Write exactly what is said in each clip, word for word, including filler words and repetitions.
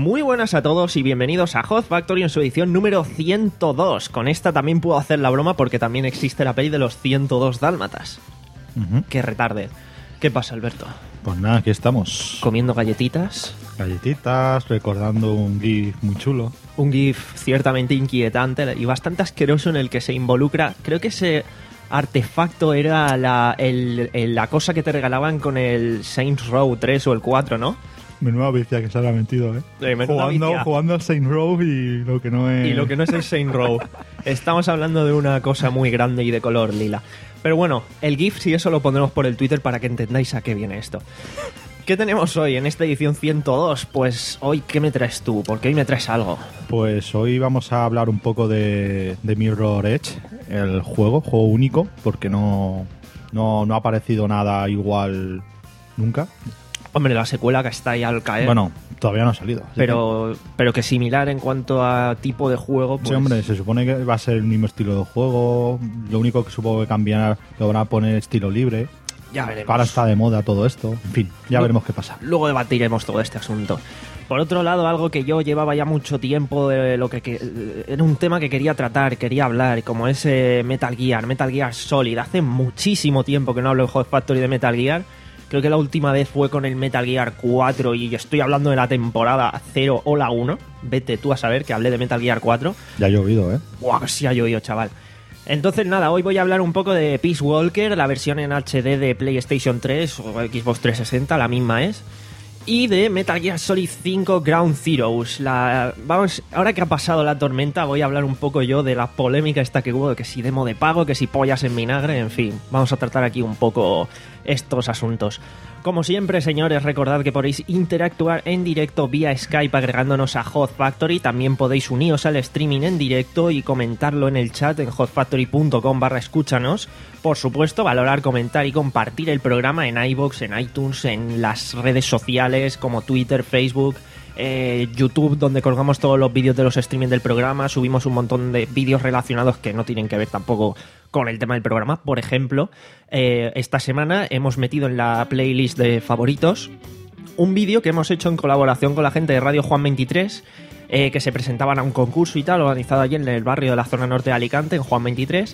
Muy buenas a todos y bienvenidos a Hot Factory en su edición número ciento dos. Con esta también puedo hacer la broma porque también existe la peli de los ciento dos dálmatas. Uh-huh. Qué retarde. ¿Qué pasa, Alberto? Pues nada, aquí estamos. Comiendo galletitas. Galletitas, recordando un GIF muy chulo. Un GIF ciertamente inquietante y bastante asqueroso en el que se involucra, creo que ese artefacto era la, el, el, la cosa que te regalaban con el Saints Row tres o el cuatro, ¿no? Menuda vicia que se ha metido, ¿eh? Sí, jugando, jugando al Saints Row y lo que no es... Y lo que no es el Saints Row. Estamos hablando de una cosa muy grande y de color lila. Pero bueno, el GIF, si eso lo pondremos por el Twitter para que entendáis a qué viene esto. ¿Qué tenemos hoy en esta edición ciento dos? Pues hoy, ¿qué me traes tú? Porque hoy me traes algo. Pues hoy vamos a hablar un poco de, de Mirror Edge, el juego, juego único, porque no, no, no ha aparecido nada igual nunca. Hombre, la secuela que está ahí al caer. Bueno, todavía no ha salido. Pero, que... pero que similar en cuanto a tipo de juego. Pues... Sí, hombre, se supone que va a ser el mismo estilo de juego. Lo único que supongo que cambiar, lo van a poner estilo libre. Ya veremos. Ahora está de moda todo esto. En fin, ya Lu- veremos qué pasa. Luego debatiremos todo este asunto. Por otro lado, algo que yo llevaba ya mucho tiempo, de lo que, que era un tema que quería tratar, quería hablar, como es eh, Metal Gear, Metal Gear Solid. Hace muchísimo tiempo que no hablo en Hot Factory de Metal Gear. Creo que la última vez fue con el Metal Gear cuatro y estoy hablando de la temporada cero o la uno. Vete tú a saber que hablé de Metal Gear cuatro. Ya ha llovido, ¿eh? Buah, sí ha llovido, chaval. Entonces nada, hoy voy a hablar un poco de Peace Walker, la versión en H D de PlayStation tres o Xbox trescientos sesenta, la misma es. Y de Metal Gear Solid cinco Ground Zeroes. La, vamos, ahora que ha pasado la tormenta voy a hablar un poco yo de la polémica esta que hubo, de que si demo de pago, que si pollas en vinagre, en fin. Vamos a tratar aquí un poco estos asuntos. Como siempre, señores, recordad que podéis interactuar en directo vía Skype agregándonos a Hot Factory. También podéis uniros al streaming en directo y comentarlo en el chat en hotfactory.com barra escúchanos. Por supuesto, valorar, comentar y compartir el programa en iVoox, en iTunes, en las redes sociales como Twitter, Facebook, eh, YouTube, donde colgamos todos los vídeos de los streaming del programa. Subimos un montón de vídeos relacionados que no tienen que ver tampoco con el tema del programa. Por ejemplo, eh, esta semana hemos metido en la playlist de favoritos un vídeo que hemos hecho en colaboración con la gente de Radio Juan veintitrés, eh, que se presentaban a un concurso y tal, organizado allí en el barrio de la zona norte de Alicante, en Juan veintitrés.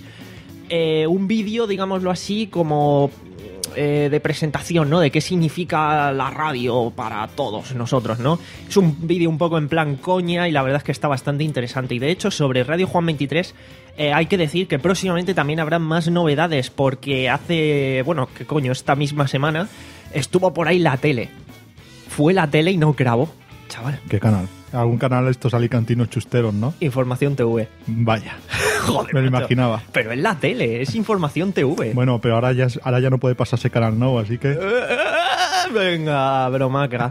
Eh, un vídeo, digámoslo así, como eh, de presentación, ¿no? De qué significa la radio para todos nosotros, ¿no? Es un vídeo un poco en plan coña y la verdad es que está bastante interesante. Y de hecho, sobre Radio Juan veintitrés eh, hay que decir que próximamente también habrá más novedades, porque hace, bueno, qué coño, esta misma semana estuvo por ahí la tele. Fue la tele y no grabó, chaval. ¿Qué canal? Algún canal de estos alicantinos chusteros, ¿no? Información T V. Vaya. Joder, me lo macho. imaginaba. Pero es la tele, es Información T V. Bueno, pero ahora ya, ahora ya no puede pasarse canal nuevo, así que... Venga, bromacra.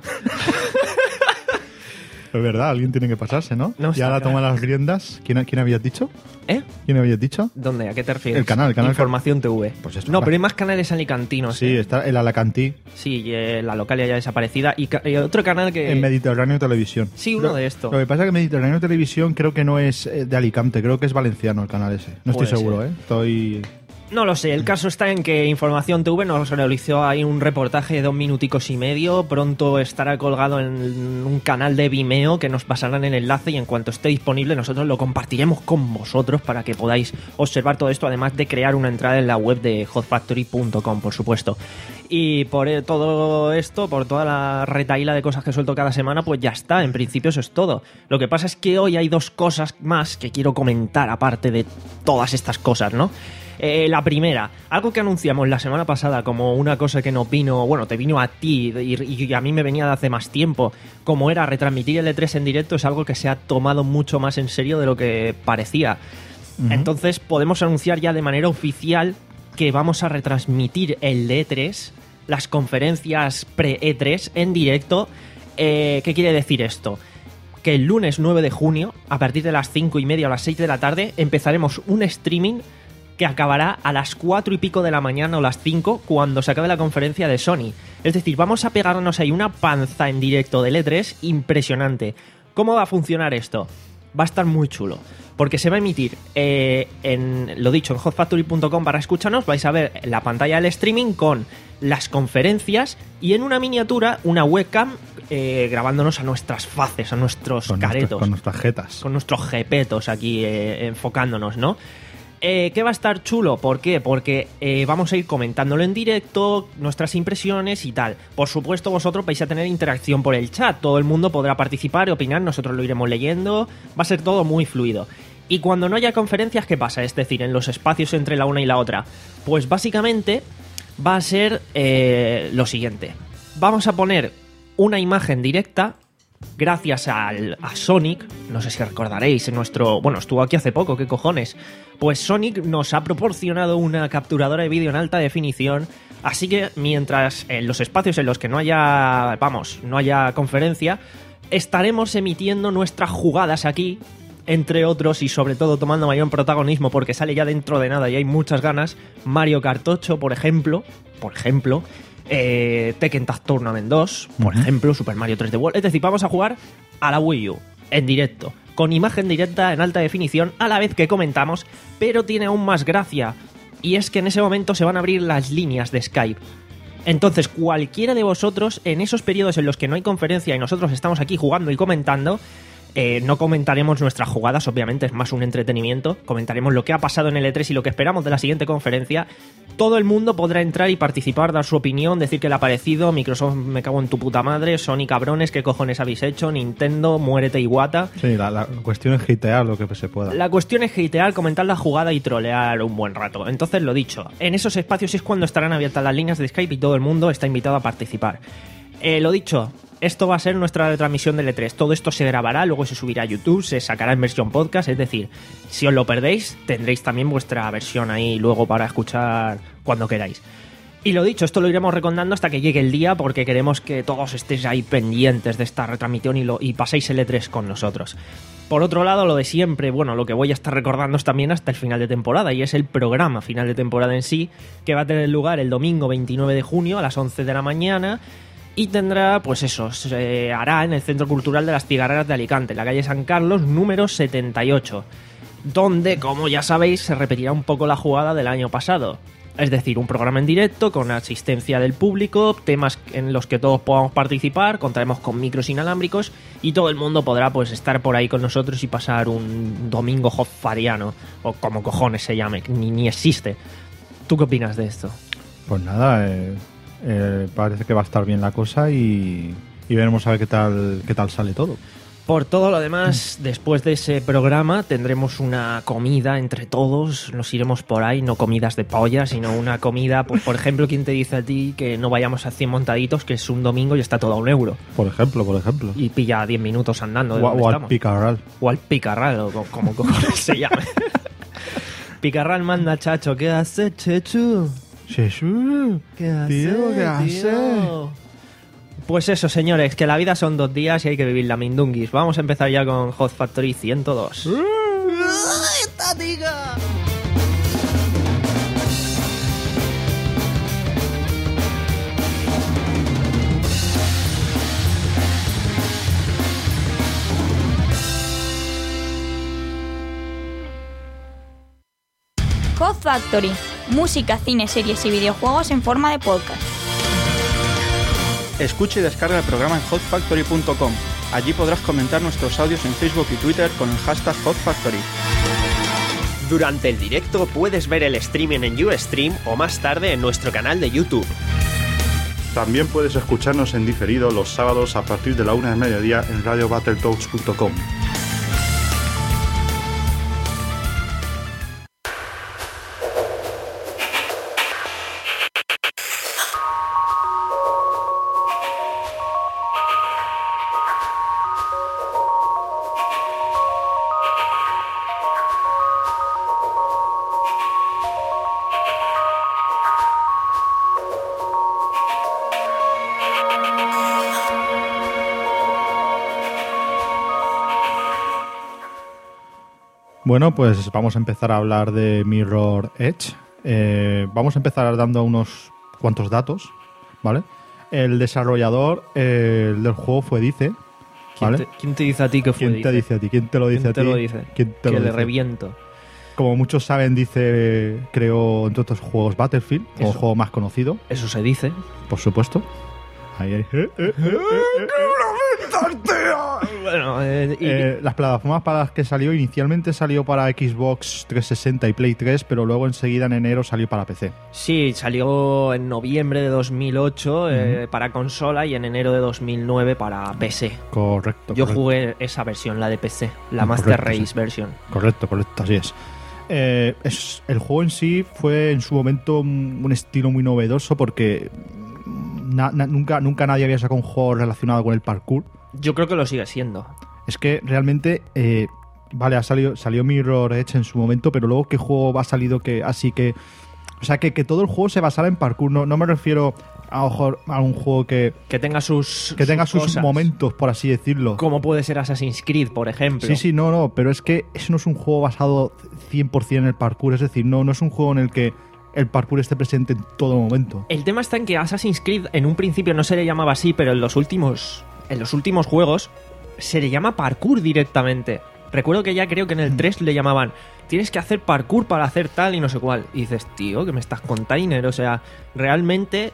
Es verdad, alguien tiene que pasarse, ¿no? No y ahora está toma claro. las riendas. ¿Quién, ¿Quién habías dicho? ¿Eh? ¿Quién habías dicho? ¿Dónde? ¿A qué te refieres? El canal, el canal. Información T V. Pues esto, no, ahora. pero hay más canales alicantinos. Sí, ¿eh? está el Alacantí. Sí, y, eh, la localia ya desaparecida. Y, ca- y otro canal que... En Mediterráneo Televisión. Sí, uno Lo- de estos. Lo que pasa es que Mediterráneo Televisión creo que no es eh, de Alicante, creo que es valenciano el canal ese. No estoy Puede seguro, ser. ¿eh? Estoy... No lo sé, el caso está en que Información T V nos realizó ahí un reportaje de dos minuticos y medio. Pronto estará colgado en un canal de Vimeo que nos pasarán el enlace y en cuanto esté disponible nosotros lo compartiremos con vosotros para que podáis observar todo esto, además de crear una entrada en la web de hot factory punto com, por supuesto. Y por eh, todo esto, por toda la retaíla de cosas que suelto cada semana, pues ya está, en principio eso es todo. Lo que pasa es que hoy hay dos cosas más que quiero comentar aparte de todas estas cosas, ¿no? Eh, la primera, algo que anunciamos la semana pasada como una cosa que no vino, bueno, te vino a ti y, y a mí me venía de hace más tiempo, como era retransmitir el E tres en directo, es algo que se ha tomado mucho más en serio de lo que parecía. Uh-huh. Entonces podemos anunciar ya de manera oficial que vamos a retransmitir el E tres, las conferencias pre-E tres en directo. Eh, ¿Qué quiere decir esto? Que el lunes nueve de junio, a partir de las cinco y media o las seis de la tarde, empezaremos un streaming que acabará a las cuatro y pico de la mañana o las cinco cuando se acabe la conferencia de Sony. Es decir, vamos a pegarnos ahí una panza en directo del E tres impresionante. ¿Cómo va a funcionar esto? Va a estar muy chulo. porque se va a emitir eh, en, lo dicho, en hotfactory punto com barra escúchanos, vais a ver la pantalla del streaming con las conferencias y en una miniatura una webcam eh, grabándonos a nuestras faces, a nuestros con caretos. Nuestro, con nuestras jetas. Con nuestros jepetos aquí eh, enfocándonos, ¿no? Eh, ¿Qué va a estar chulo? ¿Por qué? Porque eh, vamos a ir comentándolo en directo, nuestras impresiones y tal. Por supuesto, vosotros vais a tener interacción por el chat. Todo el mundo podrá participar y opinar, nosotros lo iremos leyendo. Va a ser todo muy fluido. Y cuando no haya conferencias, ¿qué pasa? Es decir, en los espacios entre la una y la otra. Pues básicamente va a ser eh, lo siguiente. Vamos a poner una imagen directa gracias al, a Sonic. No sé si recordaréis, en nuestro... Bueno, estuvo aquí hace poco, ¿qué cojones? Pues Sonic nos ha proporcionado una capturadora de vídeo en alta definición, así que mientras en los espacios en los que no haya, vamos, no haya conferencia, estaremos emitiendo nuestras jugadas aquí, entre otros, y sobre todo tomando mayor protagonismo porque sale ya dentro de nada y hay muchas ganas, Mario Kart ocho, por ejemplo, por ejemplo, eh, Tekken Tag Tournament dos, por ejemplo, Super Mario tres D World. Es decir, vamos a jugar a la Wii U, en directo, con imagen directa en alta definición a la vez que comentamos, pero tiene aún más gracia, y es que en ese momento se van a abrir las líneas de Skype. Entonces, cualquiera de vosotros, en esos periodos en los que no hay conferencia y nosotros estamos aquí jugando y comentando, eh, no comentaremos nuestras jugadas, obviamente es más un entretenimiento, comentaremos lo que ha pasado en el E tres y lo que esperamos de la siguiente conferencia. Todo el mundo podrá entrar y participar, dar su opinión, decir qué le ha parecido. Microsoft, me cago en tu puta madre. Sony, cabrones, qué cojones habéis hecho. Nintendo, muérete Iwata. Sí, la, la cuestión es hatear lo que se pueda. La cuestión es hatear, comentar la jugada y trolear un buen rato. Entonces, lo dicho, en esos espacios es cuando estarán abiertas las líneas de Skype y todo el mundo está invitado a participar. Eh, lo dicho, esto va a ser nuestra retransmisión del E tres. Todo esto se grabará, luego se subirá a YouTube, se sacará en versión podcast. Es decir, si os lo perdéis, tendréis también vuestra versión ahí luego para escuchar cuando queráis. Y lo dicho, esto lo iremos recordando hasta que llegue el día, porque queremos que todos estéis ahí pendientes de esta retransmisión y, lo, y paséis el E tres con nosotros. Por otro lado, lo de siempre, bueno, lo que voy a estar recordando es también hasta el final de temporada, y es el programa final de temporada en sí, que va a tener lugar el domingo veintinueve de junio a las once de la mañana. Y tendrá, pues eso, se hará en el Centro Cultural de las Cigarreras de Alicante, en la calle San Carlos, número setenta y ocho, donde, como ya sabéis, se repetirá un poco la jugada del año pasado. Es decir, un programa en directo con asistencia del público, temas en los que todos podamos participar, contaremos con micros inalámbricos y todo el mundo podrá pues estar por ahí con nosotros y pasar un domingo hotfariano, o como cojones se llame, ni, ni existe. ¿Tú qué opinas de esto? Pues nada, eh... Eh, parece que va a estar bien la cosa y, y veremos a ver qué tal, qué tal sale todo. Por todo lo demás, después de ese programa tendremos una comida entre todos, nos iremos por ahí, no comidas de polla, sino una comida, pues por ejemplo, ¿quién te dice a ti que no vayamos a cien montaditos, que es un domingo y está todo a un euro? Por ejemplo, por ejemplo. Y pilla diez minutos andando. O, o al Picarral. O al Picarral, o como cojones se llame. Picarral manda, chacho, ¿qué haces, Chechu? Chechu, ¿qué haces, tío? ¿Qué haces? Pues eso, señores, que la vida son dos días y hay que vivir la mindunguis. Vamos a empezar ya con Hot Factory ciento dos. ¡Esta tiga! Hot Factory, música, cine, series y videojuegos en forma de podcast. Escucha y descarga el programa en hot factory punto com. Allí podrás comentar nuestros audios en Facebook y Twitter con el hashtag Hot Factory. Durante el directo puedes ver el streaming en Ustream o más tarde en nuestro canal de YouTube. También puedes escucharnos en diferido los sábados a partir de la una del mediodía en radio battletoads punto com. Bueno, pues vamos a empezar a hablar de Mirror Edge. Eh, vamos a empezar dando unos cuantos datos, ¿vale? El desarrollador eh, del juego fue Dice, ¿Quién, ¿vale? te, quién te dice a ti que fue? ¿Quién te dice a ti? ¿Quién te lo dice ¿Quién a ti? te lo dice? ¿Quién te que lo le dice? reviento. Como muchos saben, dice, creó entre otros juegos Battlefield, como Eso. juego más conocido, Eso se dice. por supuesto. Ahí, ahí. Eh, eh, eh, eh, Bueno, eh, y- Eh, las plataformas para las que salió, inicialmente salió para Xbox trescientos sesenta y Play tres, pero luego enseguida en enero salió para P C. sí, salió en noviembre de dos mil ocho eh, para consola y en enero de dos mil nueve para P C. Correcto. Yo correcto. jugué esa versión, la de P C, la Ah, Master correcto, Race sí. version. Correcto, correcto, así es. Eh, es. El juego en sí fue en su momento un, un estilo muy novedoso porque na- na- nunca, nunca nadie había sacado un juego relacionado con el parkour. Yo creo que lo sigue siendo. Es que realmente, eh, vale, ha salido, salió Mirror Edge en su momento, pero luego qué juego ha salido que así que... O sea, que, que todo el juego se basara en parkour. No, no me refiero a, lo mejor a un juego que, Que tenga sus que tenga sus cosas, momentos, por así decirlo. como puede ser Assassin's Creed, por ejemplo. Sí, sí, no, no, pero es que eso no es un juego basado cien por ciento en el parkour. Es decir, no, no es un juego en el que el parkour esté presente en todo momento. El tema está en que Assassin's Creed en un principio no se le llamaba así, pero en los últimos en los últimos juegos se le llama parkour directamente. Recuerdo que ya creo que en el tres le llamaban tienes que hacer parkour para hacer tal y no sé cuál. Y dices, tío, que me estás container. O sea, realmente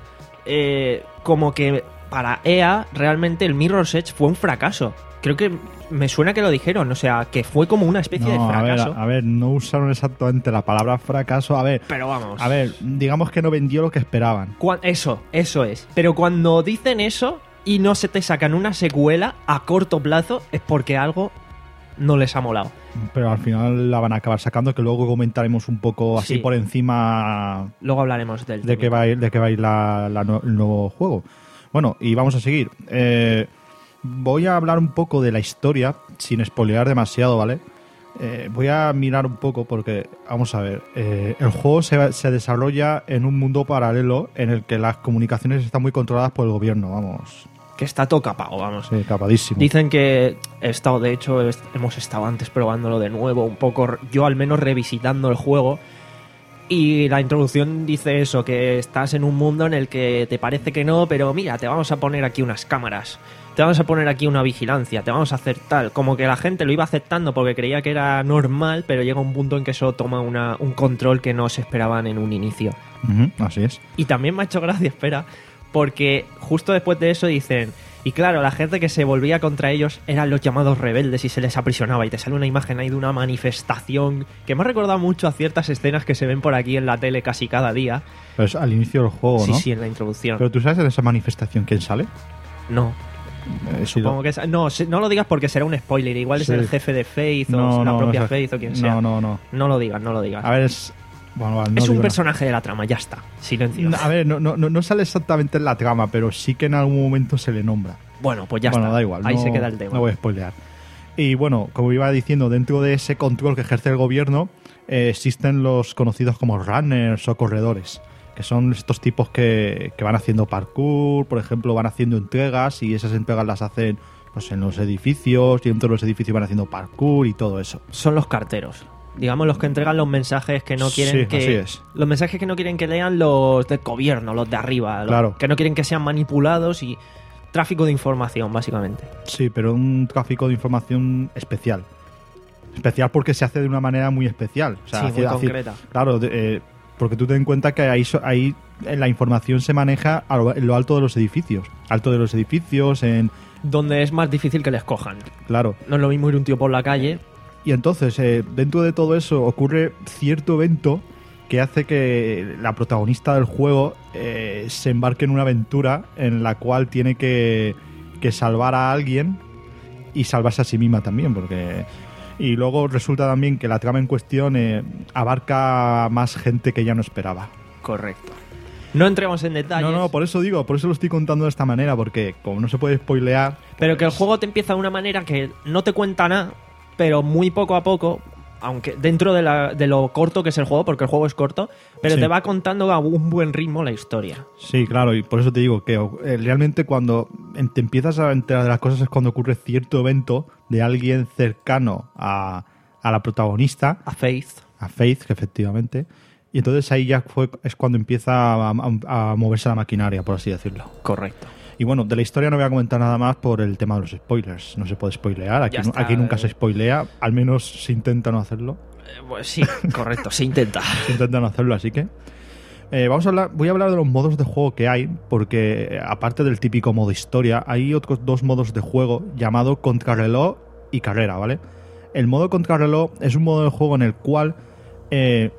eh, como que para E A realmente el Mirror's Edge fue un fracaso. Creo que me suena que lo dijeron, o sea, que fue como una especie de No, a ver, fracaso. a ver, no usaron exactamente la palabra fracaso. A ver, Pero vamos. a ver, digamos que no vendió lo que esperaban. Cuan- Eso, eso es. Pero cuando dicen eso y no se te sacan una secuela a corto plazo es porque algo no les ha molado. Pero al final la van a acabar sacando, que luego comentaremos un poco así Sí. por encima Luego hablaremos del de qué va a ir, de qué va a ir la- la no- el nuevo juego. Bueno, y vamos a seguir. Eh, voy a hablar un poco de la historia, sin spoilear demasiado, ¿vale? Eh, voy a mirar un poco porque, vamos a ver, eh, el juego se, se desarrolla en un mundo paralelo en el que las comunicaciones están muy controladas por el gobierno, vamos, Que está todo capado, vamos. sí, capadísimo. Dicen que he estado, de hecho, est- hemos estado antes probándolo de nuevo, un poco, re- yo al menos revisitando el juego. Y la introducción dice eso, que estás en un mundo en el que te parece que no, pero mira, te vamos a poner aquí unas cámaras, te vamos a poner aquí una vigilancia, te vamos a hacer tal. Como que la gente lo iba aceptando porque creía que era normal, pero llega un punto en que eso toma una, un control que no se esperaban en un inicio. Ujú, así es. Y también me ha hecho gracia, espera, porque justo después de eso dicen, y claro, la gente que se volvía contra ellos eran los llamados rebeldes y se les aprisionaba. Y te sale una imagen ahí de una manifestación que me ha recordado mucho a ciertas escenas que se ven por aquí en la tele casi cada día. Pero es al inicio del juego, Sí, ¿no? sí, en la introducción. Pero tú sabes en esa manifestación quién sale. No, Eh, si supongo lo- que es- no, se- no lo digas porque será un spoiler. Igual Sí. es el jefe de Faith o No, la no, propia no sé. Faith o quien sea. No, no, no. No lo digas, no lo digas. A ver, es. Bueno, vale, no es un digo nada. personaje de la trama, ya está. Silencio. A ver, no, no, no no sale exactamente en la trama, pero sí que en algún momento se le nombra. Bueno, pues ya bueno, está. da igual. Ahí no- se queda el tema. No voy a spoilear. Y bueno, como iba diciendo, dentro de ese control que ejerce el gobierno, eh, existen los conocidos como runners o corredores, que son estos tipos que, que van haciendo parkour, por ejemplo, van haciendo entregas y esas entregas las hacen pues en los edificios y dentro de los edificios van haciendo parkour y todo eso. Son los carteros. Digamos los que entregan los mensajes que no quieren Sí, que así es. los mensajes que no quieren que lean los del gobierno, los de arriba, los Claro. que no quieren que sean manipulados y tráfico de información, básicamente. Sí, pero un tráfico de información especial. Especial porque se hace de una manera muy especial. O sea, Sí, muy hace- hace- concreta. Claro, de- eh, porque tú ten en cuenta que ahí, so- ahí eh, la información se maneja a lo, en lo alto de los edificios. Alto de los edificios, en... Donde es más difícil que les cojan. Claro. No es lo mismo ir un tío por la calle. Y entonces, eh, dentro de todo eso ocurre cierto evento que hace que la protagonista del juego eh, se embarque en una aventura en la cual tiene que, que salvar a alguien y salvarse a sí misma también, porque... Y luego resulta también que la trama en cuestión eh, abarca más gente que ya no esperaba. Correcto. No entremos en detalles. No, no, por eso digo, por eso lo estoy contando de esta manera, porque como no se puede spoilear... Pero que el juego te empieza de una manera que no te cuenta nada, pero muy poco a poco, aunque dentro de, la- de lo corto que es el juego, porque el juego es corto, pero Sí. te va contando a un buen ritmo la historia. Sí, claro, y por eso te digo que eh, realmente cuando em- te empiezas a enterar de las cosas es cuando ocurre cierto evento de alguien cercano a, a la protagonista, A Faith. a Faith, que efectivamente, y entonces ahí ya fue, es cuando empieza a, a- a moverse la maquinaria, por así decirlo. Correcto. Y bueno, de la historia no voy a comentar nada más por el tema de los spoilers. No se puede spoilear, aquí, Ya está. aquí nunca se spoilea, al menos se intenta no hacerlo. Eh, pues sí, correcto, se intenta. Se intenta no hacerlo, así que... Eh, vamos a hablar, voy a hablar de los modos de juego que hay, porque eh, aparte del típico modo historia, hay otros dos modos de juego llamado contrarreloj y carrera, ¿vale? El modo contrarreloj es un modo de juego en el cual eh,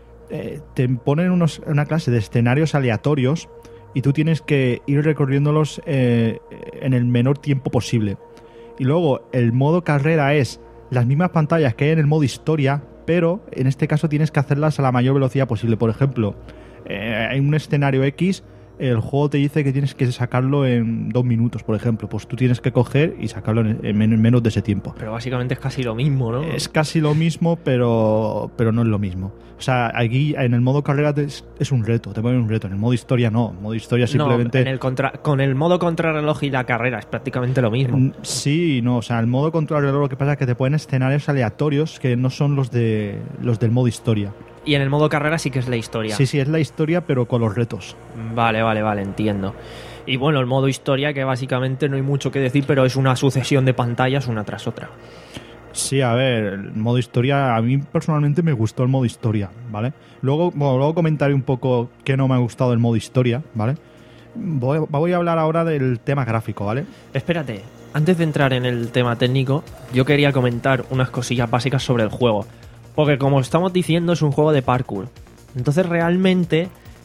eh, te ponen unos, una clase de escenarios aleatorios y tú tienes que ir recorriéndolos eh, en el menor tiempo posible. Y luego el modo carrera es las mismas pantallas que hay en el modo historia, pero en este caso tienes que hacerlas a la mayor velocidad posible. Por ejemplo, eh, hay un escenario X, el juego te dice que tienes que sacarlo en dos minutos, por ejemplo. Pues tú tienes que coger y sacarlo en, en men- menos de ese tiempo. Pero básicamente es casi lo mismo, ¿no? Es casi lo mismo, pero, pero no es lo mismo. O sea, aquí en el modo carrera te- es, es un reto, te ponen un reto. En el modo historia no. En modo historia simplemente... No, en el contra- con el modo contrarreloj y la carrera es prácticamente lo mismo. Mm, Sí y no, o sea, el modo contrarreloj lo que pasa es que te ponen escenarios aleatorios que no son los de los del modo historia. Y en el modo carrera sí que es la historia. Sí, sí, es la historia, pero con los retos. Vale, vale, vale, entiendo. Y bueno, el modo historia, que básicamente no hay mucho que decir, pero es una sucesión de pantallas una tras otra. Sí, a ver, el modo historia, a mí personalmente me gustó el modo historia, ¿vale? Luego, bueno, luego comentaré un poco qué no me ha gustado el modo historia, ¿vale? Voy, voy a hablar ahora del tema gráfico, ¿vale? Espérate, antes de entrar en el tema técnico, yo quería comentar unas cosillas básicas sobre el juego. Porque como estamos diciendo, es un juego de parkour. Entonces realmente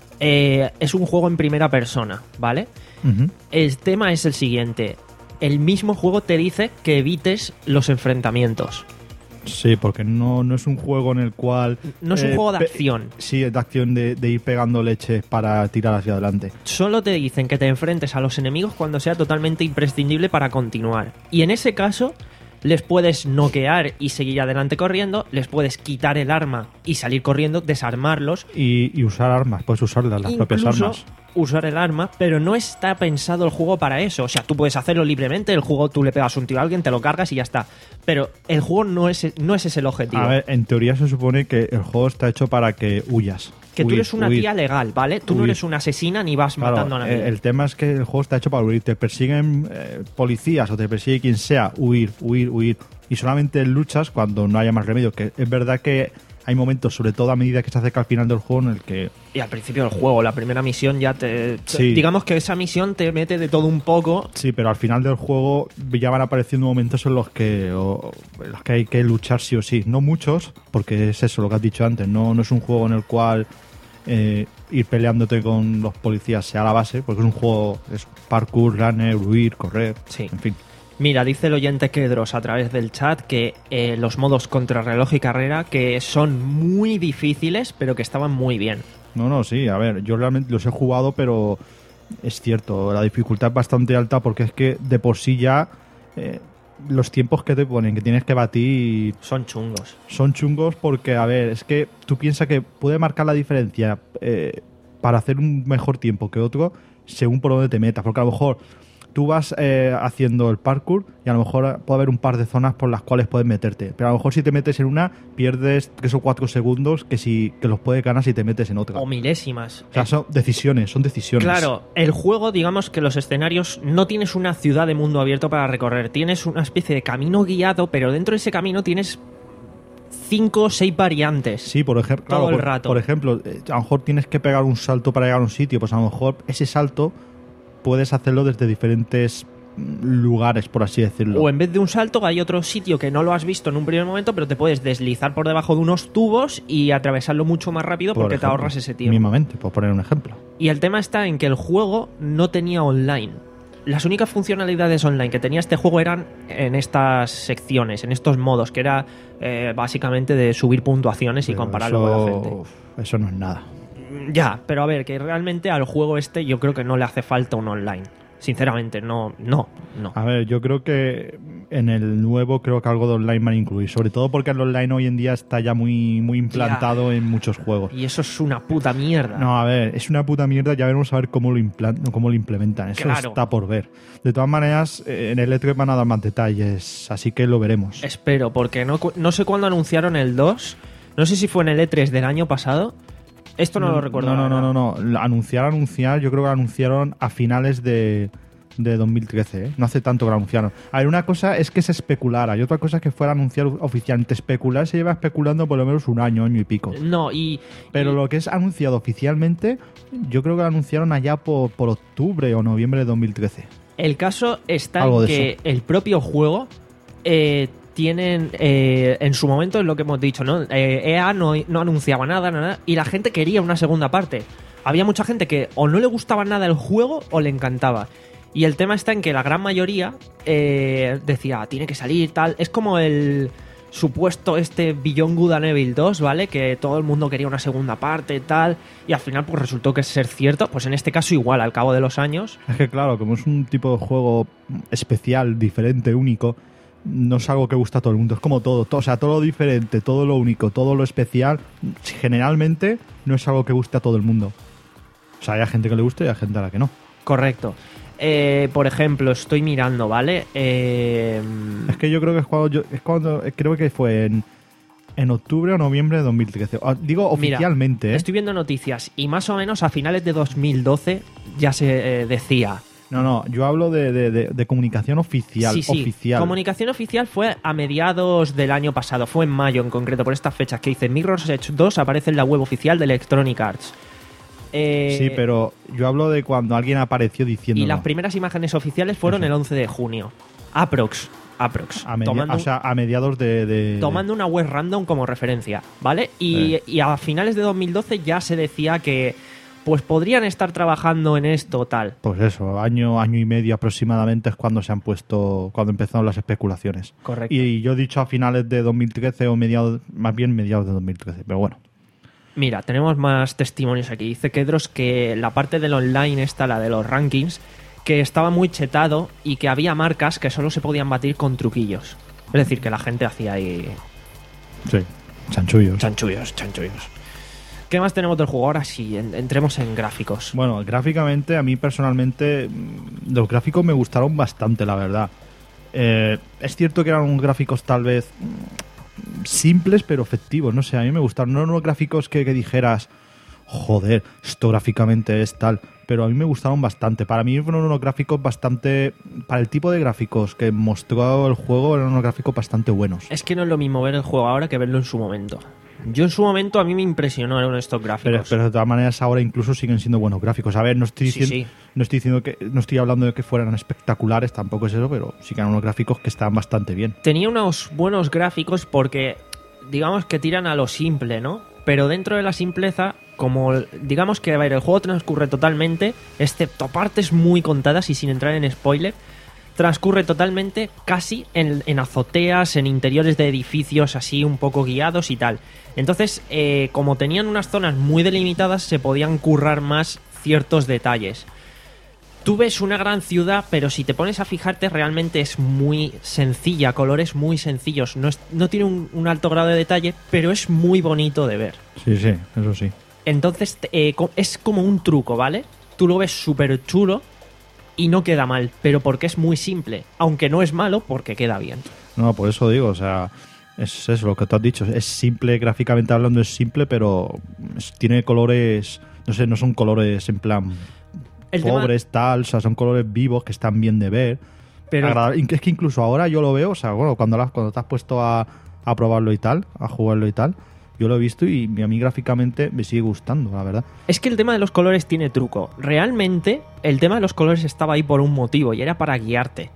eh, es un juego en primera persona, ¿vale? Ujú. El tema es el siguiente. El mismo juego te dice que evites los enfrentamientos. Sí, porque no, no es un juego en el cual... No es un eh, juego de pe- acción. Sí, es de acción de, de ir pegando leches para tirar hacia adelante. Solo te dicen que te enfrentes a los enemigos cuando sea totalmente imprescindible para continuar. Y en ese caso, les puedes noquear y seguir adelante corriendo, les puedes quitar el arma y salir corriendo, desarmarlos, Y, y usar armas, puedes usarlas, las propias incluso armas. usar el arma, pero no está pensado el juego para eso. O sea, tú puedes hacerlo libremente, el juego tú le pegas un tiro a alguien, te lo cargas y ya está. Pero el juego no es, no ese es el objetivo. A ver, en teoría se supone que el juego está hecho para que huyas. que tú Huir, eres una huir. tía legal, ¿vale? Tú no Huir. eres una asesina ni vas Claro, matando a nadie. eh, el tema es que el juego está hecho para huir. Te persiguen eh, policías o te persigue quien sea, huir, huir, huir. Y solamente luchas cuando no haya más remedio. Que es verdad que hay momentos, sobre todo a medida que se acerca al final del juego, en el que... Y al principio del juego, la primera misión ya te... Sí. Digamos que esa misión te mete de todo un poco. Sí, pero al final del juego ya van apareciendo momentos en los que, o- en los que hay que luchar sí o sí. No muchos, porque es eso lo que has dicho antes. No, no es un juego en el cual eh, ir peleándote con los policías sea la base, porque es un juego, es parkour, runner, huir, correr, Sí. en fin. Mira, dice el oyente Kedros a través del chat que eh, los modos contrarreloj y carrera que son muy difíciles, pero que estaban muy bien. No, no, sí, a ver, yo realmente los he jugado, pero es cierto, la dificultad es bastante alta porque es que de por sí ya eh, los tiempos que te ponen, que tienes que batir, Son chungos. son chungos porque, a ver, es que tú piensas que puede marcar la diferencia eh, para hacer un mejor tiempo que otro según por dónde te metas, porque a lo mejor tú vas eh, haciendo el parkour y a lo mejor puede haber un par de zonas por las cuales puedes meterte. Pero a lo mejor si te metes en una, pierdes tres o cuatro segundos que si que los puedes ganar si te metes en otra. O milésimas. O sea, son decisiones, son decisiones. Claro, el juego, digamos que los escenarios no tienes una ciudad de mundo abierto para recorrer, tienes una especie de camino guiado, pero dentro de ese camino tienes cinco o seis variantes. Sí, por ejemplo, Todo claro, el por, rato. por ejemplo, eh, a lo mejor tienes que pegar un salto para llegar a un sitio, pues a lo mejor ese salto puedes hacerlo desde diferentes mm, lugares, por así decirlo. O en vez de un salto hay otro sitio que no lo has visto en un primer momento, pero te puedes deslizar por debajo de unos tubos y atravesarlo mucho más rápido Por porque te ejemplo, ahorras ese tiempo. Mismamente, por poner un ejemplo. Y el tema está en que el juego no tenía online. Las únicas funcionalidades online que tenía este juego eran en estas secciones, en estos modos, que era eh, básicamente de subir puntuaciones y Pero compararlo eso, con la gente. uf, eso no es nada. Ya, pero a ver, que realmente al juego este yo creo que no le hace falta un online. Sinceramente, no, no, no. A ver, yo creo que en el nuevo creo que algo de online van a incluir, sobre todo porque el online hoy en día está ya muy, muy implantado en muchos juegos. Y eso es una puta mierda. No, a ver, es una puta mierda, ya veremos a ver cómo lo, implan- cómo lo implementan. Eso Claro. está por ver. De todas maneras, eh, en el E tres van a dar más detalles, así que lo veremos. Espero, porque no, cu- no sé cuándo anunciaron el dos. No sé si fue en el E tres del año pasado. Esto no, lo recuerdo. No, no, la no, verdad. no, no. Anunciar, anunciar, yo creo que lo anunciaron a finales de, de dos mil trece, ¿eh? No hace tanto que lo anunciaron. A ver, una cosa es que se especulara y otra cosa es que fuera anunciado oficialmente. Especular se lleva especulando por lo menos un año, año y pico. No, y... Pero y... lo que es anunciado oficialmente, yo creo que lo anunciaron allá por, por octubre o noviembre de dos mil trece. El caso está Algo en de que eso. el propio juego eh, tienen, eh, en su momento es lo que hemos dicho, ¿no? Eh, E A no, no anunciaba nada, nada, y la gente quería una segunda parte. Había mucha gente que o no le gustaba nada el juego o le encantaba. Y el tema está en que la gran mayoría eh, decía, tiene que salir, tal. Es como el supuesto este Beyond Good and Evil dos, ¿vale? Que todo el mundo quería una segunda parte, tal. Y al final pues resultó que ser cierto. Pues en este caso igual, al cabo de los años. Es que claro, como es un tipo de juego especial, diferente, único, no es algo que gusta a todo el mundo. Es como todo, todo, o sea, todo lo diferente, todo lo único, todo lo especial, generalmente no es algo que guste a todo el mundo. O sea, hay gente que le guste y hay gente a la que no. Correcto. Eh, por ejemplo, estoy mirando, ¿vale? Eh, Es que yo creo que es cuando, yo, es cuando creo que fue en, en octubre o noviembre de dos mil trece. O, digo mira, oficialmente, ¿eh? estoy viendo noticias y más o menos a finales de dos mil doce ya se eh, decía. No, no, yo hablo de, de, de, de comunicación oficial. Sí, sí. Oficial. Comunicación oficial fue a mediados del año pasado, fue en mayo en concreto, por estas fechas que dice Mirror's Edge dos aparece en la web oficial de Electronic Arts. Eh, Sí, pero yo hablo de cuando alguien apareció diciendo. Y las primeras imágenes oficiales fueron Eso. el once de junio. Aprox. Aprox. a, media- tomando, o sea, a mediados de, de- tomando una web random como referencia, ¿vale? Y, Eh. y a finales de dos mil doce ya se decía que pues podrían estar trabajando en esto, tal. Pues eso, año, año y medio aproximadamente es cuando se han puesto, cuando empezaron las especulaciones. Correcto. Y yo he dicho a finales de dos mil trece o mediados, más bien mediados de dos mil trece, pero bueno. Mira, tenemos más testimonios aquí. Dice Kedros que la parte del online esta, la de los rankings, que estaba muy chetado y que había marcas que solo se podían batir con truquillos. Es decir, que la gente hacía ahí Sí, chanchullos. chanchullos, chanchullos. ¿Qué más tenemos del juego? Ahora sí, en- entremos en gráficos. Bueno, gráficamente, a mí personalmente, mm, los gráficos me gustaron bastante, la verdad. Eh, es cierto que eran unos gráficos tal vez mm, simples, pero efectivos. No sé, a mí me gustaron. No eran unos gráficos que, que dijeras, joder, esto gráficamente es tal. Pero a mí me gustaron bastante. Para mí fueron unos gráficos bastante... Para el tipo de gráficos que mostró el juego, eran unos gráficos bastante buenos. Es que no es lo mismo ver el juego ahora que verlo en su momento. Yo en su momento a mí me impresionó uno de estos Pero, gráficos. pero de todas maneras ahora incluso siguen siendo buenos gráficos. A ver, no estoy Sí, diciendo, sí. no estoy diciendo que no estoy hablando de que fueran espectaculares, tampoco es eso, pero sí que eran unos gráficos que estaban bastante bien. Tenía unos buenos gráficos porque digamos que tiran a lo simple, ¿no? Pero dentro de la simpleza, como digamos que a ver, el juego transcurre totalmente, excepto partes muy contadas y sin entrar en spoiler, transcurre totalmente casi en, en azoteas, en interiores de edificios así un poco guiados y tal. Entonces, eh, como tenían unas zonas muy delimitadas, se podían currar más ciertos detalles. Tú ves una gran ciudad, pero si te pones a fijarte, realmente es muy sencilla, colores muy sencillos. No, es- no tiene un, un alto grado de detalle, pero es muy bonito de ver. Sí, sí, eso sí. Entonces, eh, co- es como un truco, ¿vale? Tú lo ves súper chulo y no queda mal, pero porque es muy simple. Aunque no es malo, porque queda bien. No, por eso digo, o sea, es eso lo que tú has dicho. Es simple, gráficamente hablando es simple, pero es- tiene colores, no sé, no son colores en plan El tema- pobres, tal, o sea, son colores vivos que están bien de ver. Pero Agradable. Es que incluso ahora yo lo veo, o sea, bueno, cuando, la- cuando te has puesto a, a probarlo y tal, a jugarlo y tal, yo lo he visto y a mí gráficamente me sigue gustando, la verdad. es que el tema de los colores tiene truco. Realmente, el tema de los colores estaba ahí por un motivo y era para guiarte.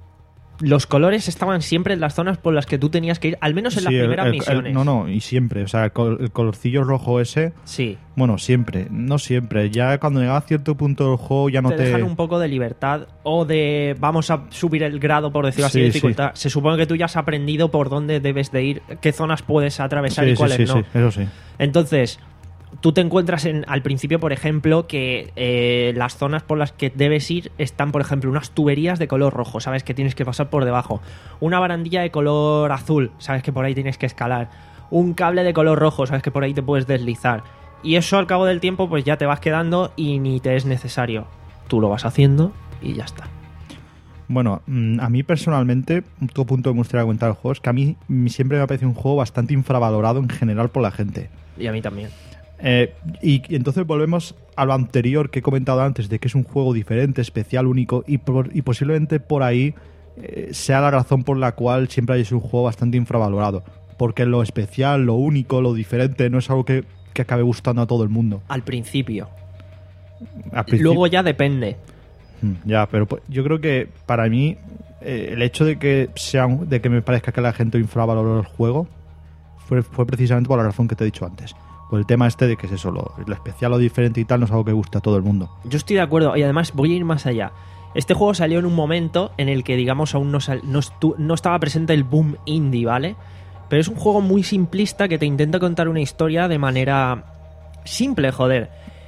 Los colores estaban siempre en las zonas por las que tú tenías que ir, al menos en las Sí, el- primeras el- el- misiones. no, no, y siempre, o sea, el, col- el colorcillo rojo ese, Sí. bueno, siempre, no siempre. Ya cuando llega a cierto punto del juego ya no te te... dejan un poco de libertad o de vamos a subir el grado, por decirlo así, Sí, de dificultad. Se supone que tú ya has aprendido por dónde debes de ir, qué zonas puedes atravesar Sí, y sí, cuáles sí, no. sí, eso sí. Entonces, tú te encuentras en, al principio, por ejemplo, que eh, las zonas por las que debes ir están, por ejemplo, unas tuberías de color rojo, sabes que tienes que pasar por debajo. Una barandilla de color azul, sabes que por ahí tienes que escalar. Un cable de color rojo, sabes que por ahí te puedes deslizar. Y eso al cabo del tiempo pues ya te vas quedando y ni te es necesario. Tú lo vas haciendo y ya está. Bueno, mm, a mí personalmente, otro punto que me gustaría comentar del juego es que a mí mm, siempre me ha parecido un juego bastante infravalorado en general por la gente. Y a mí también. Eh, y, y entonces volvemos a lo anterior que he comentado antes, de que es un juego diferente, especial, único, y, por, y posiblemente por ahí eh, sea la razón por la cual siempre hay un juego bastante infravalorado. Porque lo especial, lo único, lo diferente no es algo que, que acabe gustando a todo el mundo. Al principio. Al principio- Luego ya depende. Mm, Ya, pero pues, yo creo que para mí eh, el hecho de que sea un- de que me parezca que la gente infravaloró el juego fue, fue precisamente por la razón que te he dicho antes. Por el tema este de que es eso, lo, lo especial, lo diferente y tal, no es algo que guste a todo el mundo. Yo estoy de acuerdo y además voy a ir más allá. Este juego salió en un momento en el que, digamos, aún no, sal- no, estu- no estaba presente el boom indie, ¿vale? Pero es un juego muy simplista que te intenta contar una historia de manera simple, joder.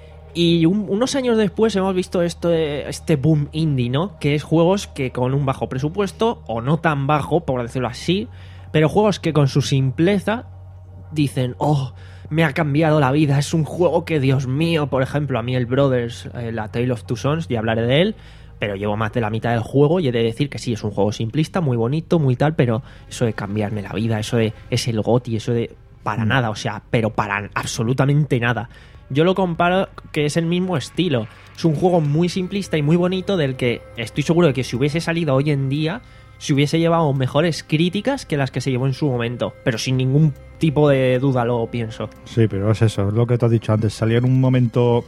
Y un- unos años después hemos visto esto, de- este boom indie, ¿no? Que es juegos que con un bajo presupuesto, o no tan bajo, por decirlo así, pero juegos que con su simpleza dicen, oh, me ha cambiado la vida, es un juego que, Dios mío, por ejemplo, a mí el Brothers, eh, la Tale of Two Sons, ya hablaré de él, pero llevo más de la mitad del juego y he de decir que sí, es un juego simplista, muy bonito, muy tal, pero eso de cambiarme la vida, eso de es el GOTY, eso de para nada, o sea, pero para absolutamente nada. Yo lo comparo que es el mismo estilo. Es un juego muy simplista y muy bonito del que estoy seguro de que si hubiese salido hoy en día, se hubiese llevado mejores críticas que las que se llevó en su momento. Pero sin ningún tipo de duda lo pienso. Sí, pero es eso, es lo que te has dicho antes. Salió en un momento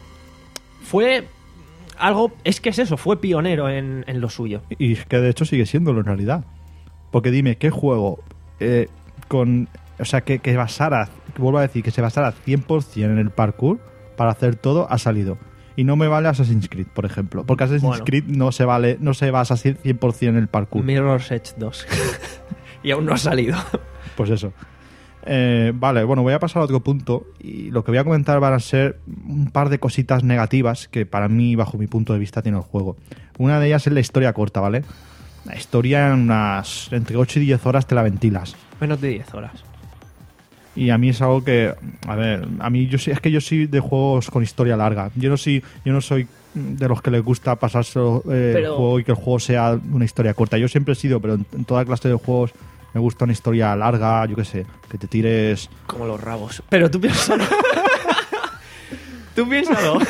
Fue algo... Es que es eso, fue pionero en, en lo suyo. y que de hecho sigue siéndolo en realidad. Porque dime, ¿qué juego eh, con... O sea, que, que basara, vuelvo a decir, que se basara cien por ciento en el parkour para hacer todo, ha salido. Y no me vale Assassin's Creed, por ejemplo. Porque Assassin's Bueno. Creed no se vale, no se basa cien por ciento en el parkour. Mirror's Edge dos. Y aún no ha salido. Pues eso. Eh, vale, bueno, voy a pasar a otro punto. Y lo que voy a comentar van a ser un par de cositas negativas que para mí, bajo mi punto de vista, tiene el juego. Una de ellas es la historia corta, ¿vale? La historia en unas... entre ocho y diez horas te la ventilas. Menos de diez horas. Y a mí es algo que, a ver, a mí yo sí, es que yo soy de juegos con historia larga. Yo no soy, yo no soy de los que les gusta pasarse eh, Pero- el juego y que el juego sea una historia corta. Yo siempre he sido, pero en, en toda clase de juegos me gusta una historia larga, yo qué sé, que te tires. Como los rabos. Pero tú piénsalo. Tú piénsalo.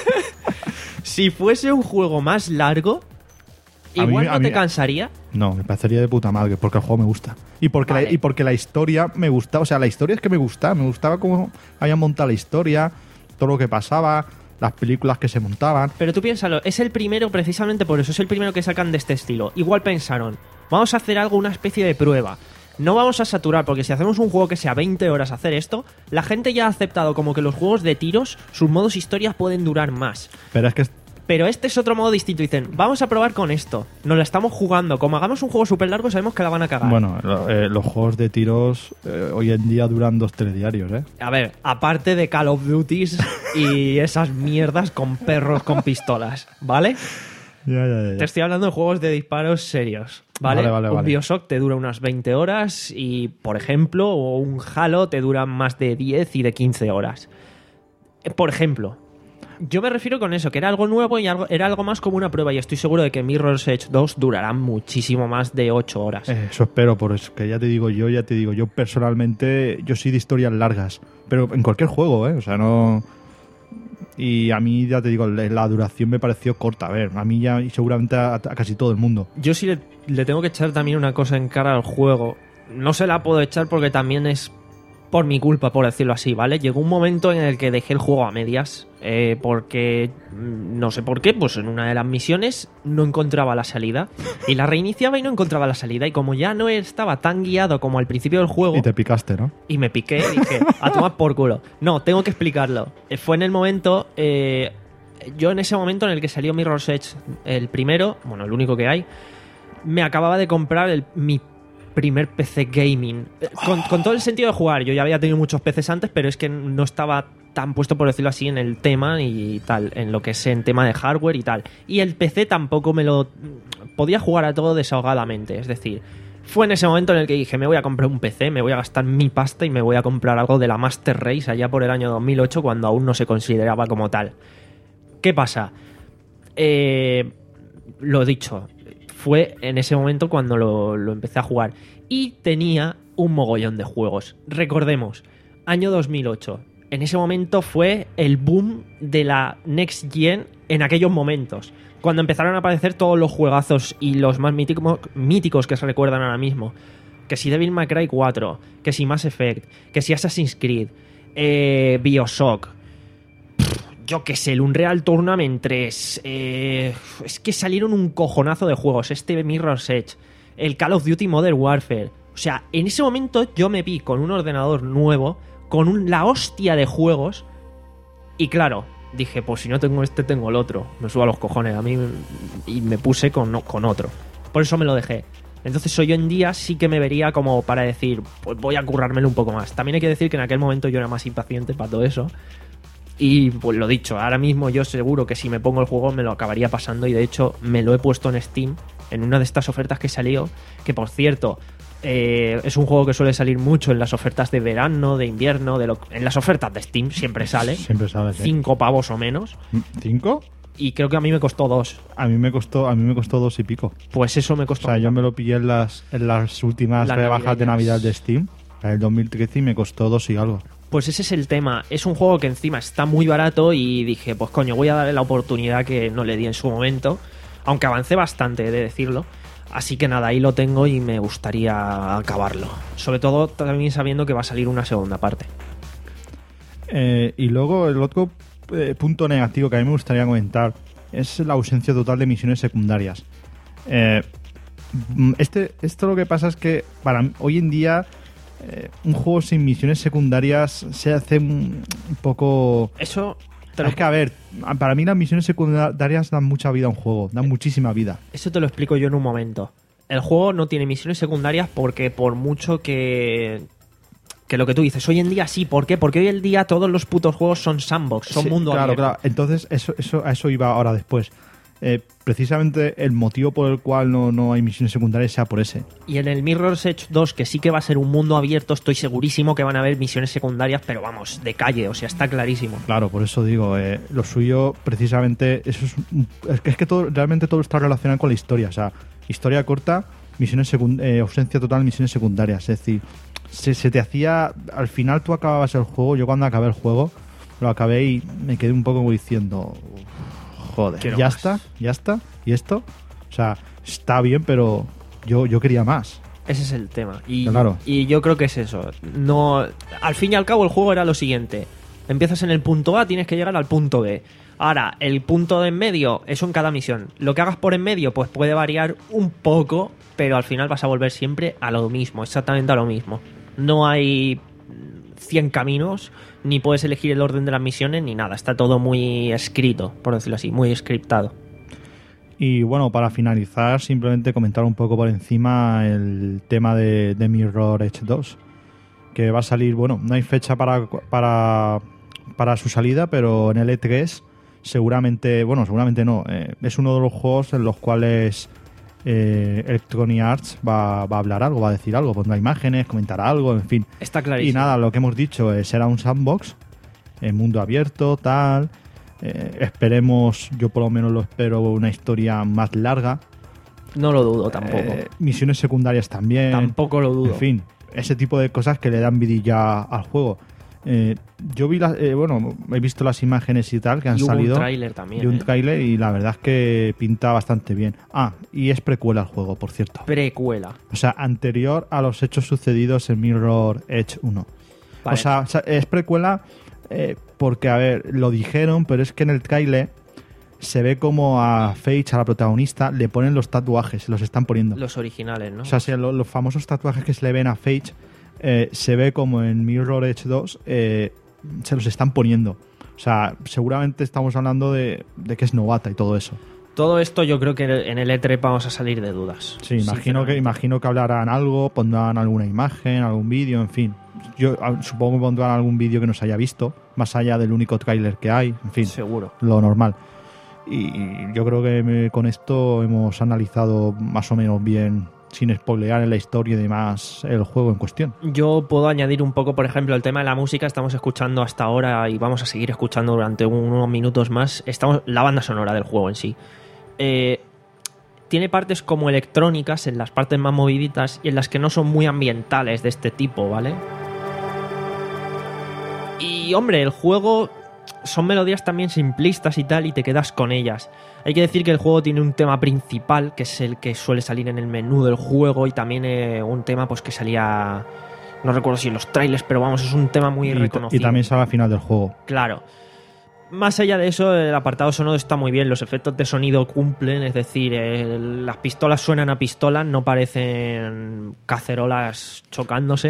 Si fuese un juego más largo, A mí- igual a no mí- te cansaría. No, me parecería de puta madre, porque el juego me gusta. Y porque, Vale. la, y porque la historia me gusta, o sea, la historia es que me gusta, me gustaba cómo habían montado la historia, todo lo que pasaba, las películas que se montaban. Pero tú piénsalo, es el primero precisamente por eso, es el primero que sacan de este estilo. Igual pensaron, vamos a hacer algo, una especie de prueba. No vamos a saturar, porque si hacemos un juego que sea veinte horas hacer esto, la gente ya ha aceptado como que los juegos de tiros, sus modos historias pueden durar más. Pero es que Pero este es otro modo distinto. Dicen, vamos a probar con esto. Nos la estamos jugando. Como hagamos un juego súper largo, sabemos que la van a cagar. bueno, lo- eh, los juegos de tiros eh, hoy en día duran dos telediarios, ¿eh? A ver, aparte de Call of Duties y esas mierdas con perros con pistolas, ¿vale? Ya, ya, ya. Te estoy hablando de juegos de disparos serios, ¿vale? Vale, vale, un vale. Bioshock te dura unas veinte horas y, por ejemplo, o un Halo te dura más de diez y de quince horas. Eh, Por ejemplo, yo me refiero con eso, que era algo nuevo y algo, era algo más como una prueba y estoy seguro de que Mirror's Edge dos durará muchísimo más de ocho horas. Eh, Eso espero, por eso que ya te digo yo, ya te digo, yo personalmente, yo soy de historias largas, pero en cualquier juego, ¿eh? O sea, no... Y a mí, ya te digo, la la duración me pareció corta, a ver, a mí ya y seguramente a, a casi todo el mundo. Yo sí le, le tengo que echar también una cosa en cara al juego. No se la puedo echar porque también es por mi culpa, por decirlo así, ¿vale? Llegó un momento en el que dejé el juego a medias eh, porque, mm, no sé por qué, pues en una de las misiones no encontraba la salida y la reiniciaba y no encontraba la salida y como ya no estaba tan guiado como al principio del juego Y te picaste, ¿no? y me piqué y dije, a tomar por culo. No, tengo que explicarlo. Eh, Fue en el momento, eh, yo en ese momento en el que salió Mirror's Edge, el primero, bueno, el único que hay, me acababa de comprar el, mi primer P C gaming. Eh, Con, con todo el sentido de jugar. Yo ya había tenido muchos P Cs antes, pero es que no estaba tan puesto, por decirlo así, en el tema y tal, en lo que es en tema de hardware y tal. Y el P C tampoco me lo... Podía jugar a todo desahogadamente, es decir... Fue en ese momento en el que dije, me voy a comprar un P C, me voy a gastar mi pasta y me voy a comprar algo de la Master Race allá por el año dos mil ocho, cuando aún no se consideraba como tal. ¿Qué pasa? Eh, lo dicho, fue en ese momento cuando lo, lo empecé a jugar. Y tenía un mogollón de juegos. Recordemos, año dos mil ocho. en ese momento fue el boom de la Next Gen en aquellos momentos. Cuando empezaron a aparecer todos los juegazos y los más mítico, míticos que se recuerdan ahora mismo. Que si Devil May Cry cuatro, que si Mass Effect, que si Assassin's Creed, eh, Bioshock, pff, yo qué sé, el Unreal Tournament tres, eh, es que salieron un cojonazo de juegos, este Mirror's Edge, el Call of Duty Modern Warfare. O sea, en ese momento yo me vi con un ordenador nuevo, con un, la hostia de juegos, y claro, dije, pues si no tengo este, tengo el otro. Me subo a los cojones a mí y me puse con, con otro. Por eso me lo dejé. Entonces hoy en día sí que me vería como para decir, pues voy a currármelo un poco más. También hay que decir que en aquel momento yo era más impaciente para todo eso. Y pues lo dicho, ahora mismo yo seguro que si me pongo el juego me lo acabaría pasando. Y de hecho me lo he puesto en Steam, en una de estas ofertas que salió. Que por cierto, eh, es un juego que suele salir mucho en las ofertas de verano, de invierno, de lo, en las ofertas de Steam siempre sale. Siempre sale, sí. Cinco pavos o menos. ¿Cinco? Y creo que a mí me costó dos. A mí me costó, a mí me costó dos y pico. Pues eso me O costó. sea, yo me lo pillé en las, en las últimas Las rebajas de navideñas. Navidad de Steam, en el dos mil trece, y me costó dos y algo. Pues ese es el tema. Es un juego que encima está muy barato y dije, pues coño, voy a darle la oportunidad que no le di en su momento. Aunque avancé bastante, he de decirlo. Así que nada, ahí lo tengo y me gustaría acabarlo. Sobre todo también sabiendo que va a salir una segunda parte. Eh, y luego el otro eh, punto negativo que a mí me gustaría comentar es la ausencia total de misiones secundarias. Eh, este, esto lo que pasa es que para mí, hoy en día eh, un juego sin misiones secundarias se hace un, un poco... Eso te lo, Es que, a ver, para mí las misiones secundarias dan mucha vida a un juego, dan muchísima vida. eso te lo explico yo en un momento. El juego no tiene misiones secundarias porque por mucho que... Que lo que tú dices, hoy en día sí. ¿Por qué? Porque hoy en día todos los putos juegos son sandbox, son Sí, mundo claro, abierto. claro. Entonces, eso, eso, a eso iba ahora después. Eh, precisamente el motivo por el cual no, no hay misiones secundarias sea por ese. Y en el Mirror's Edge dos, que sí que va a ser un mundo abierto, estoy segurísimo que van a haber misiones secundarias, pero vamos, de calle, o sea, está clarísimo. Claro, por eso digo, eh, lo suyo precisamente, eso es, un- es que, es que todo, realmente todo está relacionado con la historia. O sea, historia corta, misiones secund- eh, ausencia total, misiones secundarias. Es decir, se, se te hacía, al final tú acababas el juego, yo cuando acabé el juego, lo acabé y me quedé un poco como diciendo, joder, Quiero ya más. está, ya está, y esto, o sea, está bien, pero yo, yo quería más. Ese es el tema. Y, Claro. y yo creo que es eso. No, al fin y al cabo el juego era lo siguiente. Empiezas en el punto A, tienes que llegar al punto B. Ahora, el punto de en medio, eso en cada misión. Lo que hagas por en medio, pues puede variar un poco, pero al final vas a volver siempre a lo mismo, exactamente a lo mismo. No hay cien caminos, ni puedes elegir el orden de las misiones, ni nada. Está todo muy escrito, por decirlo así, muy scriptado. Y bueno, para finalizar, simplemente comentar un poco por encima el tema de, de Mirror Edge dos, que va a salir, bueno, no hay fecha para, para, para su salida, pero en el E tres seguramente, bueno, seguramente no, eh, es uno de los juegos en los cuales eh, Electronic Arts va, va a hablar algo, va a decir algo, pondrá imágenes, comentará algo, en fin. Está clarísimo. Y nada, lo que hemos dicho es, será un sandbox, en mundo abierto, tal. Eh, esperemos, yo por lo menos lo espero, una historia más larga. No lo dudo tampoco. Eh, misiones secundarias también. Tampoco lo dudo. En fin, ese tipo de cosas que le dan vidilla al juego. Eh, yo vi, las, eh, bueno, he visto las imágenes y tal que han Y hubo un salido. tráiler también, Y un ¿eh? tráiler y la verdad es que pinta bastante bien. Ah, y es precuela al juego, por cierto. Precuela. O sea, anterior a los hechos sucedidos en Mirror Edge uno. Vale. O sea, o sea, es precuela eh, porque, a ver, lo dijeron, pero es que en el tráiler se ve como a Feige, a la protagonista, le ponen los tatuajes, se los están poniendo. Los originales, ¿no? O sea, si lo- los famosos tatuajes que se le ven a Feige, eh, se ve como en Mirror Edge dos, eh, se los están poniendo. O sea, seguramente estamos hablando de, de que es novata y todo eso. Todo esto yo creo que en el E tres vamos a salir de dudas. Sí, imagino que, Sinceramente. imagino que hablarán algo, pondrán alguna imagen, algún vídeo, en fin. Yo ah, supongo que pondrán algún vídeo que no se haya visto, más allá del único tráiler que hay, en fin, Seguro. lo normal. Y yo creo que me- con esto hemos analizado más o menos bien, sin spoilear en la historia y demás, el juego en cuestión. Yo puedo añadir un poco, por ejemplo, el tema de la música. Estamos escuchando hasta ahora y vamos a seguir escuchando durante unos minutos más. Estamos la banda sonora del juego en sí. Eh, tiene partes como electrónicas en las partes más moviditas y en las que no son muy ambientales de este tipo, ¿vale? Y Y hombre, el juego son melodías también simplistas y tal, y te quedas con ellas. Hay que decir que el juego tiene un tema principal, que es el que suele salir en el menú del juego, y también eh, un tema pues que salía, no recuerdo si en los trailers, pero vamos, es un tema muy Y, reconocido. y también sale al final del juego. Claro. Más allá de eso, el apartado sonoro está muy bien, los efectos de sonido cumplen, es decir, eh, las pistolas suenan a pistolas, no parecen cacerolas chocándose.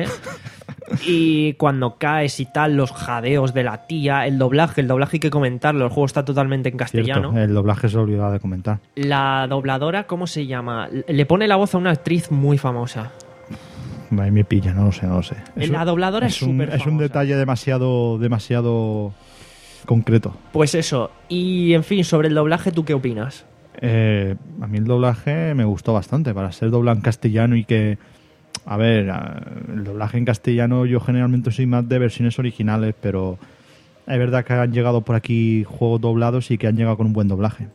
Y cuando caes y tal, los jadeos de la tía, el doblaje, el doblaje hay que comentarlo, el juego está totalmente en castellano. Cierto, el doblaje se olvidaba de comentar. La dobladora, ¿cómo se llama? Le pone la voz a una actriz muy famosa. Ahí me pilla, no lo sé, no lo sé. Es La un- dobladora es un, súper es un famosa. detalle demasiado, demasiado concreto. Pues eso, y en fin, sobre el doblaje, ¿tú qué opinas? Eh, a mí el doblaje me gustó bastante para ser doblado en castellano y que, a ver, a- el doblaje en castellano yo generalmente soy más de versiones originales, pero es verdad que han llegado por aquí juegos doblados y que han llegado con un buen doblaje.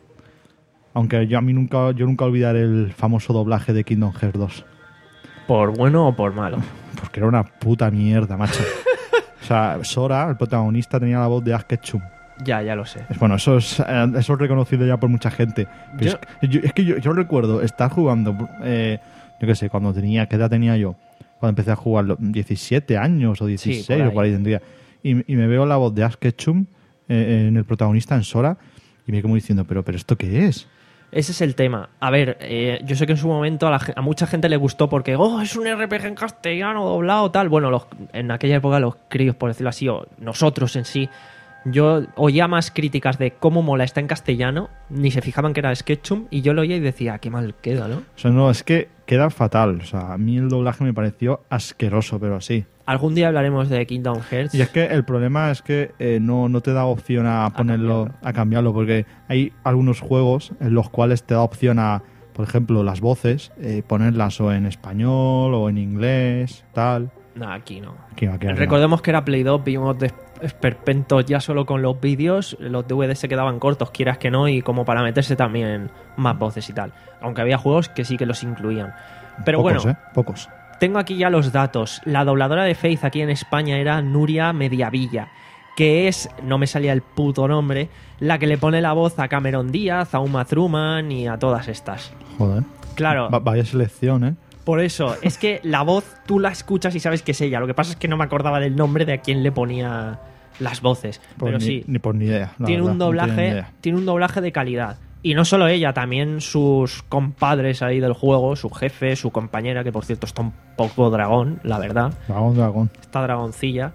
Aunque yo a mí nunca, yo nunca olvidaré el famoso doblaje de Kingdom Hearts dos, ¿Por bueno o por malo? porque era una puta mierda, macho. O sea, Sora, el protagonista, tenía la voz de Ash Ketchum. Ya, ya lo sé. Es- Bueno, eso es, eh, eso es reconocido ya por mucha gente. Pero Yo- es, que, yo, es que yo, yo recuerdo estar jugando, eh, yo qué sé, cuando tenía, ¿qué edad tenía yo? Cuando empecé a jugar, lo- diecisiete años o dieciséis por ahí. o por ahí tendría. Y, y me veo la voz de Ash Ketchum eh, en el protagonista, en Sora, y me quedo como diciendo, ¿pero, pero esto qué es? Ese es el tema. A ver, eh, yo sé que en su momento a, la ge- a mucha gente le gustó porque, oh, es un R P G en castellano doblado, tal. Bueno, los, en aquella época los críos, por decirlo así, o nosotros en sí, yo oía más críticas de cómo mola está en castellano, ni se fijaban que era Sketchum, y yo lo oía y decía, qué mal queda, ¿no? O sea, no, es que queda fatal. O sea, a mí el doblaje me pareció asqueroso, pero así. Algún día hablaremos de Kingdom Hearts. Y es que el problema es que eh, no, no te da opción a ponerlo, cambiarlo. a cambiarlo, porque hay algunos juegos en los cuales te da opción a, por ejemplo, las voces, eh, ponerlas o en español o en inglés, tal. No, aquí no. Aquí no, aquí no. Recordemos que era Play dos, vimos de esperpentos ya solo con los vídeos, los D V D se quedaban cortos, quieras que no, y como para meterse también más voces y tal. Aunque había juegos que sí que los incluían. Pero Pocos, bueno, ¿eh? Pocos. tengo aquí ya los datos. La dobladora de Faith aquí en España era Nuria Mediavilla, que es, no me salía el puto nombre, la que le pone la voz a Cameron Díaz, a Uma Thurman y a todas estas. Joder. Claro, Va- vaya selección, ¿eh? por eso, es que la voz tú la escuchas y sabes que es ella. Lo que pasa es que no me acordaba del nombre de a quién le ponía las voces. Pues Pero ni, sí, ni por ni idea. la tiene verdad, un no tenía ni doblaje, idea. tiene un doblaje de calidad. Y no solo ella, también sus compadres ahí del juego, su jefe, su compañera, que por cierto está un poco dragón, la verdad. Dragón, dragón. Está dragoncilla.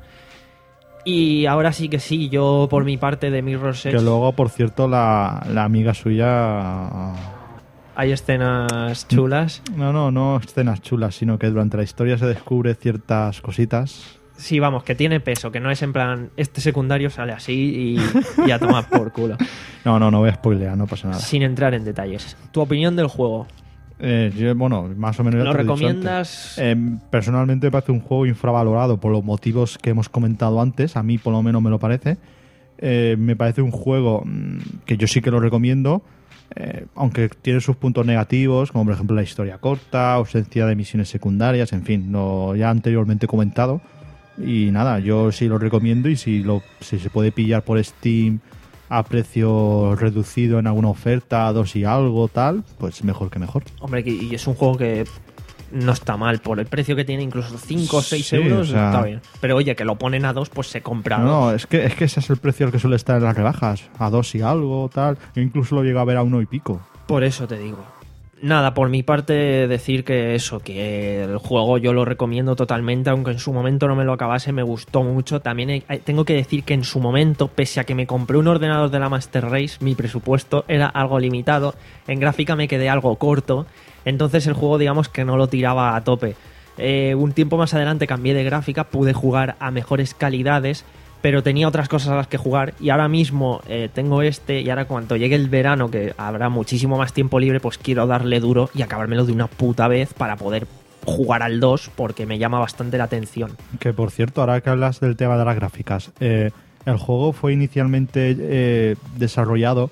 Y ahora sí que sí, yo por mi parte de Mirror's Edge Que luego, por cierto, la, la amiga suya... hay escenas chulas. No, no, no escenas chulas, sino que durante la historia se descubre ciertas cositas. Sí, vamos, que tiene peso, que no es en plan, este secundario sale así y, y a tomar por culo. No, no, no voy a spoilear, no pasa nada. Sin entrar en detalles. Tu opinión del juego. Eh, yo, bueno, más o menos... ya ¿Lo te he dicho recomiendas? antes. Eh, personalmente me parece un juego infravalorado por los motivos que hemos comentado antes. A mí por lo menos me lo parece. Eh, me parece un juego mm, que yo sí que lo recomiendo. Eh, aunque tiene sus puntos negativos, como por ejemplo la historia corta, ausencia de misiones secundarias, en fin, lo ya anteriormente comentado. Y nada, yo sí lo recomiendo, y si, lo, si se puede pillar por Steam a precio reducido en alguna oferta, dos y algo, tal, pues mejor que mejor. Hombre, que- y es un juego que no está mal. Por el precio que tiene, incluso cinco o seis Sí, euros, o sea- está bien. Pero oye, que lo ponen a dos, pues se compra. No, no, es que, es que ese es el precio al que suele estar en las rebajas, a dos y algo, tal. Yo incluso lo llego a ver a uno y pico. Por eso te digo. Nada, por mi parte decir que eso, que el juego yo lo recomiendo totalmente, aunque en su momento no me lo acabase, me gustó mucho. También he- hay- tengo que decir que en su momento, pese a que me compré un ordenador de la Master Race, mi presupuesto era algo limitado, en gráfica me quedé algo corto, entonces el juego digamos que no lo tiraba a tope. Eh, un tiempo más adelante cambié de gráfica, pude jugar a mejores calidades, pero tenía otras cosas a las que jugar, y ahora mismo eh, tengo este, y ahora cuando llegue el verano, que habrá muchísimo más tiempo libre, pues quiero darle duro y acabármelo de una puta vez para poder jugar al dos, porque me llama bastante la atención. Que por cierto, ahora que hablas del tema de las gráficas, eh, el juego fue inicialmente eh, desarrollado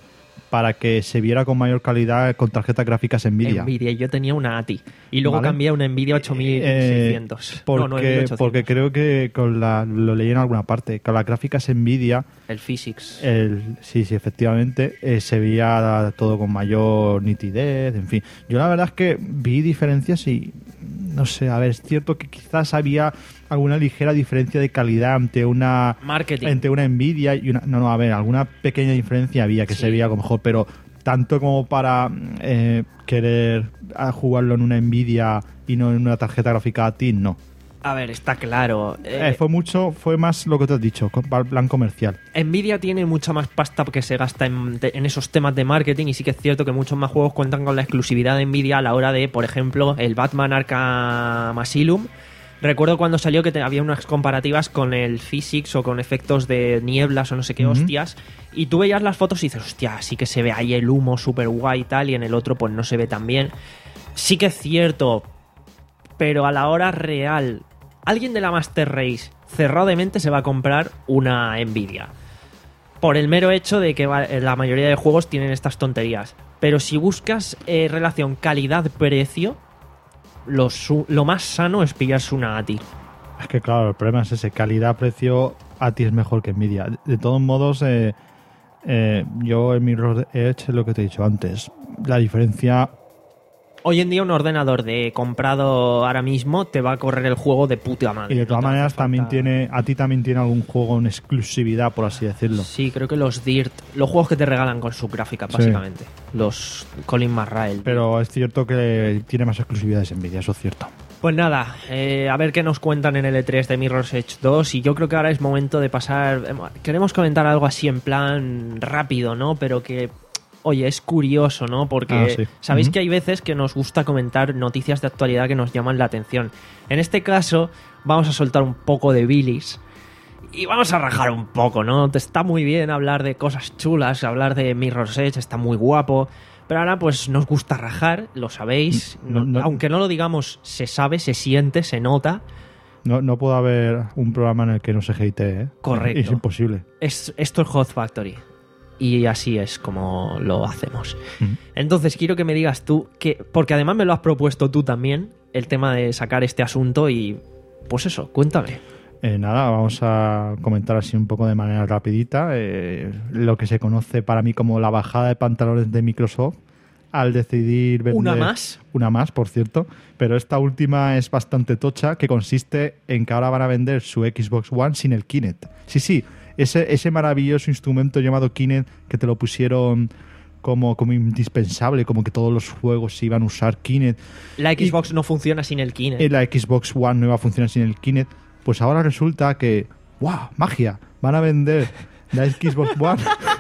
para que se viera con mayor calidad con tarjetas gráficas Nvidia. Nvidia, yo tenía una A T I y luego ¿Vale? cambié a una Nvidia ocho mil seiscientos. Eh, porque, no, nueve mil ochocientos. porque creo que con la, lo leí en alguna parte, con las gráficas Nvidia, El Physics. el, sí, sí, efectivamente, eh, se veía todo con mayor nitidez, en fin. Yo la verdad es que vi diferencias y, no sé, a ver, es cierto que quizás había alguna ligera diferencia de calidad ante una Marketing. entre una Nvidia y una... No, no, a ver, alguna pequeña diferencia había que Sí. se veía como mejor, pero tanto como para eh, querer a jugarlo en una Nvidia y no en una tarjeta gráfica A T I, no. A ver, está claro. Eh, Eh, fue mucho, fue más lo que te has dicho, con- para el plan comercial. Nvidia tiene mucha más pasta que se gasta en, te- en esos temas de marketing y sí que es cierto que muchos más juegos cuentan con la exclusividad de Nvidia a la hora de, por ejemplo, el Batman Arkham Asylum. Recuerdo cuando salió que te- había unas comparativas con el Physics o con efectos de nieblas o no sé qué Ujú. hostias y tú veías las fotos y dices, hostia, sí que se ve ahí el humo súper guay y tal y en el otro pues no se ve tan bien. Sí que es cierto, pero a la hora real, alguien de la Master Race cerrado de mente se va a comprar una Nvidia. Por el mero hecho de que va- la mayoría de juegos tienen estas tonterías. Pero si buscas eh, relación calidad-precio, lo, su- lo más sano es pillarse una A T I. Es que claro, el problema es ese, calidad-precio, A T I es mejor que Nvidia. De todos modos, eh, eh, yo en Mirror's Edge, lo que te he dicho antes, la diferencia... Hoy en día un ordenador de comprado ahora mismo te va a correr el juego de puta madre. Y de No todas te hace maneras falta- también tiene, a ti también tiene algún juego en exclusividad, por así decirlo. Sí, creo que los Dirt, los juegos que te regalan con su gráfica, Sí. básicamente. Los Colin McRae. Pero es cierto que tiene más exclusividades Nvidia, eso es cierto. Pues nada, eh, a ver qué nos cuentan en el E tres de Mirror's Edge dos y yo creo que ahora es momento de pasar... eh, Queremos comentar algo así en plan rápido, ¿no? Pero que, oye, es curioso, ¿no? Porque Ah, sí. sabéis Ujú. que hay veces que nos gusta comentar noticias de actualidad que nos llaman la atención. En este caso vamos a soltar un poco de bilis y vamos a rajar un poco, ¿no? Te está muy bien hablar de cosas chulas, hablar de Mirror's Edge, está muy guapo... Pero ahora pues nos gusta rajar, lo sabéis. No, no. Aunque no lo digamos, se sabe, se siente, se nota. No, no puede haber un programa en el que no se hatee, ¿eh? Correcto. Es imposible. Es, esto es Hot Factory. Y así es como lo hacemos. Ujú. Entonces quiero que me digas tú, que porque además me lo has propuesto tú también, el tema de sacar este asunto y pues eso, cuéntame. Eh, nada, vamos a comentar así un poco de manera rapidita eh, lo que se conoce para mí como la bajada de pantalones de Microsoft al decidir vender... ¿Una más? Una más, por cierto. Pero esta última es bastante tocha, que consiste en que ahora van a vender su Xbox One sin el Kinect. Sí, sí, ese, ese maravilloso instrumento llamado Kinect que te lo pusieron como, como indispensable, como que todos los juegos iban a usar Kinect. La Xbox no funciona sin el Kinect. Y la Xbox One no iba a funcionar sin el Kinect. Pues ahora resulta que, ¡wow! ¡Magia! Van a vender la Xbox One.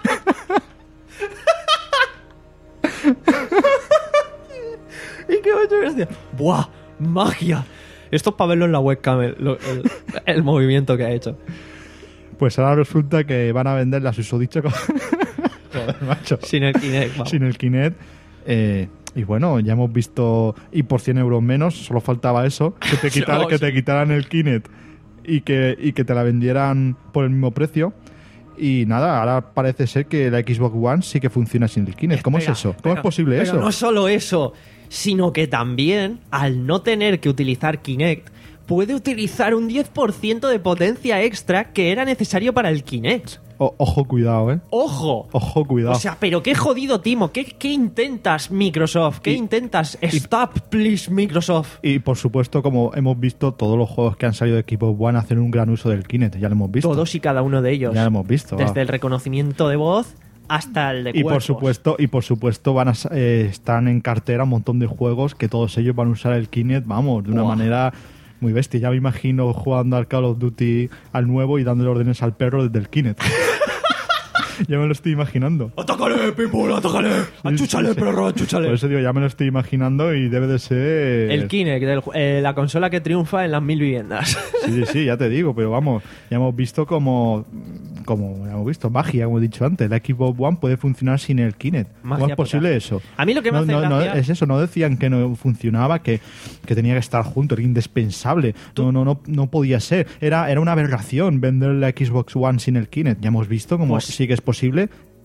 ¿Y qué me ha hecho gracia? ¡Buah! ¡Magia! Esto es para verlo en la webcam, el, lo- el- el movimiento que ha hecho. Pues ahora resulta que van a vender la susodicha con... Joder, macho. Sin el Kinect, vamos. Sin el Kinect. Eh, y bueno, ya hemos visto... Y por cien euros menos, solo faltaba eso. Que te, quitar- No, que sí. te quitaran el Kinect y que, y que te la vendieran por el mismo precio. Y nada, ahora parece ser que la Xbox One sí que funciona sin el Kinect. ¿Cómo Espera, es eso? ¿Cómo espera, es posible pero eso? no solo eso, sino que también, al no tener que utilizar Kinect, puede utilizar un diez por ciento de potencia extra que era necesario para el Kinect. O- ojo, cuidado, ¿eh? ¡Ojo! Ojo, cuidado. O sea, pero qué jodido, Timo. ¿Qué, qué intentas, Microsoft? ¿Qué Y- intentas? Stop, please, Microsoft. Y por supuesto, como hemos visto, todos los juegos que han salido de Xbox One hacen un gran uso del Kinect. Ya lo hemos visto. Todos y cada uno de ellos. Ya lo hemos visto. va. Desde el reconocimiento de voz hasta el de Y por cuerpos. supuesto, y por supuesto van a, sa- eh, están en cartera un montón de juegos que todos ellos van a usar el Kinect, vamos, de una Buah. manera muy bestia. Ya me imagino jugando al Call of Duty al nuevo y dándole órdenes al perro desde el Kinect. Ya me lo estoy imaginando. ¡Atácale, people! ¡Atácale! ¡Achúchale, Sí, sí. perro! ¡Achúchale! Por eso digo, ya me lo estoy imaginando y debe de ser... El Kinect, del ju- eh, la consola que triunfa en las mil viviendas. Sí, sí, sí, ya te digo, pero vamos, ya hemos visto como, como ya hemos visto, magia, como he dicho antes. La Xbox One puede funcionar sin el Kinect. Magia ¿Cómo es posible total. eso? A mí lo que me no, hace no, no, gracia- es eso, no decían que no funcionaba, que, que tenía que estar junto, era indispensable. No, no, no, no podía ser. Era, era una aberración vender la Xbox One sin el Kinect. Ya hemos visto cómo Pues- sí que es posible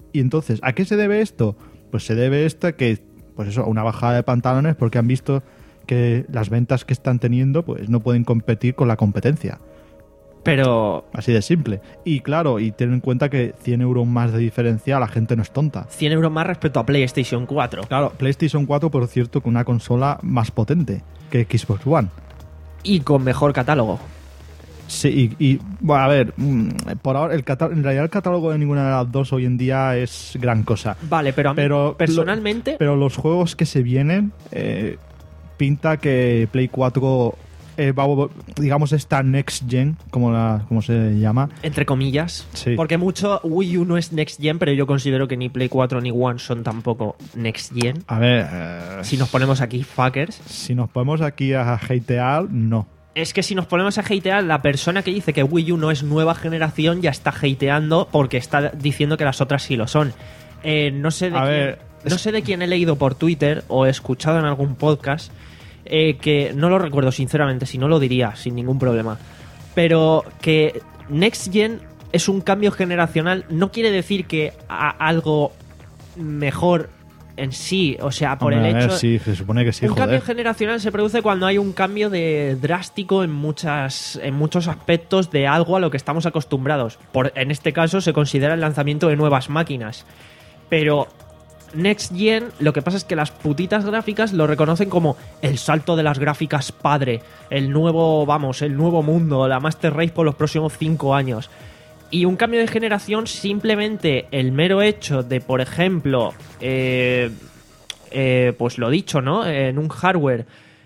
Y entonces, ¿a qué se debe esto? Pues se debe esto a que, pues eso, a una bajada de pantalones porque han visto que las ventas que están teniendo pues no pueden competir con la competencia. Pero Así de simple. Y claro, y ten en cuenta que cien euros más de diferencia, la gente no es tonta. cien euros más respecto a PlayStation cuatro. Claro, PlayStation cuatro, por cierto, con una consola más potente que Xbox One. Y con mejor catálogo. Sí, y, y bueno, a ver, mm, por ahora, el catá- en realidad el catálogo de ninguna de las dos hoy en día es gran cosa. Vale, pero a mí Pero personalmente... lo- pero los juegos que se vienen, eh, pinta que Play cuatro, eh, va, a- digamos, esta Next Gen, como, la, como se llama. Entre comillas. Sí. Porque mucho Wii U no es Next Gen, pero yo considero que ni Play cuatro ni One son tampoco Next Gen. A ver, eh, Si nos ponemos aquí fuckers. si nos ponemos aquí a hatear, no. Es que si nos ponemos a hatear, la persona que dice que Wii U no es nueva generación ya está hateando porque está diciendo que las otras sí lo son. Eh, no sé de A quién, ver, no sé de quién he leído por Twitter o he escuchado en algún podcast, eh, que no lo recuerdo sinceramente, si no lo diría sin ningún problema. Pero que Next Gen es un cambio generacional no quiere decir que a- algo mejor en sí, o sea, por Hombre, el a ver, hecho... sí, se supone que sí, un joder. cambio generacional se produce cuando hay un cambio de drástico en muchas en muchos aspectos de algo a lo que estamos acostumbrados. Por, en este caso se considera el lanzamiento de nuevas máquinas. Pero Next Gen, lo que pasa es que las putitas gráficas lo reconocen como el salto de las gráficas padre, el nuevo, vamos, el nuevo mundo, la Master Race por los próximos cinco años. Y un cambio de generación, simplemente el mero hecho de, por ejemplo, eh, eh, pues lo dicho, ¿no? En un hardware,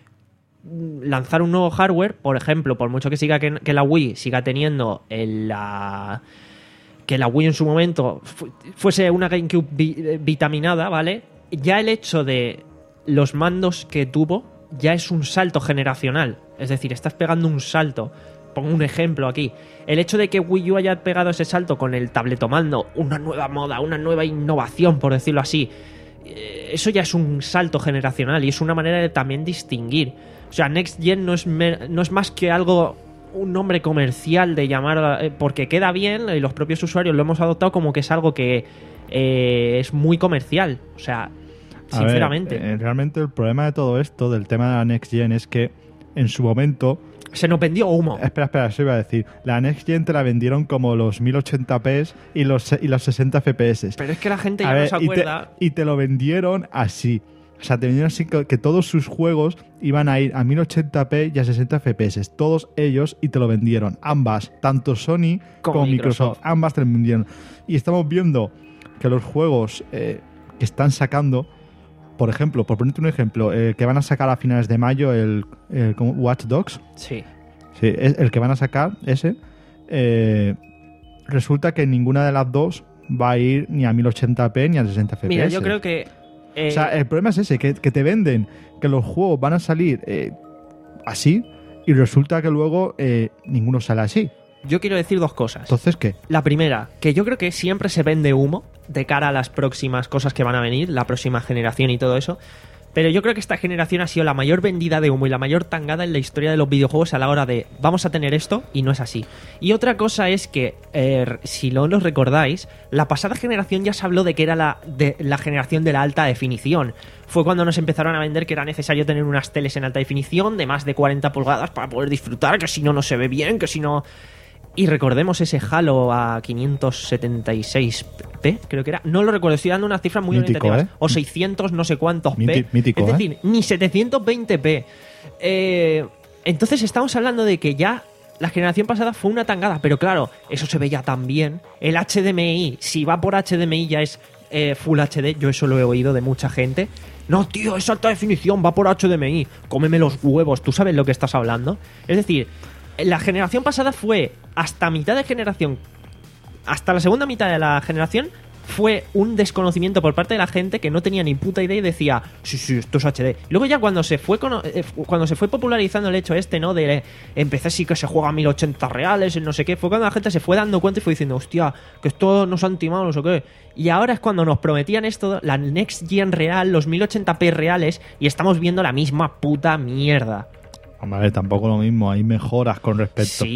lanzar un nuevo hardware, por ejemplo, por mucho que siga que, que la Wii siga teniendo el, la que la Wii en su momento fu- fuese una GameCube vi- vitaminada, ¿vale? Ya el hecho de los mandos que tuvo ya es un salto generacional. Es decir, estás pegando un salto. Pongo un ejemplo aquí. El hecho de que Wii U haya pegado ese salto con el tabletomando, una nueva moda, una nueva innovación, por decirlo así, eh, eso ya es un salto generacional y es una manera de también distinguir. O sea, Next Gen no es, mer- no es más que algo, un nombre comercial de llamar, a- eh, porque queda bien y los propios usuarios lo hemos adoptado como que es algo que eh, es muy comercial. O sea, A sinceramente. ver, eh, realmente el problema de todo esto, del tema de la Next Gen, es que en su momento... Se nos vendió humo. Espera, espera, eso iba a decir. La Next Gen te la vendieron como los mil ochenta p y los, y los sesenta F P S. Pero es que la gente A ya ver, no se y te, acuerda. y te lo vendieron así. O sea, te vendieron así que, que todos sus juegos iban a ir a mil ochenta p y a sesenta F P S. Todos ellos, y te lo vendieron. Ambas, tanto Sony Como como, Microsoft. Microsoft. Ambas te lo vendieron. Y estamos viendo que los juegos eh, que están sacando, por ejemplo, por ponerte un ejemplo, eh, que van a sacar a finales de mayo el, el ¿cómo? Watch Dogs. Sí. Sí, es el que van a sacar, ese. eh, resulta que ninguna de las dos va a ir ni a mil ochenta p ni a sesenta F P S. Mira, yo creo que... eh, O sea, el problema es ese, que, que te venden que los juegos van a salir eh, así y resulta que luego eh, ninguno sale así. yo quiero decir dos cosas. Entonces, ¿qué? La primera, que yo creo que siempre se vende humo de cara a las próximas cosas que van a venir, la próxima generación y todo eso. Pero yo creo que esta generación ha sido la mayor vendida de humo y la mayor tangada en la historia de los videojuegos a la hora de vamos a tener esto y no es así. Y otra cosa es que, eh, si no los recordáis, la pasada generación ya se habló de que era la, de, la generación de la alta definición. Fue cuando nos empezaron a vender que era necesario tener unas teles en alta definición de más de cuarenta pulgadas para poder disfrutar, que si no, no se ve bien, que si no... Y recordemos ese Halo a quinientos setenta y seis p, creo que era. No lo recuerdo, estoy dando unas cifras muy Mítico, orientativas. ¿eh? O seiscientos no sé cuántos p. Míti- mítico, es decir, ni setecientos veinte p. Eh, entonces estamos hablando de que ya la generación pasada fue una tangada. Pero claro, eso se veía tan bien. El H D M I, si va por H D M I ya es eh, Full H D. Yo eso lo he oído de mucha gente. No, tío, es alta definición, va por H D M I. Cómeme los huevos, ¿tú sabes lo que estás hablando? Es decir... La generación pasada fue hasta mitad de generación, hasta la segunda mitad de la generación, fue un desconocimiento por parte de la gente que no tenía ni puta idea y decía, sí, sí, esto es H D. Luego ya cuando se fue cono- eh, cuando se fue popularizando el hecho este, ¿no? De eh, empecé sí que se juega a mil ochenta reales, el no sé qué, fue cuando la gente se fue dando cuenta y fue diciendo, hostia, que esto nos han timado, no sé qué. Y ahora es cuando nos prometían esto, la Next Gen real, los mil ochenta p reales, y estamos viendo la misma puta mierda. Hombre, tampoco lo mismo, hay mejoras con respecto. Sí.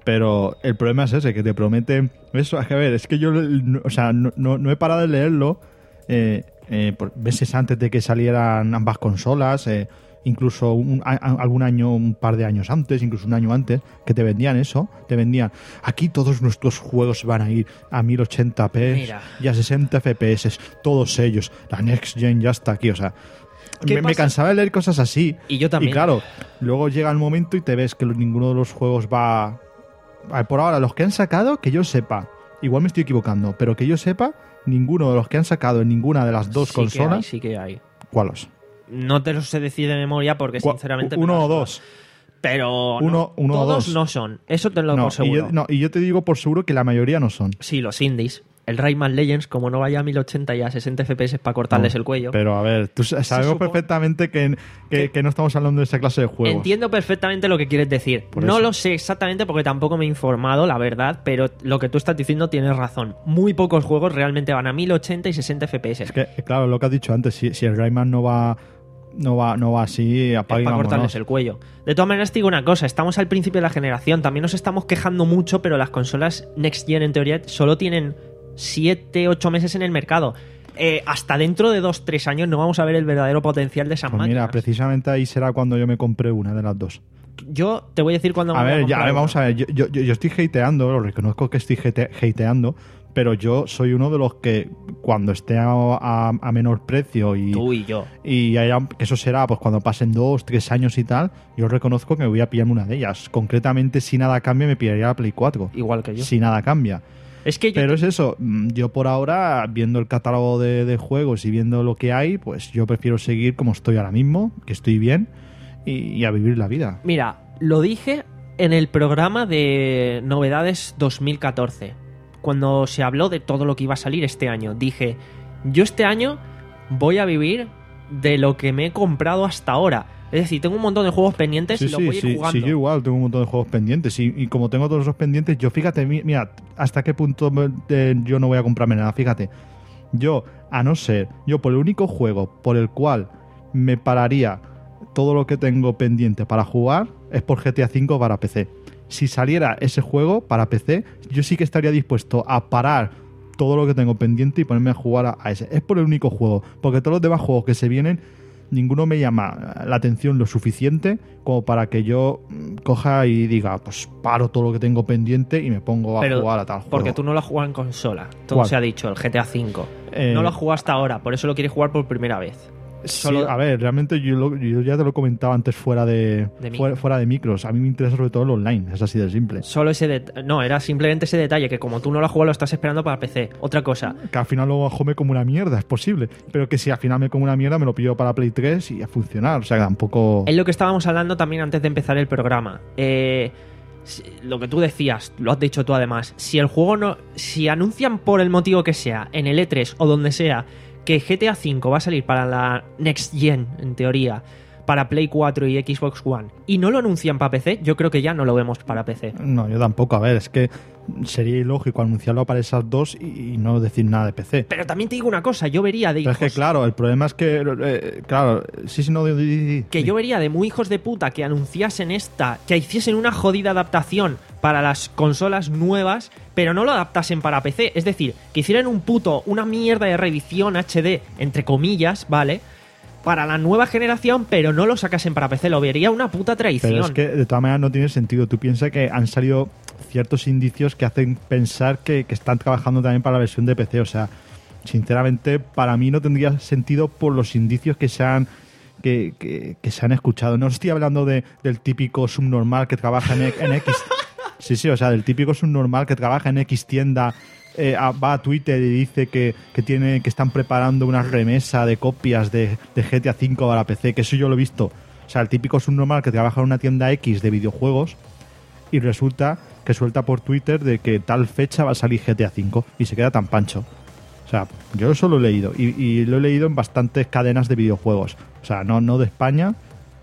Pero el problema es ese, que te prometen eso. Es que a ver, es que yo, no, o sea, no, no, no he parado de leerlo eh, eh, por meses antes de que salieran ambas consolas, eh, incluso un, a, algún año, un par de años antes, incluso un año antes, que te vendían eso, te vendían, aquí todos nuestros juegos van a ir a mil ochenta p Mira. y a sesenta F P S, todos ellos, la Next Gen ya está aquí, o sea... ¿Qué Me, pasa? me cansaba de leer cosas así. Y yo también. Y claro, luego llega el momento y te ves que ninguno de los juegos va... Por ahora, los que han sacado, que yo sepa, igual me estoy equivocando, pero que yo sepa, ninguno de los que han sacado en ninguna de las dos Sí consolas... que hay, sí que hay. ¿Cuáles? No te los sé decir de memoria porque Cua- sinceramente... me Uno las o dudo. dos. Pero Uno- no, uno o todos dos. no son. Eso te lo No, por y seguro. yo, no, y yo te digo por seguro que la mayoría no son. Sí, los indies. El Rayman Legends, como no vaya a mil ochenta y a sesenta F P S para cortarles No, el cuello. Pero a ver, tú sa- sabemos supone- perfectamente que, que, que- que no estamos hablando de esa clase de juegos. Entiendo perfectamente lo que quieres decir. Por No eso. lo sé exactamente porque tampoco me he informado, la verdad, pero lo que tú estás diciendo tienes razón. Muy pocos juegos realmente van a mil ochenta y sesenta F P S. Es que, claro, lo que has dicho antes, si, si el Rayman no va, no va, no va así, apague y para cortarles vámonos. el cuello. De todas maneras, te digo una cosa, estamos al principio de la generación, también nos estamos quejando mucho, pero las consolas Next Gen en teoría solo tienen siete ocho meses en el mercado. Eh, hasta dentro de dos tres años no vamos a ver el verdadero potencial de esas Pues mira, máquinas. precisamente ahí será cuando yo me compré una de las dos. Yo te voy a decir cuándo A me voy ver, ya, comprar a ver, vamos una. a ver, yo, yo, yo- yo estoy hateando, lo reconozco que estoy hate- hateando, pero yo soy uno de los que cuando esté a, a- a menor precio y, Tú y yo. y haya- que eso será pues cuando pasen dos, tres años y tal, yo reconozco que me voy a pillarme una de ellas. Concretamente, si nada cambia, me pillaría la Play cuatro. Igual que yo. Si nada cambia. Es que yo Pero es eso, mm, yo por ahora, viendo el catálogo de, de juegos y viendo lo que hay, pues yo prefiero seguir como estoy ahora mismo, que estoy bien, y, y a vivir la vida. Mira, lo dije en el programa de novedades dos mil catorce, cuando se habló de todo lo que iba a salir este año. Dije, yo este año voy a vivir de lo que me he comprado hasta ahora. Es decir, tengo un montón de juegos pendientes Sí, y los sí, voy a ir sí, jugando. sí, yo igual tengo un montón de juegos pendientes y, y como tengo todos esos pendientes, yo fíjate, mi- mira, hasta qué punto me- de- yo no voy a comprarme nada, fíjate. Yo, a no ser, yo por el único juego por el cual me pararía todo lo que tengo pendiente para jugar es por G T A cinco para P C. Si saliera ese juego para P C, yo sí que estaría dispuesto a parar todo lo que tengo pendiente y ponerme a jugar a, a ese. Es por el único juego, porque todos los demás juegos que se vienen, ninguno me llama la atención lo suficiente como para que yo mm, coja y diga, pues paro todo lo que tengo pendiente y me pongo a Pero jugar a tal juego. porque tú no lo has jugado en consola. Todo ¿Cuál? se ha dicho, el G T A cinco. Eh, No lo has jugado hasta ahora, por eso lo quieres jugar por primera vez. Sí, Solo- a ver, realmente yo, lo- yo ya te lo comentaba antes fuera de, De micro. fuera, fuera de micros. A mí me interesa sobre todo el online, es así de simple. Solo ese detalle. No, era simplemente ese detalle que como tú no lo has jugado, lo estás esperando para P C. Otra cosa. Que al final luego me como una mierda, es posible. Pero que si al final me como una mierda, me lo pillo para Play tres y a funcionar. O sea, que tampoco... Es lo que estábamos hablando también antes de empezar el programa. Eh, si- lo que tú decías, lo has dicho tú además. Si el juego no. Si anuncian por el motivo que sea, en el E tres o donde sea, que G T A cinco va a salir para la Next Gen, en teoría, para Play cuatro y Xbox One, y no lo anuncian para P C, yo creo que ya no lo vemos para P C. No, yo tampoco. A ver, es que sería ilógico anunciarlo para esas dos y, y no decir nada de P C. Pero también te digo una cosa, yo vería de Pero es hijos. que, claro, el problema es que... eh, claro, sí, sí, no... di- di- di- Que yo vería de muy hijos de puta que anunciasen esta, que hiciesen una jodida adaptación para las consolas nuevas, pero no lo adaptasen para P C. Es decir, que hicieran un puto, una mierda de reedición H D, entre comillas, ¿vale? Para la nueva generación, pero no lo sacasen para P C. Lo vería una puta traición. Pero es que de todas maneras no tiene sentido. Tú piensas que han salido ciertos indicios que hacen pensar que, que están trabajando también para la versión de P C. O sea, sinceramente, para mí no tendría sentido por los indicios que se han que, que- que se han escuchado. No estoy hablando de, del típico subnormal que trabaja en, en X. Sí, sí, o sea, del típico subnormal que trabaja en X tienda. eh, a- va a Twitter y dice que, que tiene que están preparando una remesa de copias de, de G T A cinco para P C, que eso yo lo he visto. O sea, el típico subnormal que trabaja en una tienda X de videojuegos y resulta que suelta por Twitter de que tal fecha va a salir G T A cinco y se queda tan pancho. O sea, yo eso lo he leído y, y lo he leído en bastantes cadenas de videojuegos. O sea, no, no de España,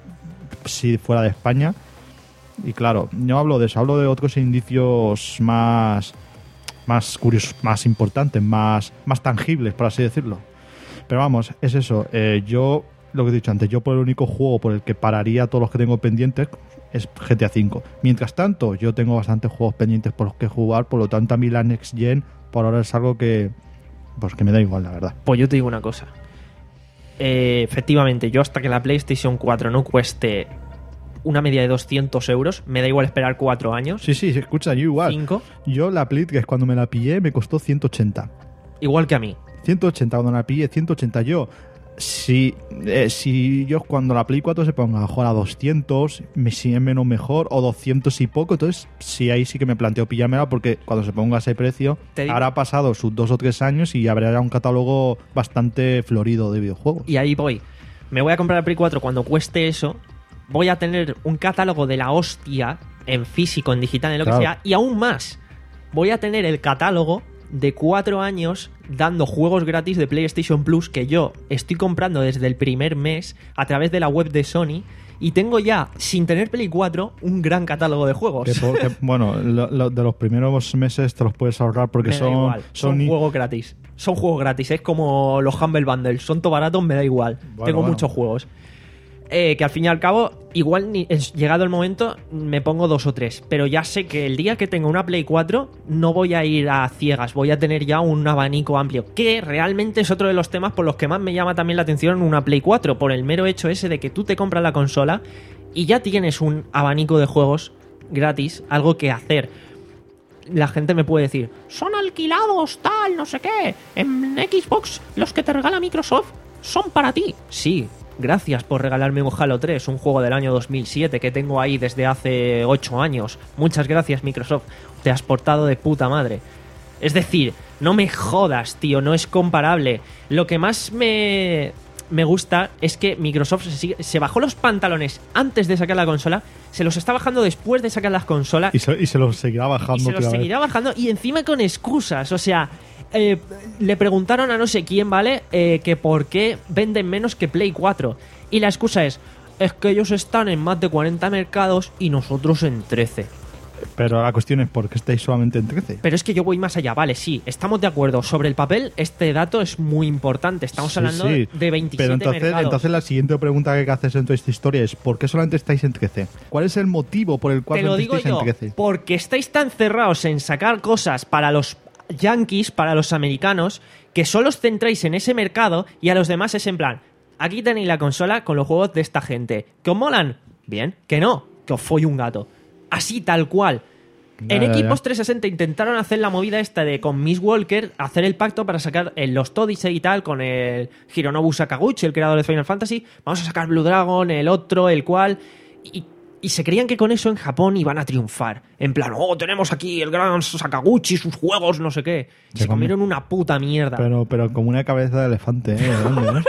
sí fuera de España. Y claro, no hablo de eso, hablo de otros indicios más más curiosos, más importantes, más, más tangibles, por así decirlo. Pero vamos, es eso. Eh, yo, lo que he dicho antes, yo por el único juego por el que pararía todos los que tengo pendientes, es G T A cinco. Mientras tanto, yo tengo bastantes juegos pendientes por los que jugar, por lo tanto a mí la Next Gen por ahora es algo que pues que me da igual, la verdad. Pues yo te digo una cosa. Eh, efectivamente, yo hasta que la PlayStation cuatro no cueste una media de doscientos euros, me da igual esperar cuatro años. Sí, sí, escucha, yo igual. Cinco. Yo la Play tres cuando me la pillé me costó ciento ochenta. Igual que a mí. ciento ochenta cuando la pillé, ciento ochenta yo. Si, eh, si yo cuando la Play cuatro se ponga a jugar a doscientos, me sigue menos mejor, o doscientos y poco, entonces sí, ahí sí que me planteo pillármela, porque cuando se ponga a ese precio, habrá pasado sus dos o tres años y habrá ya un catálogo bastante florido de videojuegos. Y ahí voy. Me voy a comprar la Play cuatro cuando cueste eso. Voy a tener un catálogo de la hostia en físico, en digital, en lo Claro. que sea. Y aún más, voy a tener el catálogo de cuatro años dando juegos gratis de PlayStation Plus que yo estoy comprando desde el primer mes a través de la web de Sony, y tengo ya, sin tener Play cuatro, un gran catálogo de juegos. Que por- que, bueno, lo, lo de los primeros meses te los puedes ahorrar porque Me da son, igual, son Sony- juegos gratis. Son juegos gratis, es como los Humble Bundles, son todo baratos, me da igual. Bueno, Tengo bueno. muchos juegos. Eh, que al fin y al cabo, igual ni, es- llegado el momento, me pongo dos o tres. Pero ya sé que el día que tenga una Play cuatro, no voy a ir a ciegas, voy a tener ya un abanico amplio. Que realmente es otro de los temas por los que más me llama también la atención una Play cuatro, por el mero hecho ese de que tú te compras la consola y ya tienes un abanico de juegos gratis, algo que hacer. La gente me puede decir, son alquilados, tal, no sé qué. En Xbox, los que te regala Microsoft son para ti. Sí, gracias por regalarme un Halo tres, un juego del año dos mil siete que tengo ahí desde hace ocho años. Muchas gracias, Microsoft. Te has portado de puta madre. Es decir, no me jodas, tío, no es comparable. Lo que más me, me gusta es que Microsoft se, sigue- se bajó los pantalones antes de sacar la consola, se los está bajando después de sacar las consolas y, se, y se los seguirá bajando. y se los otra vez. seguirá bajando, y encima con excusas. O sea, eh, le preguntaron a no sé quién, ¿vale? Eh, que por qué venden menos que Play cuatro. Y la excusa es, es que ellos están en más de cuarenta mercados y nosotros en trece. Pero la cuestión es por qué estáis solamente en trece. Pero es que yo voy más allá, vale, sí, estamos de acuerdo. Sobre el papel, este dato es muy importante. Estamos Sí, hablando sí. de veintisiete Pero entonces, mercados. entonces la siguiente pregunta que hay que hacer en toda esta historia es ¿por qué solamente estáis en trece? ¿Cuál es el motivo por el cual Te lo solamente digo estáis yo, en trece? porque estáis tan cerrados en sacar cosas para los yankees, para los americanos, que solo os centráis en ese mercado y a los demás es en plan, aquí tenéis la consola con los juegos de esta gente. ¿Que os molan? Bien. ¿Que no? Que os folle un gato. Así, tal cual. Ya, En ya, ya. Xbox trescientos sesenta intentaron hacer la movida esta de con Miss Walker, hacer el pacto para sacar en los Odyssey y tal, con el Hironobu Sakaguchi, el creador de Final Fantasy. Vamos a sacar Blue Dragon, el otro, el cual. Y, y se creían que con eso en Japón iban a triunfar. En plan, oh, tenemos aquí el gran Sakaguchi, sus juegos, no sé qué. Y Se se come- comieron una puta mierda. Pero, pero como una cabeza de elefante, ¿eh? ¿Dónde, eh?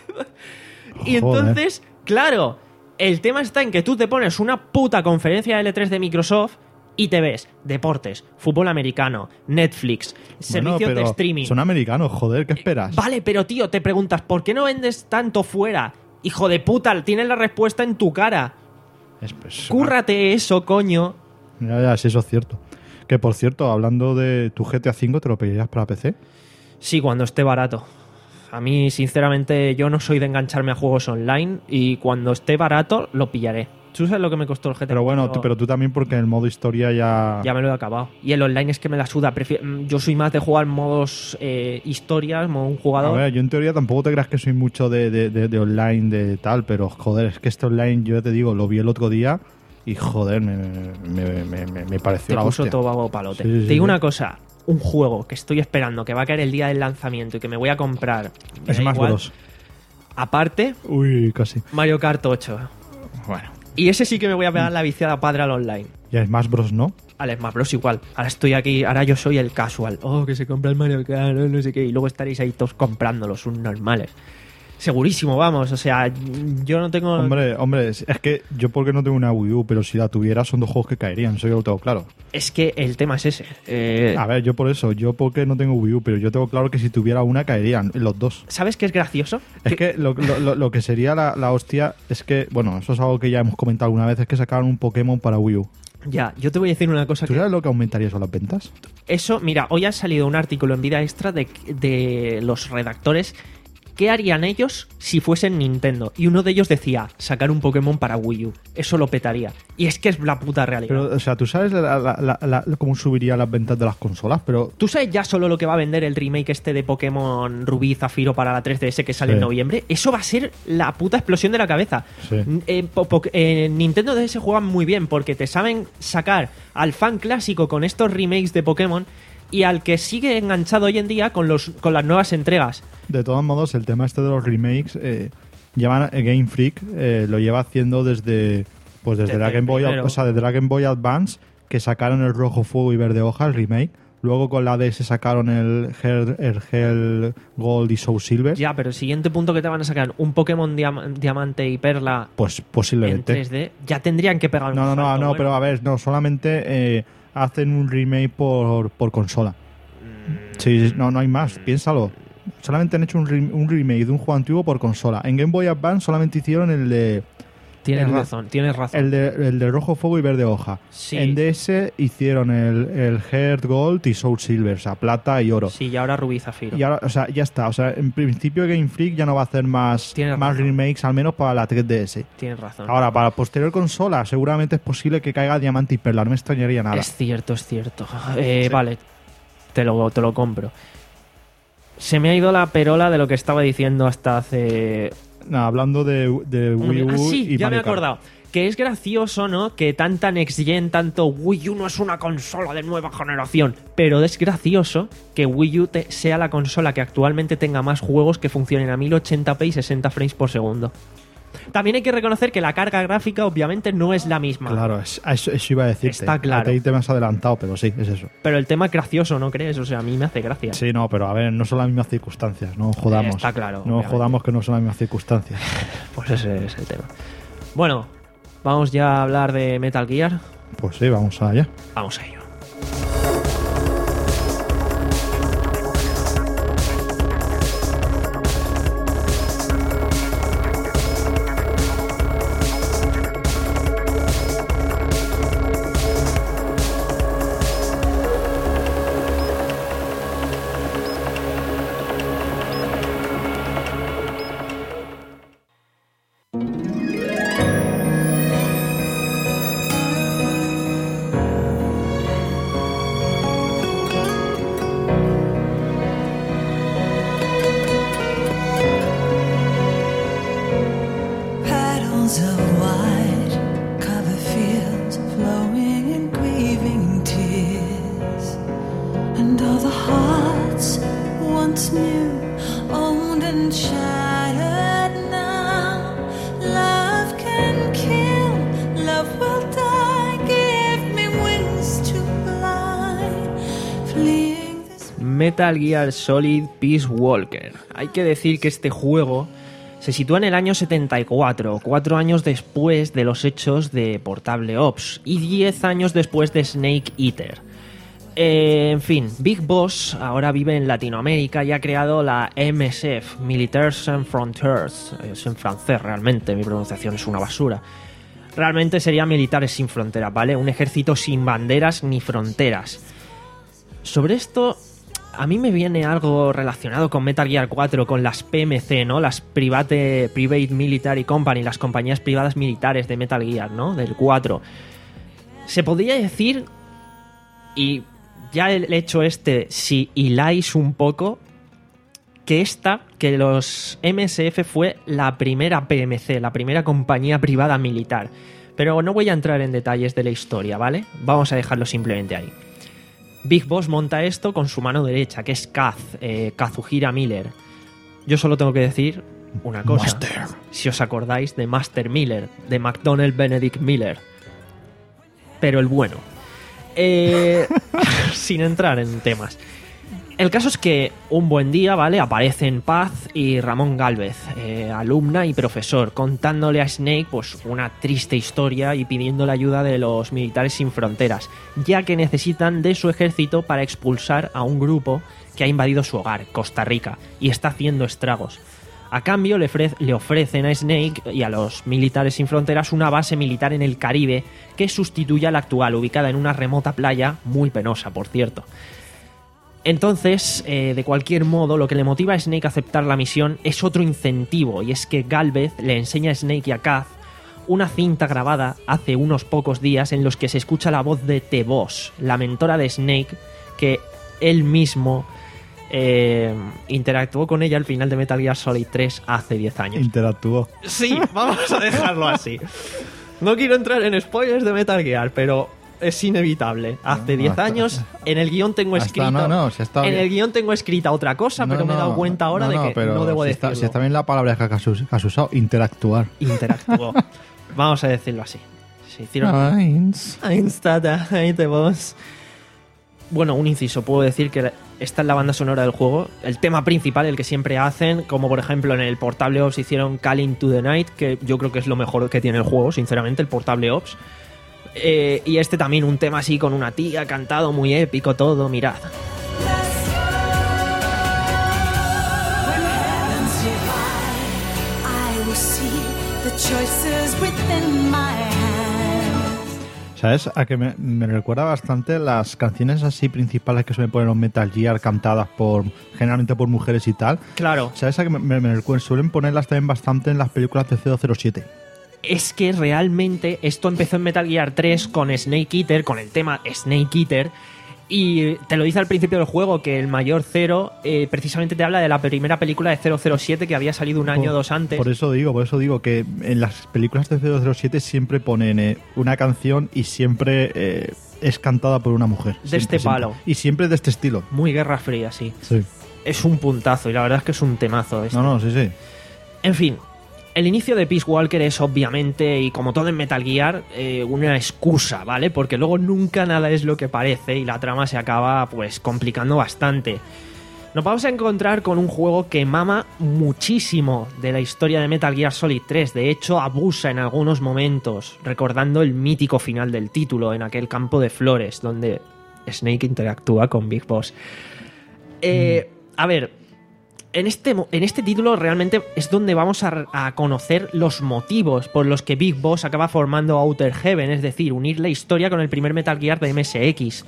Y Joder. entonces, claro, el tema está en que tú te pones una puta conferencia de L tres de Microsoft y te ves deportes, fútbol americano, Netflix, Bueno, servicios de pero streaming. son americanos, joder, ¿qué esperas? Vale, pero tío, te preguntas, ¿por qué no vendes tanto fuera? Hijo de puta, tienes la respuesta en tu cara. Es- pues, Cúrrate eso, coño. Ya, ya, sí, eso es cierto. Que por cierto, hablando de tu G T A cinco, ¿te lo pedirías para P C? Sí, cuando esté barato. A mí, sinceramente, yo no soy de engancharme a juegos online y cuando esté barato lo pillaré. ¿Tú sabes lo que me costó el G T A? Pero bueno, Pero- tú- pero tú también porque el modo historia ya... Ya me lo he acabado. Y el online es que me la suda. Prefiero- mm, yo soy más de jugar modos eh, historias, modo un A jugador. ver, yo en teoría tampoco te creas que soy mucho de, de- de- de online, de tal, pero joder, es que este online, yo te digo, lo vi el otro día y joder, me, me, me, me- me pareció Te la puso hostia. todo vago palote. Sí, sí, Te digo sí. una cosa. Un juego que estoy esperando, que va a caer el día del lanzamiento y que me voy a comprar. me da Smash igual. Bros. Aparte, Uy, casi. Mario Kart ocho. Bueno. Y ese sí que me voy a pegar la viciada padre al online. Y a Smash Bros, ¿no? Al Smash Bros igual. Ahora estoy aquí, ahora yo soy el casual. Oh, que se compra el Mario Kart, oh, no sé qué. Y luego estaréis ahí todos comprándolos, un normales. Segurísimo, vamos. O sea, yo no tengo... Hombre, hombre, es es que yo porque no tengo una Wii U, pero si la tuviera son dos juegos que caerían, eso yo lo tengo claro. Es que el tema es ese. Eh, A ver, yo por eso, yo porque no tengo Wii U, pero yo tengo claro que si tuviera una caerían los dos. ¿Sabes qué es gracioso? Es que lo, lo- lo- lo que sería la, la hostia es que, bueno, eso es algo que ya hemos comentado alguna vez, es que sacaron un Pokémon para Wii U. Ya, yo te voy a decir una cosa ¿Tú que... sabes lo que aumentaría eso las ventas? Eso, mira, hoy ha salido un artículo en Vida Extra de, de los redactores ¿qué harían ellos si fuesen Nintendo? Y uno de ellos decía, sacar un Pokémon para Wii U. Eso lo petaría. Y es que es la puta realidad. Pero, o sea, ¿tú sabes la, la, la, la, cómo subiría las ventas de las consolas? Pero ¿Tú sabes ya solo lo que va a vender el remake este de Pokémon Rubí y Zafiro para la tres D S que sale Sí. en noviembre? Eso va a ser la puta explosión de la cabeza. Sí. Eh, po- po- eh, Nintendo D S juegan muy bien porque te saben sacar al fan clásico con estos remakes de Pokémon y al que sigue enganchado hoy en día con, los, con las nuevas entregas. de todos modos, el tema este de los remakes, eh, llevan, eh, Game Freak eh, lo lleva haciendo desde pues desde Desde la Game Boy, primero. o sea, desde la Game Boy Advance, que sacaron el Rojo Fuego y Verde Hoja, el remake. Luego con la D S sacaron el Hell, el Hell Gold y Soul Silver. Ya, pero el siguiente punto que te van a sacar, un Pokémon Diam- Diamante y Perla Pues en posiblemente. tres D, ya tendrían que pegar un No, no, no, salto no, bueno. pero a ver, no, solamente eh, hacen un remake por, por consola. Sí, no, no hay más, piénsalo. Solamente han hecho un, re- un remake de un juego antiguo por consola. En Game Boy Advance solamente hicieron el de Tienes el- razón, tienes razón. el de, el de Rojo Fuego y Verde Hoja. Sí. En D S hicieron el, el Heart Gold y Soul Silver, o sea, plata y oro. Sí, y ahora Rubí y Zafiro. Y ahora, o sea, ya está. O sea, en principio Game Freak ya no va a hacer más, Tienes más razón. remakes, al menos para la tres D S. Tienes razón. Ahora, para posterior consola, seguramente es posible que caiga Diamante y Perla. No me extrañaría nada. Es cierto, es cierto. Eh, Sí. Vale, te lo, te lo compro. Se me ha ido la perola de lo que estaba diciendo hasta hace... No, hablando de, de Wii U Ah, sí, y ya me he Mario Kart. acordado. Que es gracioso, ¿no? Que tanta Next Gen, tanto Wii U no es una consola de nueva generación. Pero es gracioso que Wii U te- sea la consola que actualmente tenga más juegos que funcionen a mil ochenta p y sesenta frames por segundo. También hay que reconocer que la carga gráfica obviamente no es la misma. Claro, es- eso, eso iba a decirte. Está claro. A ti te me has adelantado, pero sí, es eso. Pero el tema es gracioso, ¿no crees? O sea, a mí me hace gracia. Sí, no, pero a ver, no son las mismas circunstancias, no jodamos. Está claro, No obviamente. jodamos que no son las mismas circunstancias. Pues ese es el tema. Bueno, vamos ya a hablar de Metal Gear. Pues sí, vamos allá. Vamos a ello. Paddles of white cover fields flowing in grieving tears, and all the hearts once new, owned and shattered now. Love can kill, love will die. Give me wings to fly, fleeing this. Metal Gear Solid Peace Walker. Hay que decir que este juego se sitúa en el año setenta y cuatro, cuatro años después de los hechos de Portable Ops y diez años después de Snake Eater. Eh, en fin, Big Boss ahora vive en Latinoamérica y ha creado la M S F, Militaires Sans Frontières. Es en francés realmente, mi pronunciación es una basura. Realmente sería Militares sin Fronteras, ¿vale? Un ejército sin banderas ni fronteras. Sobre esto, a mí me viene algo relacionado con Metal Gear cuatro, con las P M C, ¿no? Las Private, Private Military Company, las compañías privadas militares de Metal Gear, ¿no? Del cuatro. Se podría decir, y ya el hecho este, si hiláis un poco, que esta, que los M S F fue la primera P M C, la primera compañía privada militar. Pero no voy a entrar en detalles de la historia, ¿vale? Vamos a dejarlo simplemente ahí. Big Boss monta esto con su mano derecha, que es Kaz, eh, Kazuhira Miller. Yo solo tengo que decir una cosa. Master. Si os acordáis de Master Miller, de McDonnell Benedict Miller. Pero el bueno. Eh, sin entrar en temas. El caso es que un buen día, ¿vale? Aparecen Paz y Ramón Gálvez, eh, alumna y profesor, contándole a Snake pues una triste historia y pidiendo la ayuda de los Militares Sin Fronteras, ya que necesitan de su ejército para expulsar a un grupo que ha invadido su hogar, Costa Rica, y está haciendo estragos. A cambio le, ofre- le ofrecen a Snake y a los Militares Sin Fronteras una base militar en el Caribe que sustituye a la actual, ubicada en una remota playa, muy penosa, por cierto. Entonces, eh, de cualquier modo, lo que le motiva a Snake a aceptar la misión es otro incentivo, y es que Galvez le enseña a Snake y a Kaz una cinta grabada hace unos pocos días en los que se escucha la voz de T-Boss, la mentora de Snake, que él mismo eh, interactuó con ella al final de Metal Gear Solid tres hace diez años. Interactuó. Sí, vamos a dejarlo así. No quiero entrar en spoilers de Metal Gear, pero es inevitable. Hace diez hasta- años, en el guión tengo hasta- escrito. no, no, si está en bien. el guión tengo escrita otra cosa, No, pero me he dado no, cuenta ahora no, de no, que pero no debo si decirlo. está, si está bien la palabra que has, us- que has usado, interactuar. Interactuó. Vamos a decirlo así. Se hicieron. Nice. Instada, ahí te vas. Bueno, un inciso, puedo decir que esta es la banda sonora del juego, el tema principal, el que siempre hacen, como por ejemplo en el Portable Ops hicieron Calling to the Night, que yo creo que es lo mejor que tiene el juego, sinceramente, el Portable Ops. Eh, y este también, un tema así con una tía, cantado, muy épico todo, mirad. When heavens divide, I will see the choices within my hands. ¿Sabes? A que me, me recuerda bastante las canciones así principales que suelen poner los Metal Gear cantadas por generalmente por mujeres y tal. Claro, ¿Sabes? A que me, me, me recuerda? Suelen ponerlas también bastante en las películas de cero cero siete. es que realmente esto empezó en Metal Gear tres con Snake Eater, con el tema Snake Eater, y te lo dice al principio del juego que el Mayor Zero eh, precisamente te habla de la primera película de cero cero siete que había salido un año o dos antes. Por eso digo, por eso digo que en las películas de cero cero siete siempre ponen eh, una canción y siempre eh, es cantada por una mujer. De Siempre, este siempre. palo. Y siempre de este estilo. Muy Guerra Fría, sí. Sí. Es un puntazo y la verdad es que es un temazo este. No, no, sí, sí. En fin, el inicio de Peace Walker es obviamente, y como todo en Metal Gear, eh, una excusa, ¿vale? Porque luego nunca nada es lo que parece y la trama se acaba pues complicando bastante. Nos vamos a encontrar con un juego que mama muchísimo de la historia de Metal Gear Solid tres. De hecho, abusa en algunos momentos, recordando el mítico final del título en aquel campo de flores donde Snake interactúa con Big Boss. Eh, a ver, en este, mo- en este título realmente es donde vamos a, a conocer los motivos por los que Big Boss acaba formando Outer Heaven, es decir, unir la historia con el primer Metal Gear de M S X.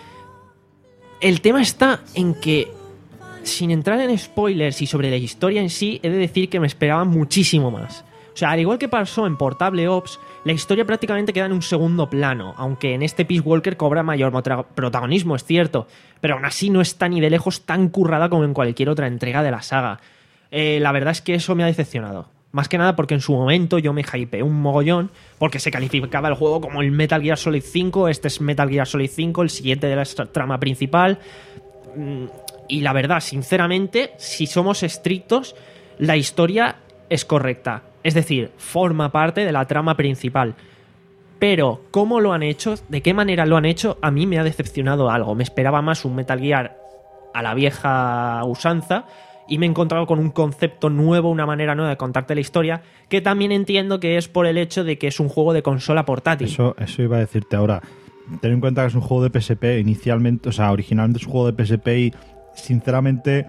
El tema está en que, sin entrar en spoilers y sobre la historia en sí, he de decir que me esperaba muchísimo más. O sea, al igual que pasó en Portable Ops, la historia prácticamente queda en un segundo plano, aunque en este Peace Walker cobra mayor motra- protagonismo, es cierto, pero aún así no está ni de lejos tan currada como en cualquier otra entrega de la saga. Eh, la verdad es que eso me ha decepcionado. Más que nada porque en su momento yo me hypeé un mogollón, porque se calificaba el juego como el Metal Gear Solid cinco, este es Metal Gear Solid cinco, el siguiente de la esta- trama principal. Mm, Y la verdad, sinceramente, si somos estrictos, la historia es correcta. Es decir, forma parte de la trama principal. Pero, ¿cómo lo han hecho? ¿De qué manera lo han hecho? A mí me ha decepcionado algo. Me esperaba más un Metal Gear a la vieja usanza y me he encontrado con un concepto nuevo, una manera nueva de contarte la historia, que también entiendo que es por el hecho de que es un juego de consola portátil. Eso, eso iba a decirte ahora. Ten en cuenta que es un juego de P S P inicialmente, o sea, originalmente es un juego de P S P y sinceramente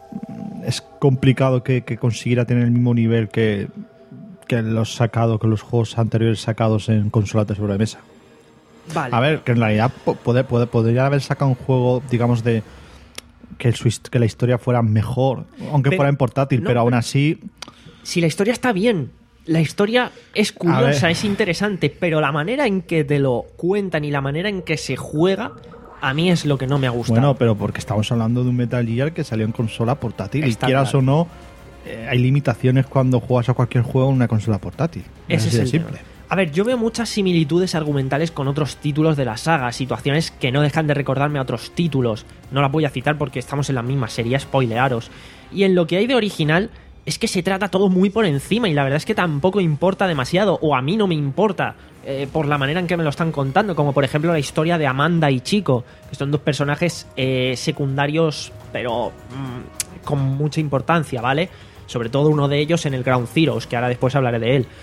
es complicado que, que consiguiera tener el mismo nivel que, que los sacados, que los juegos anteriores sacados en consolas de sobremesa. Vale. A ver, que en realidad po- poder, poder- podría haber sacado un juego, digamos, de que, su hist- que la historia fuera mejor, aunque Pero- fuera en portátil, no, pero aún pero- así, Si la historia está bien, la historia es curiosa, ver. es interesante, pero la manera en que te lo cuentan y la manera en que se juega, a mí es lo que no me ha gustado. bueno, pero porque estamos hablando de un Metal Gear que salió en consola portátil Está y quieras claro. o no, eh, hay limitaciones cuando juegas a cualquier juego en una consola portátil. Ese así es de el simple. tema. A ver, yo veo muchas similitudes argumentales con otros títulos de la saga, situaciones que no dejan de recordarme a otros títulos. No las voy a citar porque estamos en la misma serie, spoilearos. Y en lo que hay de original es que se trata todo muy por encima y la verdad es que tampoco importa demasiado, o a mí no me importa, eh, por la manera en que me lo están contando, como por ejemplo la historia de Amanda y Chico, que son dos personajes eh, secundarios, pero mm, con mucha importancia, ¿vale? Sobre todo uno de ellos en el Ground Zeroes, que ahora después hablaré de él.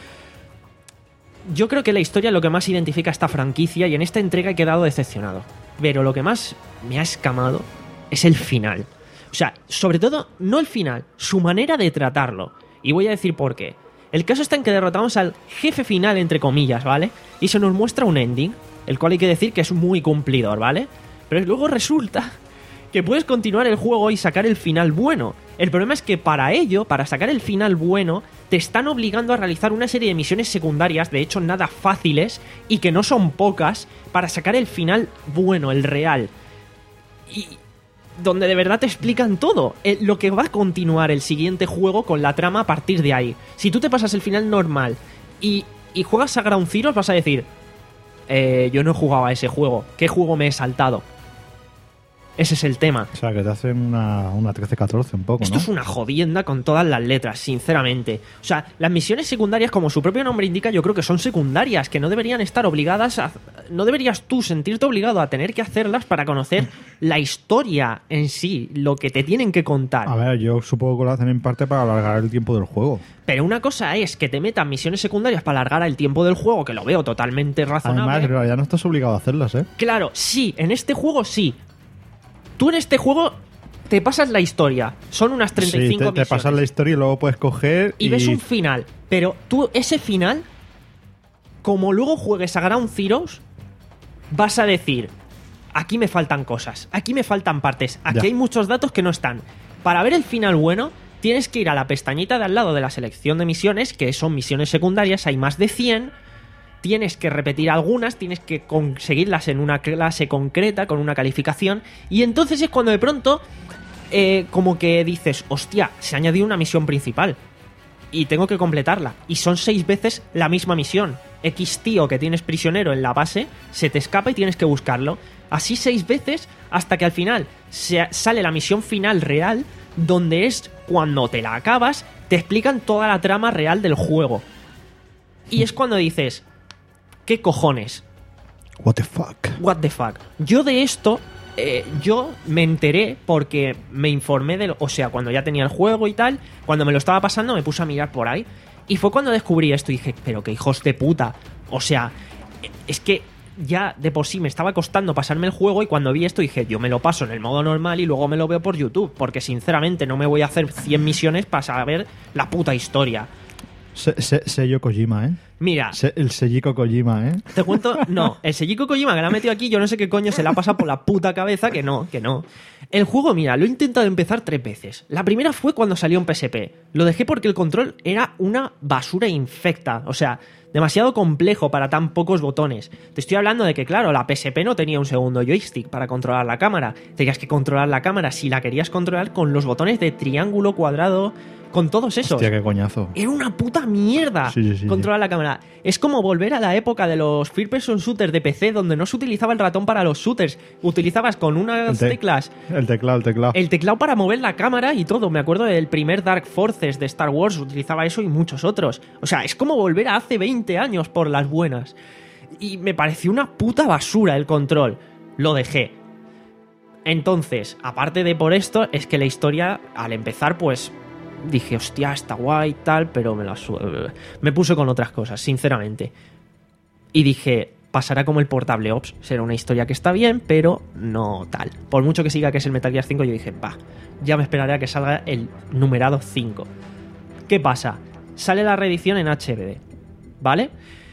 Yo creo que la historia es lo que más identifica a esta franquicia y en esta entrega he quedado decepcionado. Pero lo que más me ha escamado es el final. O sea, sobre todo, no el final, su manera de tratarlo. Y voy a decir por qué. El caso está en que derrotamos al jefe final, entre comillas, ¿vale? Y se nos muestra un ending, el cual hay que decir que es muy cumplidor, ¿vale? Pero luego resulta que puedes continuar el juego y sacar el final bueno. El problema es que para ello, para sacar el final bueno, te están obligando a realizar una serie de misiones secundarias, de hecho nada fáciles, y que no son pocas, para sacar el final bueno, el real. Y donde de verdad te explican todo, eh, lo que va a continuar el siguiente juego con la trama a partir de ahí. Si tú te pasas el final normal y, y juegas a Ground Zeroes, vas a decir, eh, yo no he jugado a ese juego, ¿qué juego me he saltado? Ese es el tema. O sea, que te hacen una, una trece catorce un poco, Esto ¿no? es una jodienda con todas las letras, sinceramente. O sea, las misiones secundarias, como su propio nombre indica, yo creo que son secundarias, que no deberían estar obligadas a... No deberías tú sentirte obligado a tener que hacerlas para conocer la historia en sí, lo que te tienen que contar. A ver, yo supongo que lo hacen en parte para alargar el tiempo del juego. Pero una cosa es que te metan misiones secundarias para alargar el tiempo del juego, que lo veo totalmente razonable. Además, en realidad no estás obligado a hacerlas, ¿eh? Claro, sí, en este juego sí. Tú en este juego te pasas la historia. Son unas treinta y cinco sí, te, te misiones. pasas la historia y luego puedes coger Y, ves un final. Pero tú, ese final, como luego juegues a Ground Zeroes, vas a decir, aquí me faltan cosas, aquí me faltan partes, aquí Ya. hay muchos datos que no están. Para ver el final bueno, tienes que ir a la pestañita de al lado de la selección de misiones, que son misiones secundarias, hay más de cien. Tienes que repetir algunas, tienes que conseguirlas en una clase concreta, con una calificación, y entonces es cuando de pronto, eh, como que dices, hostia, se ha añadido una misión principal, y tengo que completarla, y son seis veces la misma misión. X tío que tienes prisionero en la base, se te escapa y tienes que buscarlo. Así seis veces, hasta que al final se sale la misión final real, donde es cuando te la acabas, te explican toda la trama real del juego. Y es cuando dices, ¿qué cojones? What the fuck. What the fuck. Yo de esto, eh, yo me enteré porque me informé de lo, o sea, cuando ya tenía el juego y tal, cuando me lo estaba pasando me puse a mirar por ahí y fue cuando descubrí esto y dije, pero qué hijos de puta. O sea, es que ya de por sí me estaba costando pasarme el juego y cuando vi esto dije, yo me lo paso en el modo normal y luego me lo veo por YouTube, porque sinceramente no me voy a hacer cien misiones para saber la puta historia. Se, se, sello Kojima, ¿eh? Mira, Se, el sellico Kojima, ¿eh? te cuento, no, el Seijiko Kojima que la ha metido aquí, yo no sé qué coño se la ha pasado por la puta cabeza, que no, que no. El juego, mira, lo he intentado empezar tres veces. La primera fue cuando salió en P S P. Lo dejé porque el control era una basura infecta, o sea, demasiado complejo para tan pocos botones. Te estoy hablando de que, claro, la P S P no tenía un segundo joystick para controlar la cámara. Tenías que controlar la cámara, si la querías controlar, con los botones de triángulo, cuadrado, con todos esos. Hostia, qué coñazo. Era una puta mierda Sí, sí, sí, controlar la cámara. Es como volver a la época de los first person shooters de P C, donde no se utilizaba el ratón para los shooters. Utilizabas con unas El te- teclas El teclado, el teclado. el teclado para mover la cámara y todo. Me acuerdo del primer Dark Forces de Star Wars, utilizaba eso y muchos otros. O sea, es como volver a hace veinte años por las buenas. Y me pareció una puta basura el control. Lo dejé. Entonces, aparte de por esto, es que la historia, al empezar, pues dije, hostia, está guay y tal, pero me la su- me puse con otras cosas, sinceramente. Y dije, pasará como el Portable Ops, será una historia que está bien, pero no tal. Por mucho que siga que es el Metal Gear cinco, yo dije, va, ya me esperaré a que salga el numerado cinco. ¿Qué pasa? Sale la reedición en H D, ¿vale?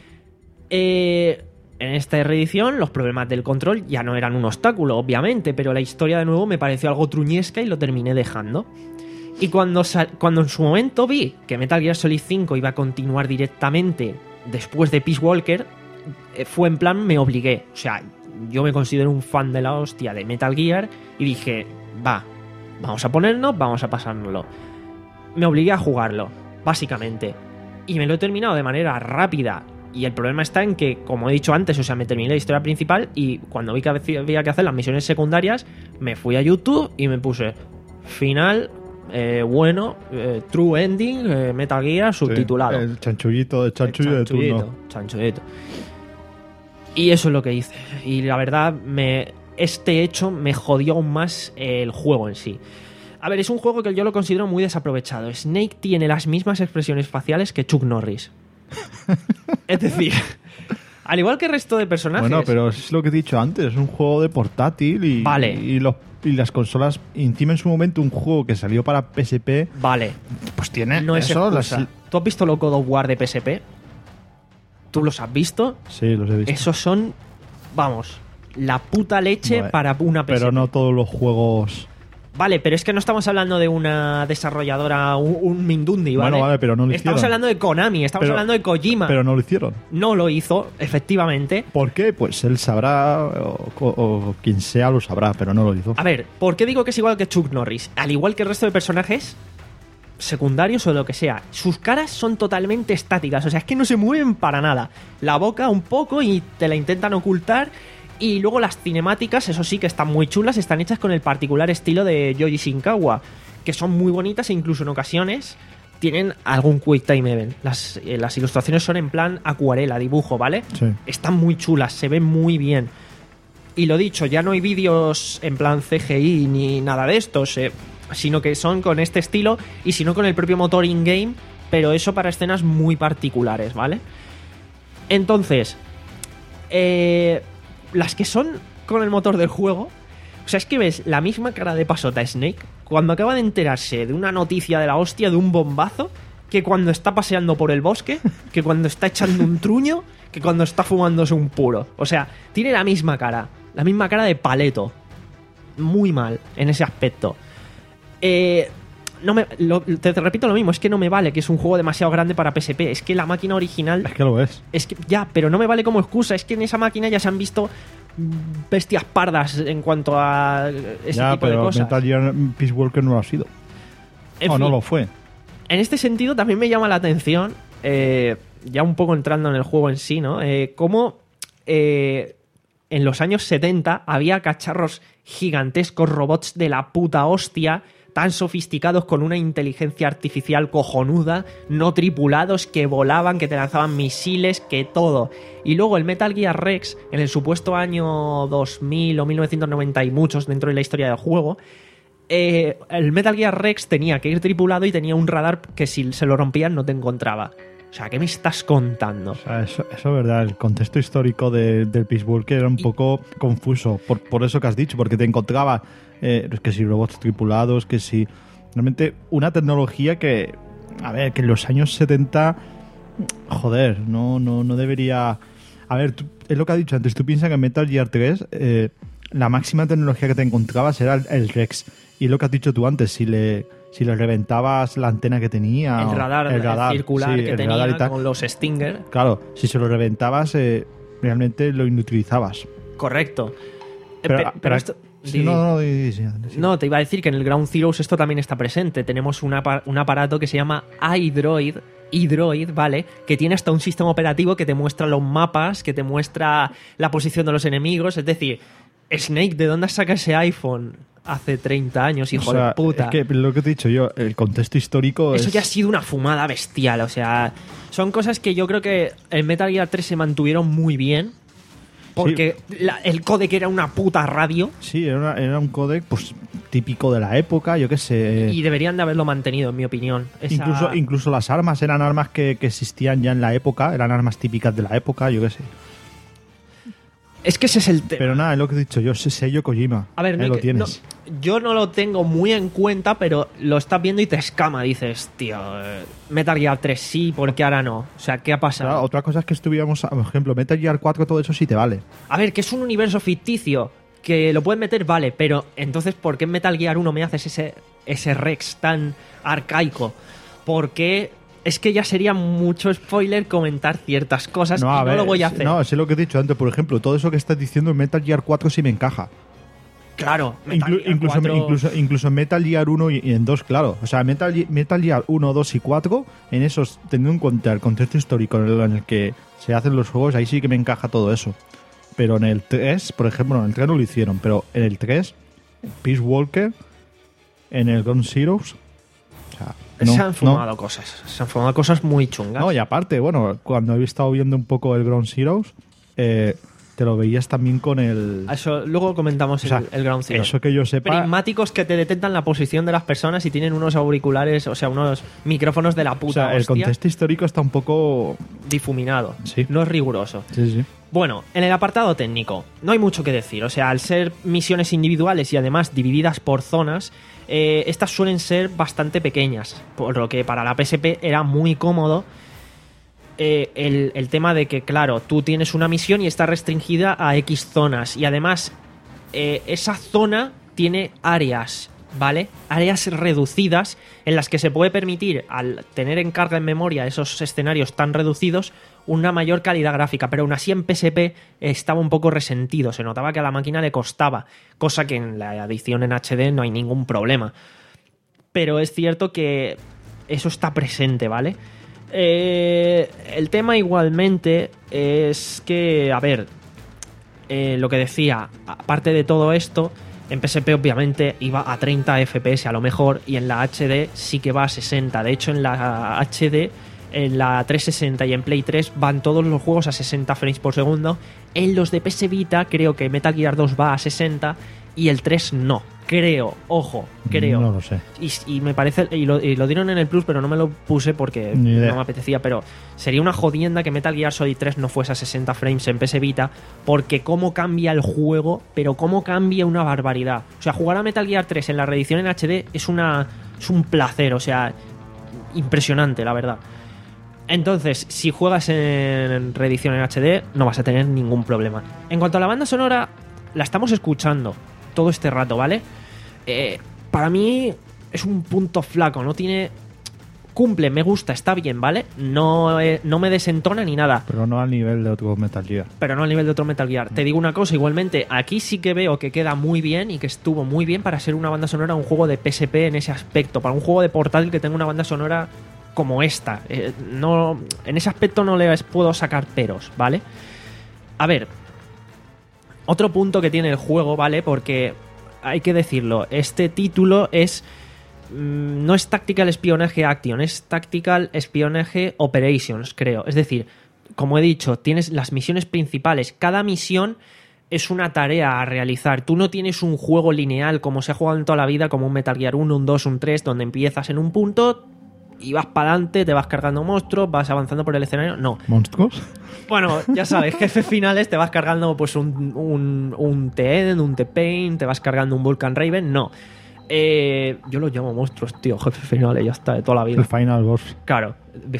Eh... En esta reedición los problemas del control ya no eran un obstáculo, obviamente, pero la historia de nuevo me pareció algo truñesca y lo terminé dejando. Y cuando, sal- cuando en su momento vi que Metal Gear Solid cinco iba a continuar directamente después de Peace Walker, eh, fue en plan, me obligué. O sea, yo me considero un fan de la hostia de Metal Gear y dije, va, vamos a ponernos, vamos a pasárnoslo. Me obligué a jugarlo, básicamente. Y me lo he terminado de manera rápida. Y el problema está en que, como he dicho antes, o sea, me terminé la historia principal y cuando vi que había que hacer las misiones secundarias, me fui a YouTube y me puse final, eh, bueno, eh, true ending, eh, Metal Gear, subtitulado. Sí, el chanchullito de chanchullo de Chanchullito, turno. chanchullito. Y eso es lo que hice. Y la verdad, me este hecho me jodió aún más el juego en sí. A ver, es un juego que yo lo considero muy desaprovechado. Snake tiene las mismas expresiones faciales que Chuck Norris. Es decir, al igual que el resto de personajes. Bueno, pero es lo que he dicho antes, es un juego de portátil y, Vale. y, los, y las consolas, y encima en su momento un juego que salió para P S P, Vale, pues tiene no es eso, excusa. las- ¿Tú has visto los God of War de P S P? ¿Tú los has visto? Sí, los he visto. Esos son, vamos, la puta leche Vale, para una P S P. Pero no todos los juegos... Vale, pero es que no estamos hablando de una desarrolladora, un, un Mindundi, ¿vale? Bueno, vale, pero no lo Estamos hicieron. hablando de Konami, estamos Pero- hablando de Kojima. Pero no lo hicieron. No lo hizo, efectivamente. ¿Por qué? Pues él sabrá, o, o- o quien sea lo sabrá, pero no lo hizo. A ver, ¿por qué digo que es igual que Chuck Norris? Al igual que el resto de personajes secundarios o lo que sea, sus caras son totalmente estáticas, o sea, es que no se mueven para nada. La boca un poco y te la intentan ocultar. Y luego las cinemáticas, eso sí que están muy chulas, están hechas con el particular estilo de Yoji Shinkawa, que son muy bonitas e incluso en ocasiones tienen algún Quick Time Event. Las, eh, las ilustraciones son en plan acuarela, dibujo, ¿vale? Sí. Están muy chulas, se ven muy bien. Y lo dicho, ya no hay vídeos en plan C G I ni nada de esto, se- sino que son con este estilo y si no con el propio motor in-game, pero eso para escenas muy particulares, ¿vale? Entonces, eh, las que son con el motor del juego, o sea, es que ves la misma cara de pasota a Snake cuando acaba de enterarse de una noticia de la hostia, de un bombazo, que cuando está paseando por el bosque, que cuando está echando un truño, que cuando está fumándose un puro. O sea, tiene la misma cara, la misma cara de paleto. Muy mal en ese aspecto. Eh, no me, lo- te, te repito lo mismo, es que no me vale que es un juego demasiado grande para P S P. Es que la máquina original Es que lo es. es que ya, pero no me vale como excusa. Es que en esa máquina ya se han visto bestias pardas en cuanto a ese Ya, tipo de pero cosas. Metal Gear Peace Walker no lo ha sido. En o no fin, lo fue. en este sentido también me llama la atención, eh, ya un poco entrando en el juego en sí, ¿no? Eh, cómo eh, en los años setenta había cacharros gigantescos, robots de la puta hostia, tan sofisticados con una inteligencia artificial cojonuda, no tripulados, que volaban, que te lanzaban misiles, que todo. Y luego el Metal Gear Rex, en el supuesto año dos mil o mil novecientos noventa y muchos dentro de la historia del juego, eh, el Metal Gear Rex tenía que ir tripulado y tenía un radar que si se lo rompían no te encontraba. O sea, ¿qué me estás contando? O sea, eso, eso es verdad. El contexto histórico de- del Peace Walker era un Y- poco confuso. Por, por eso que has dicho, porque te encontraba eh, que si robots tripulados, que si. Realmente una tecnología que. A ver, que en los años setenta. Joder, no, no, no debería. A ver, tú- es lo que has dicho antes. Tú piensas que en Metal Gear tres eh, la máxima tecnología que te encontrabas era el, el Rex. Y es lo que has dicho tú antes. Si le. Si le reventabas la antena que tenía. El o- radar, el el radar, circular sí, que el tenía radar y tal. con los Stinger. Claro, si se lo reventabas, eh, realmente lo inutilizabas. Correcto. Eh, Pero, pe- pero, pero esto- sí, di- no, no, di- di- sí, sí. No, te iba a decir que en el Ground Zeroes esto también está presente. Tenemos un, apa- un aparato que se llama iDroid, iDroid, ¿vale? Que tiene hasta un sistema operativo que te muestra los mapas, que te muestra la posición de los enemigos. Es decir, Snake, ¿de dónde saca ese iPhone? Hace treinta años, hijo O sea, de puta. Es que lo que te he dicho yo, el contexto histórico Eso es... ya ha sido una fumada bestial. O sea, son cosas que yo creo que en Metal Gear tres se mantuvieron muy bien. Porque la- el codec era una puta radio. Sí, era, una- era un codec pues típico de la época, yo qué sé. Y deberían de haberlo mantenido, en mi opinión. Esa- Incluso, incluso las armas eran armas que, que existían ya en la época, eran armas típicas de la época, yo qué sé. Es que ese es el tema. Pero nada, es lo que he dicho yo, ese sello Kojima. A ver, ahí no hay lo que- tienes. no- yo no lo tengo muy en cuenta, pero lo estás viendo y te escama. Dices, tío, eh, Metal Gear tres sí, ¿por qué ahora no? O sea, ¿qué ha pasado? Claro, otra cosa es que estuviéramos, por ejemplo, Metal Gear cuatro, todo eso sí te vale. A ver, que es un universo ficticio, que lo puedes meter, vale, pero entonces, ¿por qué en Metal Gear uno me haces ese, ese Rex tan arcaico? Porque es que ya sería mucho spoiler comentar ciertas cosas y no lo voy a hacer. No, sé lo que he dicho antes, por ejemplo, todo eso que estás diciendo en Metal Gear cuatro sí me encaja. Claro, Metal Inclu- Gear incluso, cuatro incluso, incluso en Metal Gear uno y, y en dos, claro. O sea, Metal, Ge- Metal Gear uno, dos y cuatro, en esos, teniendo en cuenta el contexto histórico en el, en el que se hacen los juegos, ahí sí que me encaja todo eso. Pero en el tres, por ejemplo, no, en el tres no lo hicieron, pero en el tres, Peace Walker, en el Ground Zeroes, o sea, no, se han no. fumado cosas. Se han fumado cosas muy chungas. No, y aparte, bueno, cuando he estado viendo un poco el Ground Zeroes, eh, te lo veías también con el... Eso, luego comentamos O sea, el, el Ground Zero. eso que yo sepa... Prismáticos que te detectan la posición de las personas y tienen unos auriculares, o sea, unos micrófonos de la O puta sea, el hostia, contexto histórico está un poco... difuminado. Sí. No es riguroso. Sí, sí. Bueno, en el apartado técnico, no hay mucho que decir. O sea, al ser misiones individuales y además divididas por zonas, eh, estas suelen ser bastante pequeñas. Por lo que para la P S P era muy cómodo. eh, el, el tema de que, claro, tú tienes una misión y está restringida a X zonas. Y además, eh, esa zona tiene áreas, ¿vale? Áreas reducidas en las que se puede permitir, al tener en carga en memoria esos escenarios tan reducidos, una mayor calidad gráfica, pero aún así en P S P estaba un poco resentido, se notaba que a la máquina le costaba, cosa que en la edición en H D no hay ningún problema. Pero es cierto que eso está presente, ¿vale? Eh, el tema igualmente es que, a ver, eh, lo que decía, aparte de todo esto, en P S P obviamente iba a treinta F P S a lo mejor, y en la H D sí que va a sesenta. De hecho, en la H D, en la trescientos sesenta y en Play tres van todos los juegos a sesenta frames por segundo. En los de P S Vita creo que Metal Gear dos va a sesenta y el tres no. Creo, ojo, creo. No lo sé. Y, y me parece, y lo, y lo dieron en el Plus, pero no me lo puse porque Ni idea. no me apetecía. Pero sería una jodienda que Metal Gear Solid tres no fuese a sesenta frames en P S Vita, porque cómo cambia el juego, pero cómo cambia una barbaridad. O sea, jugar a Metal Gear tres en la reedición en H D es una es un placer, o sea, impresionante, la verdad. Entonces, si juegas en reedición en H D, no vas a tener ningún problema. En cuanto a la banda sonora, la estamos escuchando todo este rato, ¿vale? Eh, para mí es un punto flaco, no tiene... Cumple, me gusta, está bien, ¿vale? No, eh, no me desentona ni nada. Pero no al nivel de otro Metal Gear. Pero no al nivel de otro Metal Gear. Te digo una cosa, igualmente, aquí sí que veo que queda muy bien y que estuvo muy bien para ser una banda sonora, un juego de P S P en ese aspecto. Para un juego de portátil que tenga una banda sonora como esta. Eh, no, en ese aspecto no les puedo sacar peros, ¿vale? A ver, otro punto que tiene el juego, ¿vale? Porque hay que decirlo, este título es... mmm, no es Tactical Espionaje Action, es Tactical Espionaje Operations, creo. Es decir, como he dicho, tienes las misiones principales. Cada misión es una tarea a realizar. Tú no tienes un juego lineal como se ha jugado en toda la vida, como un Metal Gear uno, un dos, un tres, donde empiezas en un punto y vas para adelante, te vas cargando monstruos, vas avanzando por el escenario. No. ¿Monstruos? Bueno, ya sabes, jefes finales, te vas cargando pues un, un, un T-End, un T-Pain, te vas cargando un Vulcan Raven. No. Eh, yo los llamo monstruos, tío, jefes finales, ya está, de toda la vida. El Final Boss. Claro.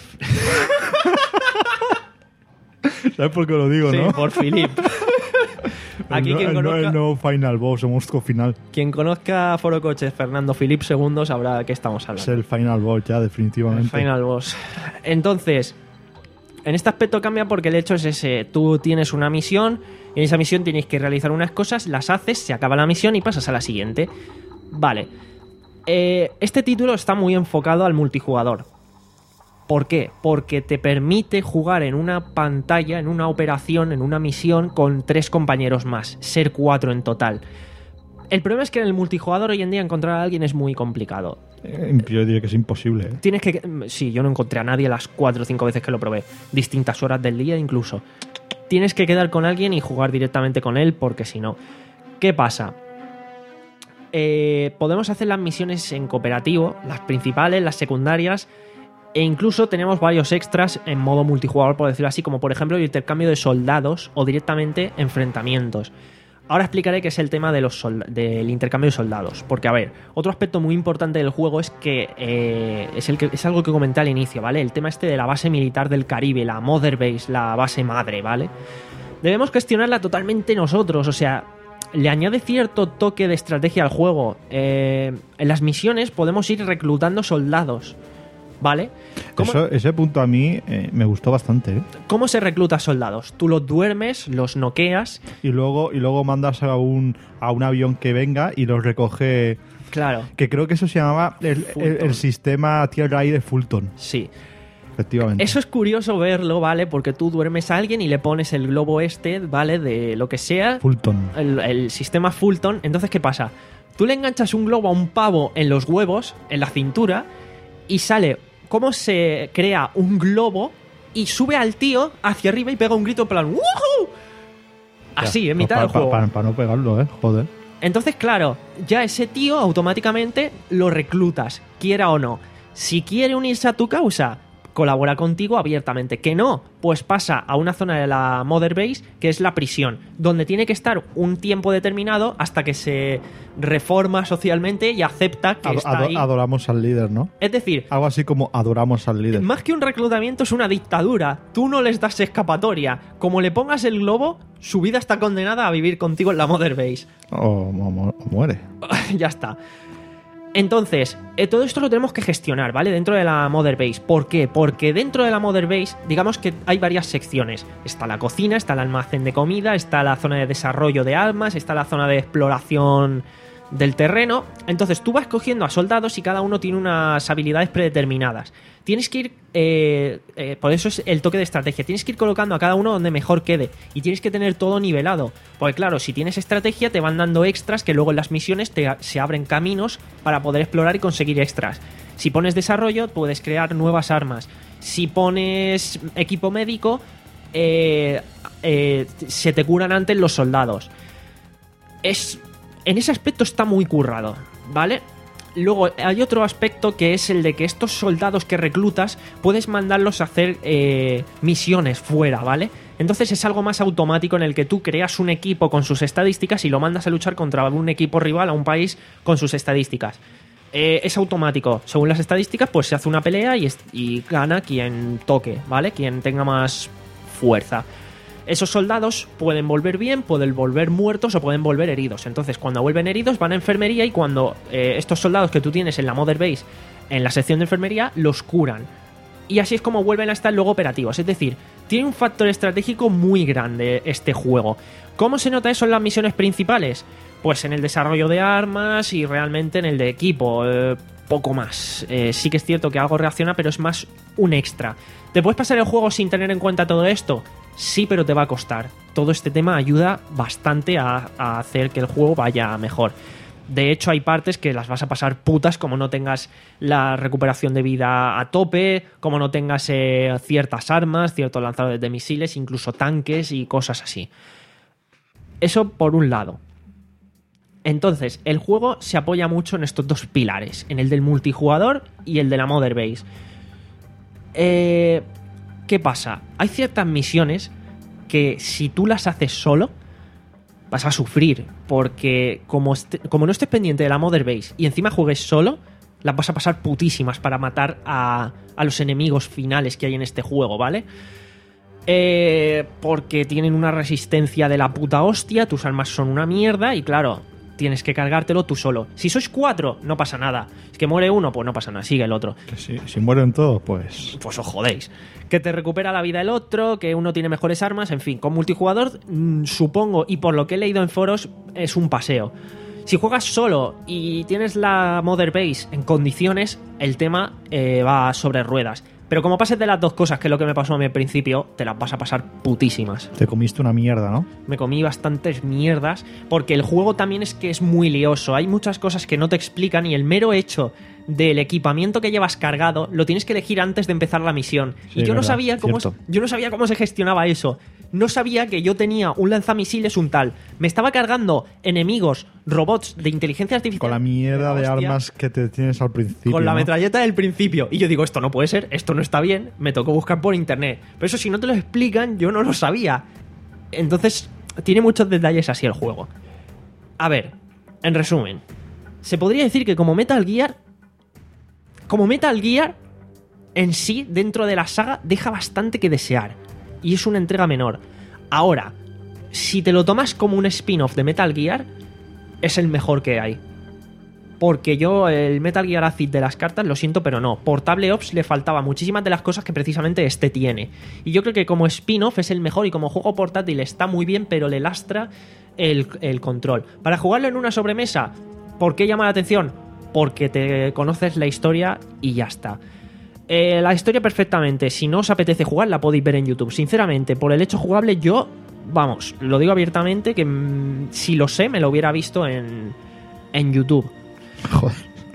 ¿Sabes por qué lo digo, Sí, no? por Philip. Aquí el, quien no, conozca, el no Final Boss, el monstruo final. quien conozca Foro Coches Fernando Philip segundo sabrá de qué estamos Es hablando. el Final Boss ya, definitivamente. El Final Boss. Entonces, en este aspecto cambia porque el hecho es ese. Tú tienes una misión y en esa misión tienes que realizar unas cosas, las haces, se acaba la misión y pasas a la siguiente. Vale. Eh, este título está muy enfocado al multijugador. ¿Por qué? Porque te permite jugar en una pantalla, en una operación, en una misión con tres compañeros más, ser cuatro en total. El problema es que en el multijugador hoy en día encontrar a alguien es muy complicado. Eh, Yo diría que es imposible. ¿eh? Tienes que... Sí, yo no encontré a nadie las cuatro o cinco veces que lo probé. Distintas horas del día incluso. Tienes que quedar con alguien y jugar directamente con él porque si no... ¿Qué pasa? Eh, podemos hacer las misiones en cooperativo, las principales, las secundarias... E incluso tenemos varios extras en modo multijugador, por decirlo así, como por ejemplo el intercambio de soldados o directamente enfrentamientos. Ahora explicaré qué es el tema de los solda- del intercambio de soldados. Porque, a ver, otro aspecto muy importante del juego es que, eh, es, el que es algo que comenté al inicio, ¿vale? El tema este de la base militar del Caribe, la Mother Base, la base madre, ¿vale? Debemos gestionarla totalmente nosotros, o sea... Le añade cierto toque de estrategia al juego. Eh, en las misiones podemos ir reclutando soldados, ¿vale? ¿Cómo, Eso, ese punto a mí eh, me gustó bastante. ¿eh? ¿Cómo se recluta soldados? Tú los duermes, los noqueas. Y luego, y luego mandas a un, a un avión que venga y los recoge. Claro, Que creo que eso se llamaba el, el, el sistema tierra-aire Fulton. sí. Efectivamente. Eso es curioso verlo, ¿vale? Porque tú duermes a alguien y le pones el globo este, ¿vale? De lo que sea. Fulton. El, el sistema Fulton. Entonces, ¿qué pasa? Tú le enganchas un globo a un pavo en los huevos, en la cintura, y sale cómo se crea un globo y sube al tío hacia arriba y pega un grito en plan ¡Woohoo! Así, en mitad Para del juego. pa, pa, no pegarlo, ¿eh? Joder. Entonces, claro, ya ese tío automáticamente lo reclutas, quiera o no. Si quiere unirse a tu causa, colabora contigo abiertamente. ¿Que no? Pues pasa a una zona de la Mother Base, que es la prisión, donde tiene que estar un tiempo determinado hasta que se reforma socialmente y acepta que Ado- está ado- ahí. adoramos al líder, ¿no? Es decir, Algo así como adoramos al líder. más que un reclutamiento es una dictadura. Tú no les das escapatoria. Como le pongas el globo, su vida está condenada a vivir contigo en la Mother Base. O, o mu- o muere. Ya está. Entonces, eh, todo esto lo tenemos que gestionar, ¿vale? Dentro de la Mother Base. ¿Por qué? Porque dentro de la Mother Base, digamos que hay varias secciones. Está la cocina, está el almacén de comida, está la zona de desarrollo de armas, está la zona de exploración del terreno. Entonces tú vas cogiendo a soldados y cada uno tiene unas habilidades predeterminadas. Tienes que ir, eh, eh, por eso es el toque de estrategia, tienes que ir colocando a cada uno donde mejor quede y tienes que tener todo nivelado, porque claro, si tienes estrategia te van dando extras que luego en las misiones te, se abren caminos para poder explorar y conseguir extras. Si pones desarrollo puedes crear nuevas armas, si pones equipo médico eh, eh, se te curan antes los soldados. Es, en ese aspecto está muy currado, ¿vale? Luego hay otro aspecto que es el de que estos soldados que reclutas puedes mandarlos a hacer eh, misiones fuera, ¿vale? Entonces es algo más automático en el que tú creas un equipo con sus estadísticas y lo mandas a luchar contra un equipo rival a un país con sus estadísticas. Eh, es automático. Según las estadísticas, pues se hace una pelea y, es- y gana quien toque, ¿vale? Quien tenga más fuerza. Esos soldados pueden volver bien, pueden volver muertos o pueden volver heridos. Entonces, cuando vuelven heridos, van a enfermería y cuando eh, estos soldados que tú tienes en la Mother Base, en la sección de enfermería, los curan. Y así es como vuelven a estar luego operativos. Es decir, tiene un factor estratégico muy grande este juego. ¿Cómo se nota eso en las misiones principales? Pues en el desarrollo de armas y realmente en el de equipo. Eh, poco más. Eh, sí que es cierto que algo reacciona, pero es más un extra. ¿Te puedes pasar el juego sin tener en cuenta todo esto? Sí, pero te va a costar. Todo este tema ayuda bastante a, a hacer que el juego vaya mejor. De hecho, hay partes que las vas a pasar putas, como no tengas la recuperación de vida a tope, como no tengas eh, ciertas armas, ciertos lanzadores de misiles, incluso tanques y cosas así. Eso por un lado. Entonces, el juego se apoya mucho en estos dos pilares, en el del multijugador y el de la Mother Base. Eh, ¿Qué pasa? Hay ciertas misiones que si tú las haces solo, vas a sufrir, porque como, este- como no estés pendiente de la Mother Base y encima juegues solo, las vas a pasar putísimas para matar a, a los enemigos finales que hay en este juego, ¿vale? Eh, porque tienen una resistencia de la puta hostia, tus armas son una mierda y claro, tienes que cargártelo tú solo. Si sois cuatro, no pasa nada. Es que muere uno, pues no pasa nada, sigue el otro. Que si, si mueren todos, pues... Pues os jodéis. Que te recupera la vida el otro, que uno tiene mejores armas, en fin, con multijugador, mmm, supongo, y por lo que he leído en foros, es un paseo. Si juegas solo y tienes la Mother Base en condiciones, el tema eh, va sobre ruedas. Pero como pases de las dos cosas, que es lo que me pasó a mí al principio, te las vas a pasar putísimas. Te comiste una mierda, ¿no? Me comí bastantes mierdas, porque el juego también es que es muy lioso. Hay muchas cosas que no te explican y el mero hecho del equipamiento que llevas cargado lo tienes que elegir antes de empezar la misión. Sí, y yo no verdad, sabía cómo cierto. yo no sabía cómo se gestionaba eso. No sabía que yo tenía un lanzamisiles un tal. Me estaba cargando enemigos, robots de inteligencia artificial. Con la mierda de Hostia. armas que te tienes al principio. Con la ¿no? metralleta del principio. Y yo digo, esto no puede ser, esto no está bien. Me tocó buscar por internet. Pero eso si no te lo explican, yo no lo sabía. Entonces, tiene muchos detalles así el juego. A ver, en resumen. Se podría decir que como Metal Gear... Como Metal Gear, en sí, dentro de la saga, deja bastante que desear. Y es una entrega menor. Ahora, si te lo tomas como un spin-off de Metal Gear, es el mejor que hay. Porque yo, el Metal Gear Acid de las cartas, lo siento, pero no. Portable Ops le faltaba muchísimas de las cosas que precisamente este tiene. Y yo creo que como spin-off es el mejor y como juego portátil está muy bien, pero le lastra el, el control. Para jugarlo en una sobremesa, ¿por qué llama la atención? Porque te conoces la historia y ya está. Eh, la historia perfectamente. Si no os apetece jugar, la podéis ver en YouTube. Sinceramente, por el hecho jugable, yo, vamos, lo digo abiertamente, que mmm, si lo sé, me lo hubiera visto en, en YouTube. Joder.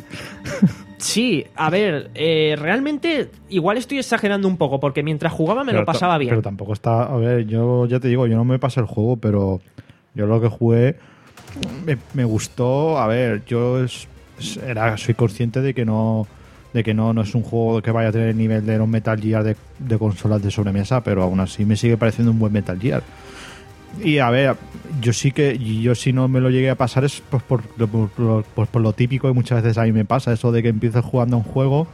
Sí, a ver, eh, realmente igual estoy exagerando un poco, porque mientras jugaba me Pero lo pasaba ta- bien. Pero tampoco está... A ver, yo ya te digo, yo no me pasé el juego, pero yo lo que jugué me, me gustó. A ver, yo es- era, soy consciente de que no, de que no, no es un juego que vaya a tener el nivel de los Metal Gear de, de consolas de sobremesa, pero aún así me sigue pareciendo un buen Metal Gear. Y a ver, yo sí que yo si no me lo llegué a pasar es pues por, por, por, por, por lo típico que muchas veces a mí me pasa, eso de que empiezas jugando a un juego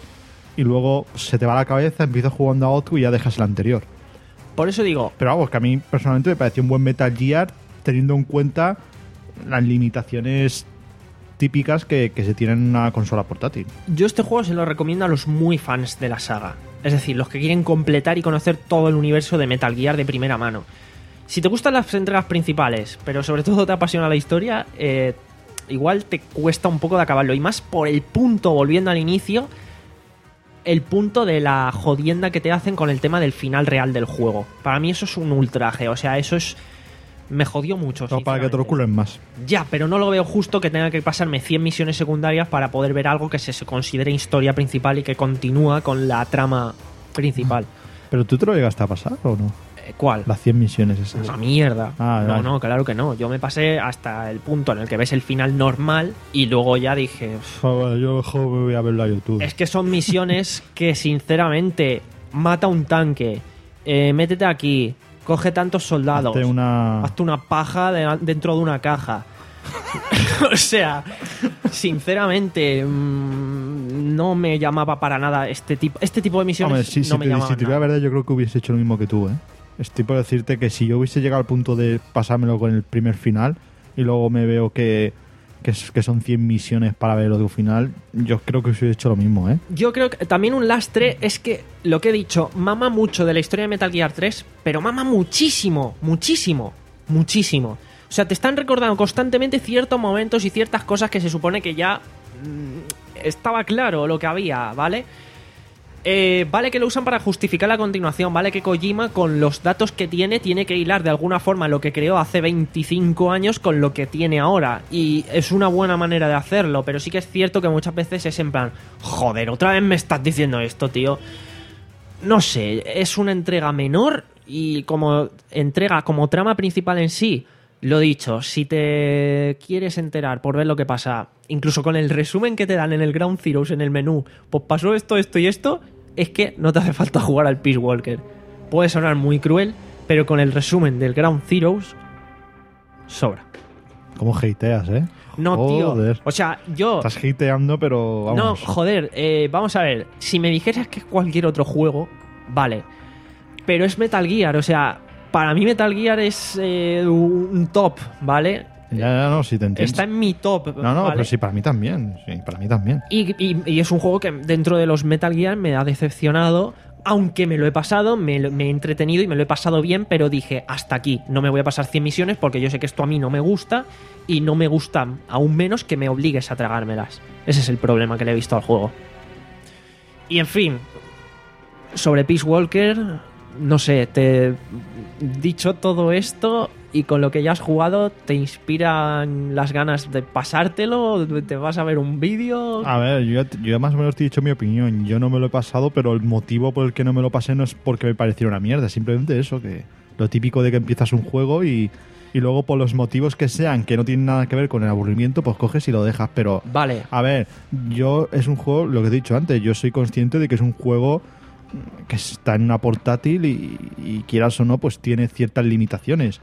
y luego se te va la cabeza, empiezas jugando a otro y ya dejas el anterior. Por eso digo... Pero vamos, que a mí personalmente me pareció un buen Metal Gear teniendo en cuenta las limitaciones típicas que, que se tienen en una consola portátil. Yo este juego se lo recomiendo a los muy fans de la saga. Es decir, los que quieren completar y conocer todo el universo de Metal Gear de primera mano. Si te gustan las entregas principales, pero sobre todo te apasiona la historia, eh, igual te cuesta un poco de acabarlo. Y más por el punto, volviendo al inicio, el punto de la jodienda que te hacen con el tema del final real del juego. Para mí eso es un ultraje, o sea, eso es... Me jodió mucho. No, para que te lo culen más. Ya, pero no lo veo justo que tenga que pasarme cien misiones secundarias para poder ver algo que se, se considere historia principal y que continúa con la trama principal. ¿Pero tú te lo llegaste a pasar o no? Eh, ¿Cuál? Las cien misiones esas. Una mierda. Ah, no, vale. no, claro que no. Yo me pasé hasta el punto en el que ves el final normal y luego ya dije... Joder, yo mejor me voy a verlo a YouTube. Es que son misiones que sinceramente mata un tanque, eh, métete aquí, coge tantos soldados, Hazte una... hazte una paja de- dentro de una caja. O sea, sinceramente, mmm, no me llamaba para nada este tipo, este tipo de misiones. Hombre, si, no si me te, llamaban si te digo la nada. verdad, yo creo que hubiese hecho lo mismo que tú, ¿eh? Estoy por decirte que si yo hubiese llegado al punto de pasármelo con el primer final y luego me veo que, que, es- que son cien misiones para ver otro final, yo creo que hubiese hecho lo mismo, ¿eh? Yo creo que también un lastre es que lo que he dicho, mama mucho de la historia de Metal Gear tres, pero mama muchísimo, muchísimo, muchísimo. O sea, te están recordando constantemente ciertos momentos y ciertas cosas que se supone que ya mm, estaba claro lo que había, ¿vale? Eh, vale que lo usan para justificar la continuación, vale que Kojima con los datos que tiene tiene que hilar de alguna forma lo que creó hace veinticinco años con lo que tiene ahora, y es una buena manera de hacerlo, pero sí que es cierto que muchas veces es en plan, joder, otra vez me estás diciendo esto, tío. No sé, es una entrega menor y como entrega, como trama principal en sí, lo dicho, si te quieres enterar por ver lo que pasa, incluso con el resumen que te dan en el Ground Zeroes en el menú, pues pasó esto, esto y esto, es que no te hace falta jugar al Peace Walker. Puede sonar muy cruel, pero con el resumen del Ground Zeroes, sobra. ¿Cómo hateas, eh? No, Joder. tío. O sea, yo... Estás hateando, pero vamos. No, joder, eh, vamos a ver. Si me dijeras que es cualquier otro juego, vale. Pero es Metal Gear, o sea, para mí Metal Gear es eh, un top, ¿vale? Ya, ya, no, si te entiendo. Está en mi top. No, no, ¿vale? pero sí, para mí también. Sí, para mí también. Y, y- y es un juego que dentro de los Metal Gear me ha decepcionado. Aunque me lo he pasado, me, lo- me he entretenido y me lo he pasado bien, pero dije, hasta aquí. No me voy a pasar cien misiones porque yo sé que esto a mí no me gusta y no me gusta aún menos que me obligues a tragármelas. Ese es el problema que le he visto al juego. Y en fin, sobre Peace Walker, no sé, te dicho todo esto y con lo que ya has jugado, ¿te inspiran las ganas de pasártelo? ¿Te vas a ver un vídeo? A ver, yo, ya- yo ya más o menos te he dicho mi opinión. Yo no me lo he pasado, pero el motivo por el que no me lo pasé no es porque me pareciera una mierda. Simplemente eso, que lo típico de que empiezas un juego y, y luego por los motivos que sean, que no tienen nada que ver con el aburrimiento, pues coges y lo dejas. Pero, Vale. a ver, yo es un juego, lo que he dicho antes, yo soy consciente de que es un juego que está en una portátil y, y quieras o no, pues tiene ciertas limitaciones.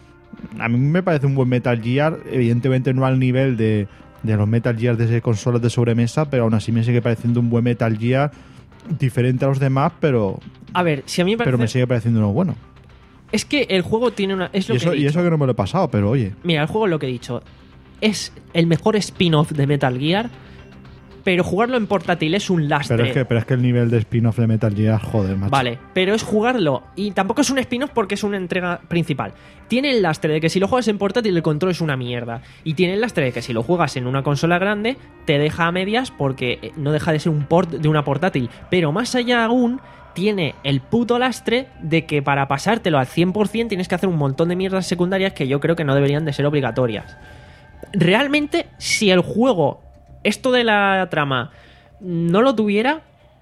A mí me parece un buen Metal Gear, evidentemente no al nivel de, de los Metal Gear de consolas de sobremesa, pero aún así me sigue pareciendo un buen Metal Gear diferente a los demás, pero, A ver, si a mí me parece... pero me sigue pareciendo uno bueno. Es que el juego tiene una... Es lo Y eso, que he y dicho. eso que no me lo he pasado, pero oye, Mira, el juego es lo que he dicho. Es el mejor spin-off de Metal Gear, pero jugarlo en portátil es un lastre. pero es, que, pero es que el nivel de spin-off de Metal Gear, joder, macho. Vale, pero es jugarlo. Y tampoco es un spin-off porque es una entrega principal. Tiene el lastre de que si lo juegas en portátil el control es una mierda. Y tiene el lastre de que si lo juegas en una consola grande te deja a medias porque no deja de ser un port de una portátil. Pero más allá aún, tiene el puto lastre de que para pasártelo al cien por ciento tienes que hacer un montón de mierdas secundarias que yo creo que no deberían de ser obligatorias. Realmente, si el juego, esto de la trama, no lo tuviera,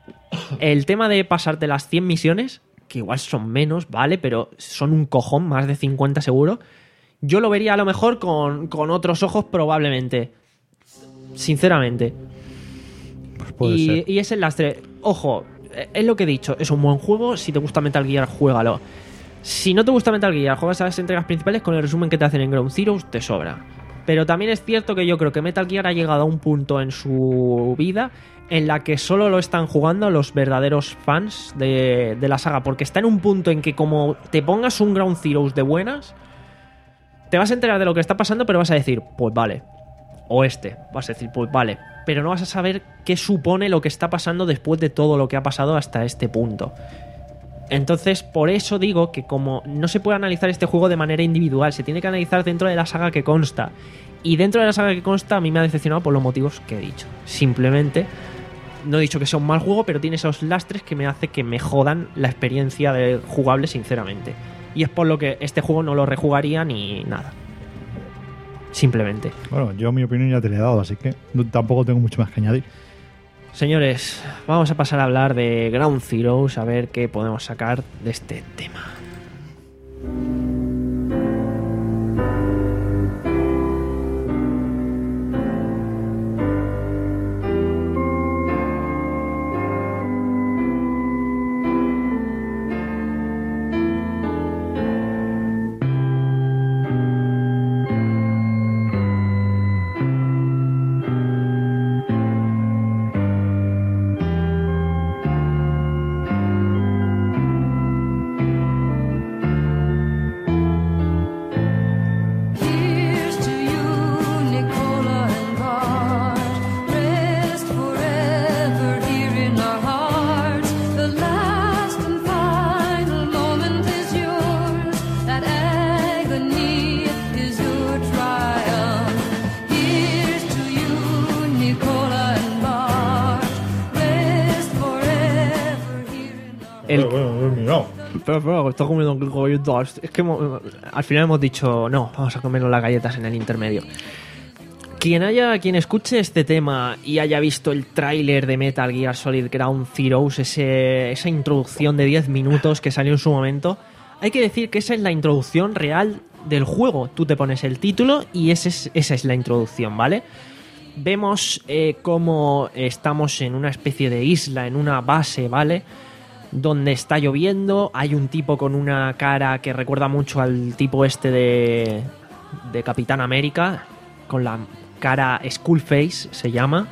el tema de pasarte las cien misiones, que igual son menos, ¿vale? Pero son un cojón, más de cincuenta seguro, yo lo vería a lo mejor con, con otros ojos probablemente. Sinceramente. Pues puede y, ser. y es el lastre. Ojo, es lo que he dicho, es un buen juego. Si te gusta Metal Gear, juégalo. Si no te gusta Metal Gear, juegas a las entregas principales, con el resumen que te hacen en Ground Zero te sobra. Pero también es cierto que yo creo que Metal Gear ha llegado a un punto en su vida en la que solo lo están jugando los verdaderos fans de, de la saga, porque está en un punto en que como te pongas un Ground Zeroes de buenas, te vas a enterar de lo que está pasando, pero vas a decir, pues vale. O este, vas a decir, pues vale. Pero no vas a saber qué supone lo que está pasando después de todo lo que ha pasado hasta este punto. Entonces, por eso digo que como no se puede analizar este juego de manera individual, se tiene que analizar dentro de la saga que consta. Y dentro de la saga que consta, a mí me ha decepcionado por los motivos que he dicho. Simplemente, no he dicho que sea un mal juego, pero tiene esos lastres que me hace que me jodan la experiencia de jugable, sinceramente. Y es por lo que este juego no lo rejugaría ni nada. Simplemente. Bueno, yo mi opinión ya te la he dado, así que no- tampoco tengo mucho más que añadir. Señores, vamos a pasar a hablar de Ground Zeroes, a ver qué podemos sacar de este tema. Here's to you, Nicola and Bart. Rest forever here in our hearts. The last and final moment is yours. That agony is your triumph. Here's to you, Nicola and Bart. Rest forever here in our El... Bueno, bueno, no. Pero, pero, estoy comiendo galletas. Es que hemos- al final hemos dicho, no, vamos a comernos las galletas en el intermedio. Quien haya, quien escuche este tema y haya visto el tráiler de Metal Gear Solid Ground Zeroes, ese, esa introducción de diez minutos que salió en su momento, hay que decir que esa es la introducción real del juego. Tú te pones el título y ese es, esa es la introducción, ¿vale? Vemos eh, cómo estamos en una especie de isla, en una base, ¿vale? Donde está lloviendo, hay un tipo con una cara que recuerda mucho al tipo este de, de Capitán América, con la cara Skullface, se llama.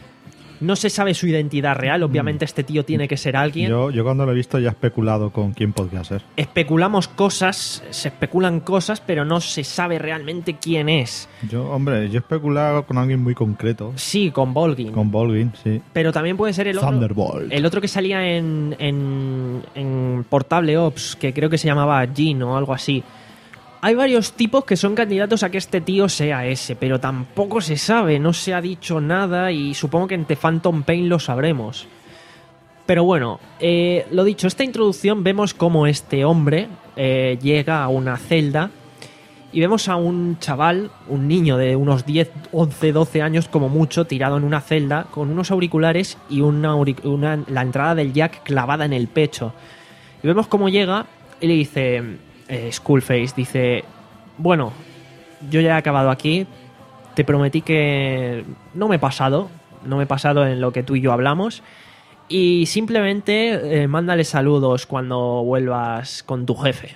No se sabe su identidad real, obviamente este tío tiene que ser alguien. Yo, yo cuando lo he visto ya he especulado con quién podría ser. Especulamos cosas, se especulan cosas, pero no se sabe realmente quién es. Yo, hombre, yo he especulado con alguien muy concreto. Sí, con Volgin. Con Volgin, sí. Pero también puede ser el otro. Thunderbolt. El otro que salía en, en, en Portable Ops, que creo que se llamaba Jin o algo así. Hay varios tipos que son candidatos a que este tío sea ese, pero tampoco se sabe, no se ha dicho nada y supongo que en The Phantom Pain lo sabremos. Pero bueno, eh, lo dicho, esta introducción vemos cómo este hombre eh, llega a una celda y vemos a un chaval, un niño de unos diez, once, doce años como mucho, tirado en una celda con unos auriculares y una, auric- una- la entrada del jack clavada en el pecho. Y vemos cómo llega y le dice, eh, Skullface, dice, bueno, yo ya he acabado aquí, te prometí que no me he pasado, no me he pasado en lo que tú y yo hablamos, y simplemente eh, mándale saludos cuando vuelvas con tu jefe.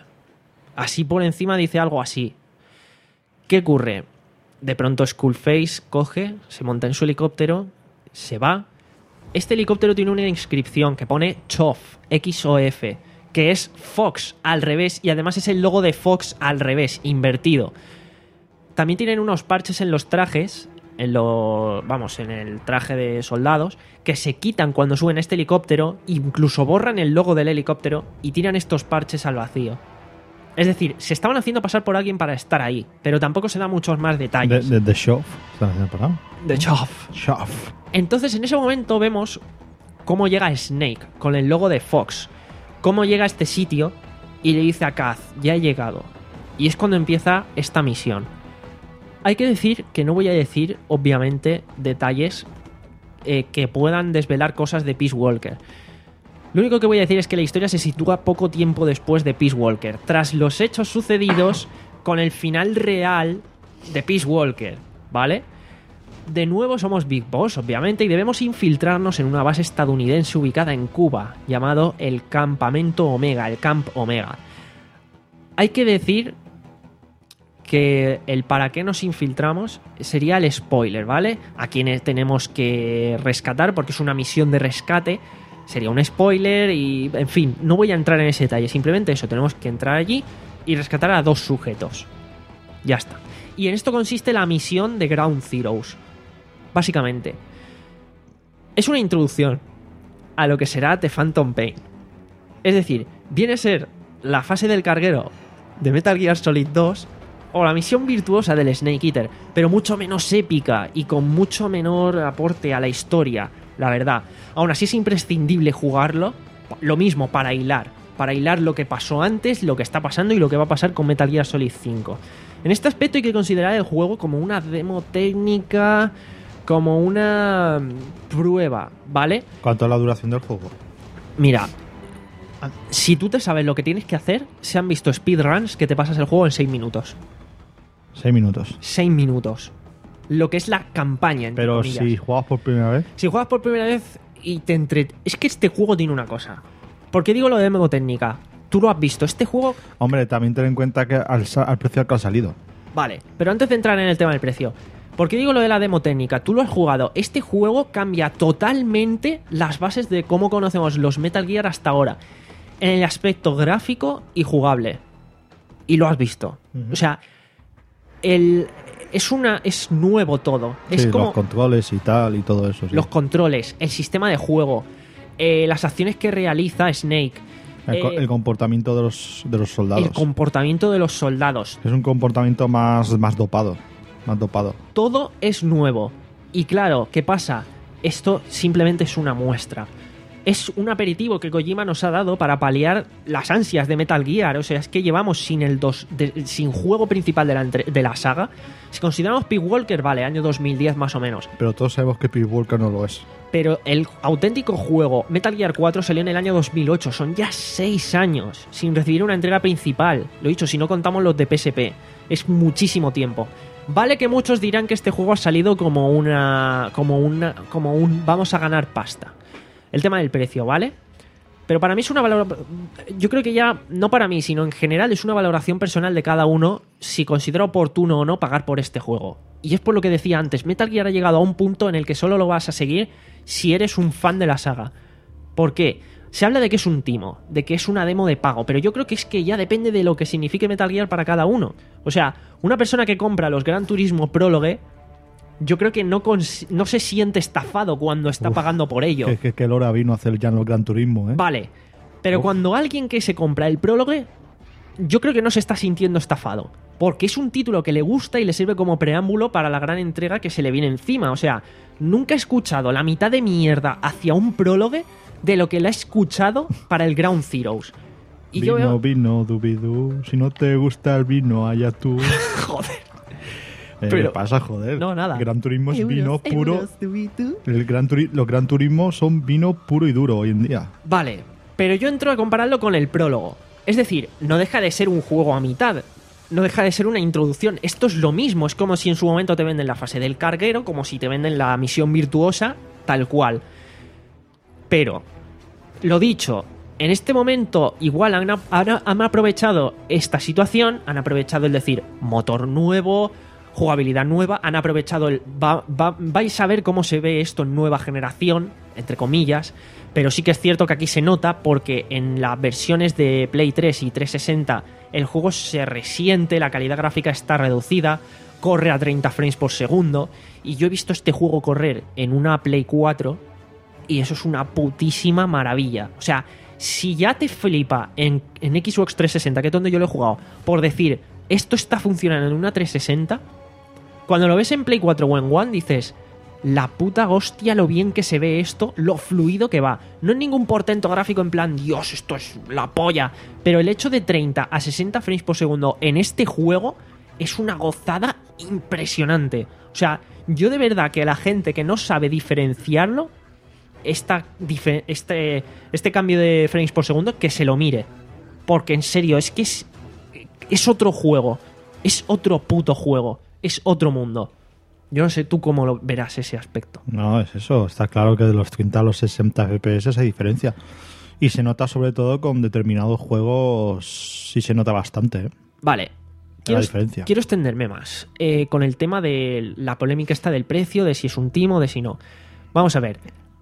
Así por encima dice algo así. ¿Qué ocurre? De pronto Skullface coge, se monta en su helicóptero, se va. Este helicóptero tiene una inscripción que pone X O F, X O F, que es Fox al revés, y además es el logo de Fox al revés, invertido. También tienen unos parches en los trajes, en lo, vamos, en el traje de soldados, que se quitan cuando suben a este helicóptero, incluso borran el logo del helicóptero y tiran estos parches al vacío. Es decir, se estaban haciendo pasar por alguien para estar ahí, pero tampoco se da muchos más De, detalles. de, de Shoff. ¿Están haciendo por ahí? De Choff. Shoff. Entonces, en ese momento vemos cómo llega Snake con el logo de Fox, cómo llega a este sitio y le dice a Kaz, ya he llegado. Y es cuando empieza esta misión. Hay que decir que no voy a decir, obviamente, detalles eh, que puedan desvelar cosas de Peace Walker. Lo único que voy a decir es que la historia se sitúa poco tiempo después de Peace Walker, tras los hechos sucedidos con el final real de Peace Walker, ¿vale? De nuevo somos Big Boss, obviamente, y debemos infiltrarnos en una base estadounidense ubicada en Cuba, llamado el Campamento Omega, el Camp Omega. Hay que decir que el para qué nos infiltramos sería el spoiler, ¿vale? A quienes tenemos que rescatar, porque es una misión de rescate, sería un spoiler y, en fin, no voy a entrar en ese detalle, simplemente eso, tenemos que entrar allí y rescatar a dos sujetos. Ya está. Y en esto consiste la misión de Ground Zeroes. Básicamente, es una introducción a lo que será The Phantom Pain. Es decir, viene a ser la fase del carguero de Metal Gear Solid dos o la misión virtuosa del Snake Eater, pero mucho menos épica y con mucho menor aporte a la historia, la verdad. Aún así es imprescindible jugarlo, lo mismo para hilar, para hilar lo que pasó antes, lo que está pasando y lo que va a pasar con Metal Gear Solid cinco. En este aspecto hay que considerar el juego como una demo técnica, como una prueba, ¿vale? ¿Cuánto es la duración del juego? Mira, si tú te sabes lo que tienes que hacer, se han visto speedruns que te pasas el juego en seis minutos. Seis minutos. seis minutos. Lo que es la campaña, entre Pero comillas. si juegas por primera vez... Si juegas por primera vez y te entre... Es que este juego tiene una cosa. ¿Por qué digo lo de demo técnica? Tú lo has visto. Este juego... Hombre, también ten en cuenta que al, sa- al precio al que ha salido. Vale, pero antes de entrar en el tema del precio, ¿por qué digo lo de la demo técnica? Tú lo has jugado. Este juego cambia totalmente las bases de cómo conocemos los Metal Gear hasta ahora. En el aspecto gráfico y jugable. Y lo has visto. Uh-huh. O sea, el... Es una es nuevo todo. Es Sí, como los controles y tal y todo eso. Sí. los controles, el sistema de juego, eh, las acciones que realiza Snake, el, co- eh, el comportamiento de los, de los soldados. el comportamiento de los soldados. Es un comportamiento más, más dopado. Más dopado. Todo es nuevo. Y claro, ¿qué pasa? Esto simplemente es una muestra. Es un aperitivo que Kojima nos ha dado para paliar las ansias de Metal Gear. O sea, es que llevamos sin el dos, de- sin juego principal de la, entre- de la saga. Si consideramos Peace Walker, vale, año dos mil diez más o menos. Pero todos sabemos que Peace Walker no lo es. Pero el auténtico juego, Metal Gear cuatro, salió en el año dos mil ocho. Son ya seis años sin recibir una entrega principal. Lo he dicho, si no contamos los de P S P. Es muchísimo tiempo. Vale que muchos dirán que este juego ha salido como una... Como una... Como un... Vamos a ganar pasta. El tema del precio, ¿vale? Pero para mí es una valoración... Yo creo que ya, no para mí, sino en general, es una valoración personal de cada uno si considera oportuno o no pagar por este juego. Y es por lo que decía antes, Metal Gear ha llegado a un punto en el que solo lo vas a seguir si eres un fan de la saga. ¿Por qué? Se habla de que es un timo, de que es una demo de pago, pero yo creo que es que ya depende de lo que signifique Metal Gear para cada uno. O sea, una persona que compra los Gran Turismo Prólogue, yo creo que no, cons- no se siente estafado cuando está Uf, pagando por ello. Que, que, que Lora vino a hacer ya en los Gran Turismo, ¿eh? Vale, pero Uf. cuando alguien que se compra el prólogo, yo creo que no se está sintiendo estafado. Porque es un título que le gusta y le sirve como preámbulo para la gran entrega que se le viene encima. O sea, nunca he escuchado la mitad de mierda hacia un prólogo de lo que le he escuchado para el Ground Zeroes. Y vino, yo veo... vino, dubidú. Si no te gusta el vino, allá tú. Joder. Eh, Pero- ¿Qué pasa, joder? No, nada. Gran Turismo es vino Euros, puro. euros, dubidú. El Gran Turi- los Gran Turismo son vino puro y duro hoy en día. Vale, pero yo entro a compararlo con el prólogo. Es decir, no deja de ser un juego a mitad. No deja de ser una introducción. Esto es lo mismo. Es como si en su momento te venden la fase del carguero, como si te venden la misión virtuosa, tal cual. Pero, lo dicho, en este momento igual han, han- han aprovechado esta situación, han aprovechado el decir motor nuevo, jugabilidad nueva, han aprovechado el... Va, va- vais a ver cómo se ve esto en nueva generación, entre comillas, pero sí que es cierto que aquí se nota porque en las versiones de Play tres y trescientos sesenta el juego se resiente, la calidad gráfica está reducida, corre a treinta frames por segundo, y yo he visto este juego correr en una Play cuatro y eso es una putísima maravilla. O sea, si ya te flipa en, en Xbox trescientos sesenta, que es donde yo lo he jugado, por decir, esto está funcionando en una trescientos sesenta, cuando lo ves en Play cuatro o en One dices, la puta hostia lo bien que se ve esto, lo fluido que va. No es ningún portento gráfico en plan, Dios, esto es la polla. Pero el hecho de treinta a sesenta frames por segundo en este juego es una gozada impresionante. O sea, yo de verdad que a la gente que no sabe diferenciarlo, esta, dife- este, este cambio de frames por segundo, que se lo mire. Porque en serio, es que es, es otro juego. Es otro puto juego. Es otro mundo. Yo no sé tú cómo lo verás ese aspecto. No, es eso. Está claro que de los treinta a los sesenta F P S hay diferencia. Y se nota sobre todo con determinados juegos, sí se nota bastante, ¿eh? Vale. Quiero, diferencia. quiero extenderme más eh, con el tema de la polémica esta del precio, de si es un timo, de si no. Vamos a ver.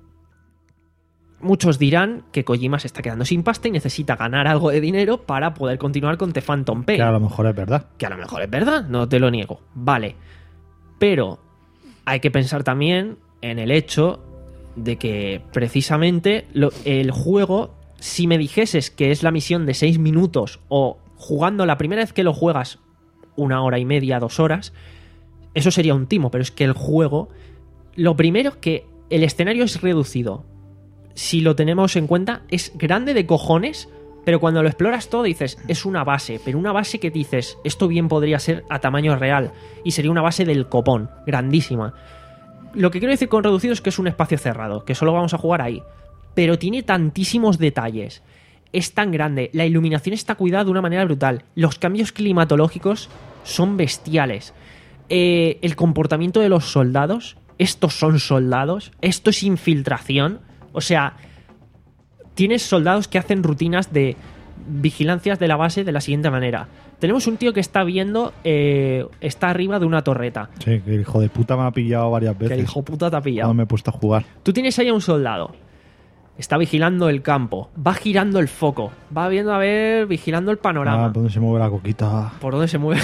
Muchos dirán que Kojima se está quedando sin pasta y necesita ganar algo de dinero para poder continuar con The Phantom Pain. Que a lo mejor es verdad. Que a lo mejor es verdad, no te lo niego. Vale. Pero hay que pensar también en el hecho de que precisamente lo, el juego, si me dijeses que es la misión de seis minutos o jugando la primera vez que lo juegas una hora y media, dos horas, eso sería un timo, pero es que el juego, lo primero que el escenario es reducido. Si lo tenemos en cuenta, es grande de cojones, pero cuando lo exploras todo dices, es una base, pero una base que dices, esto bien podría ser a tamaño real, y sería una base del copón, grandísima. Lo que quiero decir con reducido es que es un espacio cerrado, que solo vamos a jugar ahí, pero tiene tantísimos detalles, es tan grande, la iluminación está cuidada de una manera brutal, los cambios climatológicos son bestiales, eh, el comportamiento de los soldados, estos son soldados, esto es infiltración. O sea, tienes soldados que hacen rutinas de vigilancias de la base de la siguiente manera. Tenemos un tío que está viendo, eh, está arriba de una torreta. Sí, que el hijo de puta me ha pillado varias veces. Que el hijo puta te ha pillado. No me he puesto a jugar. Tú tienes ahí a un soldado. Está vigilando el campo. Va girando el foco. Va viendo a ver, vigilando el panorama. Ah, ¿por dónde se mueve la coquita? ¿Por dónde se mueve?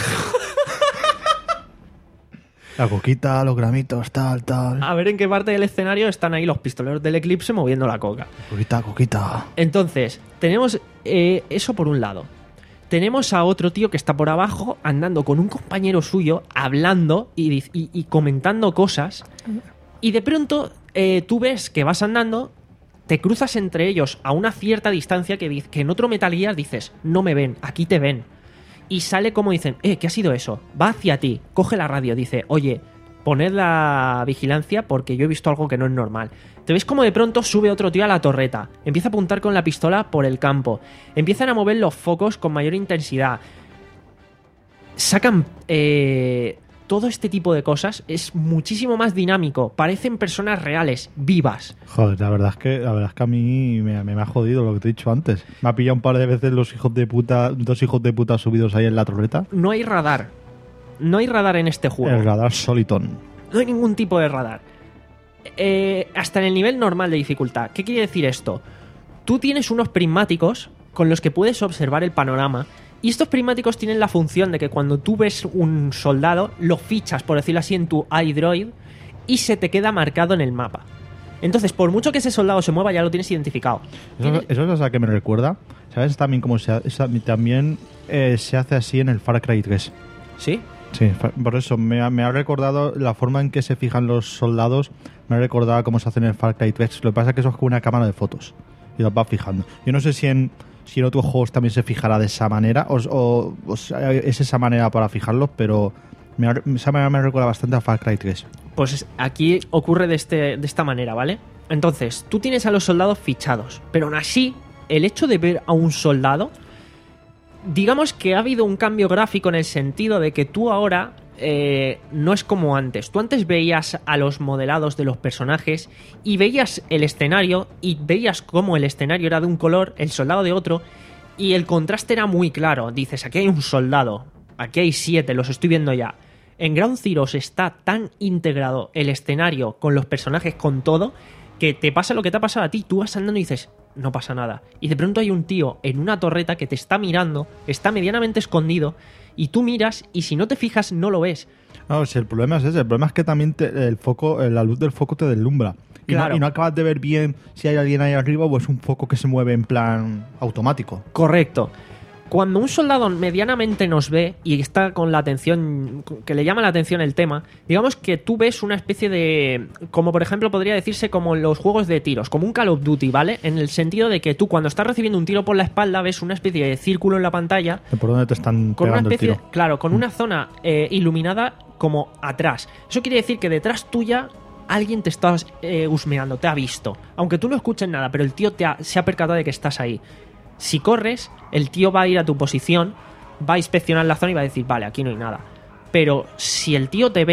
La coquita, los gramitos, tal, tal. A ver en qué parte del escenario están ahí los pistoleros del Eclipse moviendo la coca. Coquita, coquita. Entonces, tenemos eh, eso por un lado. Tenemos a otro tío que está por abajo andando con un compañero suyo, hablando y, y, y comentando cosas. Y de pronto eh, tú ves que vas andando, te cruzas entre ellos a una cierta distancia que, que en otro Metal Gear dices, no me ven, aquí te ven. Y sale como dicen, eh, ¿qué ha sido eso? Va hacia ti, coge la radio, dice, oye, poned la vigilancia porque yo he visto algo que no es normal. Te ves como de pronto sube otro tío a la torreta, empieza a apuntar con la pistola por el campo, empiezan a mover los focos con mayor intensidad, sacan eh, todo este tipo de cosas, es muchísimo más dinámico, parecen personas reales, vivas. Joder, la verdad es que, la verdad es que a mí me, me, me ha jodido lo que te he dicho antes. Me ha pillado un par de veces los hijos de puta, dos hijos de puta subidos ahí en la torreta. No hay radar, no hay radar en este juego. El radar Soliton. No hay ningún tipo de radar. Eh, hasta en el nivel normal de dificultad. ¿Qué quiere decir esto? Tú tienes unos prismáticos con los que puedes observar el panorama y estos prismáticos tienen la función de que cuando tú ves un soldado lo fichas, por decirlo así, en tu iDroid y se te queda marcado en el mapa. Entonces, por mucho que ese soldado se mueva, ya lo tienes identificado. Eso, eso es a que me recuerda. ¿Sabes también cómo se hace? También eh, se hace así en el Far Cry tres. ¿Sí? Sí, por eso me ha, me ha recordado la forma en que se fijan los soldados. Me ha recordado cómo se hace en el Far Cry tres. Lo que pasa es que eso es con una cámara de fotos y los va fijando. Yo no sé si en, si en otros juegos también se fijará de esa manera o, o, o sea, es esa manera para fijarlos, pero me, esa manera me recuerda bastante a Far Cry tres. Pues aquí ocurre de, este, de esta manera, ¿vale? Entonces, tú tienes a los soldados fichados, pero aún así, el hecho de ver a un soldado, digamos que ha habido un cambio gráfico en el sentido de que tú ahora eh, no es como antes. Tú antes veías a los modelados de los personajes y veías el escenario y veías cómo el escenario era de un color, el soldado de otro, y el contraste era muy claro. Dices, aquí hay un soldado, aquí hay siete, los estoy viendo ya. En Ground Zeroes está tan integrado el escenario con los personajes, con todo, que te pasa lo que te ha pasado a ti. Tú vas andando y dices, no pasa nada. Y de pronto hay un tío en una torreta que te está mirando, está medianamente escondido, y tú miras y si no te fijas no lo ves. No, si el problema es ese. El problema es que también te, el foco, la luz del foco te deslumbra. Y, claro. no, y no acabas de ver bien si hay alguien ahí arriba o es un foco que se mueve en plan automático. Correcto. Cuando un soldado medianamente nos ve y está con la atención, que le llama la atención el tema, digamos que tú ves una especie de, como por ejemplo podría decirse como en los juegos de tiros, como un Call of Duty, ¿vale? En el sentido de que tú cuando estás recibiendo un tiro por la espalda ves una especie de círculo en la pantalla. ¿Por dónde te están con pegando una especie, el tiro? Claro, con una zona eh, iluminada como atrás. Eso quiere decir que detrás tuya alguien te está eh, husmeando, te ha visto. Aunque tú no escuches nada, pero el tío te ha, se ha percatado de que estás ahí. Si corres, el tío va a ir a tu posición, va a inspeccionar la zona y va a decir, vale, aquí no hay nada. Pero si el tío te ve,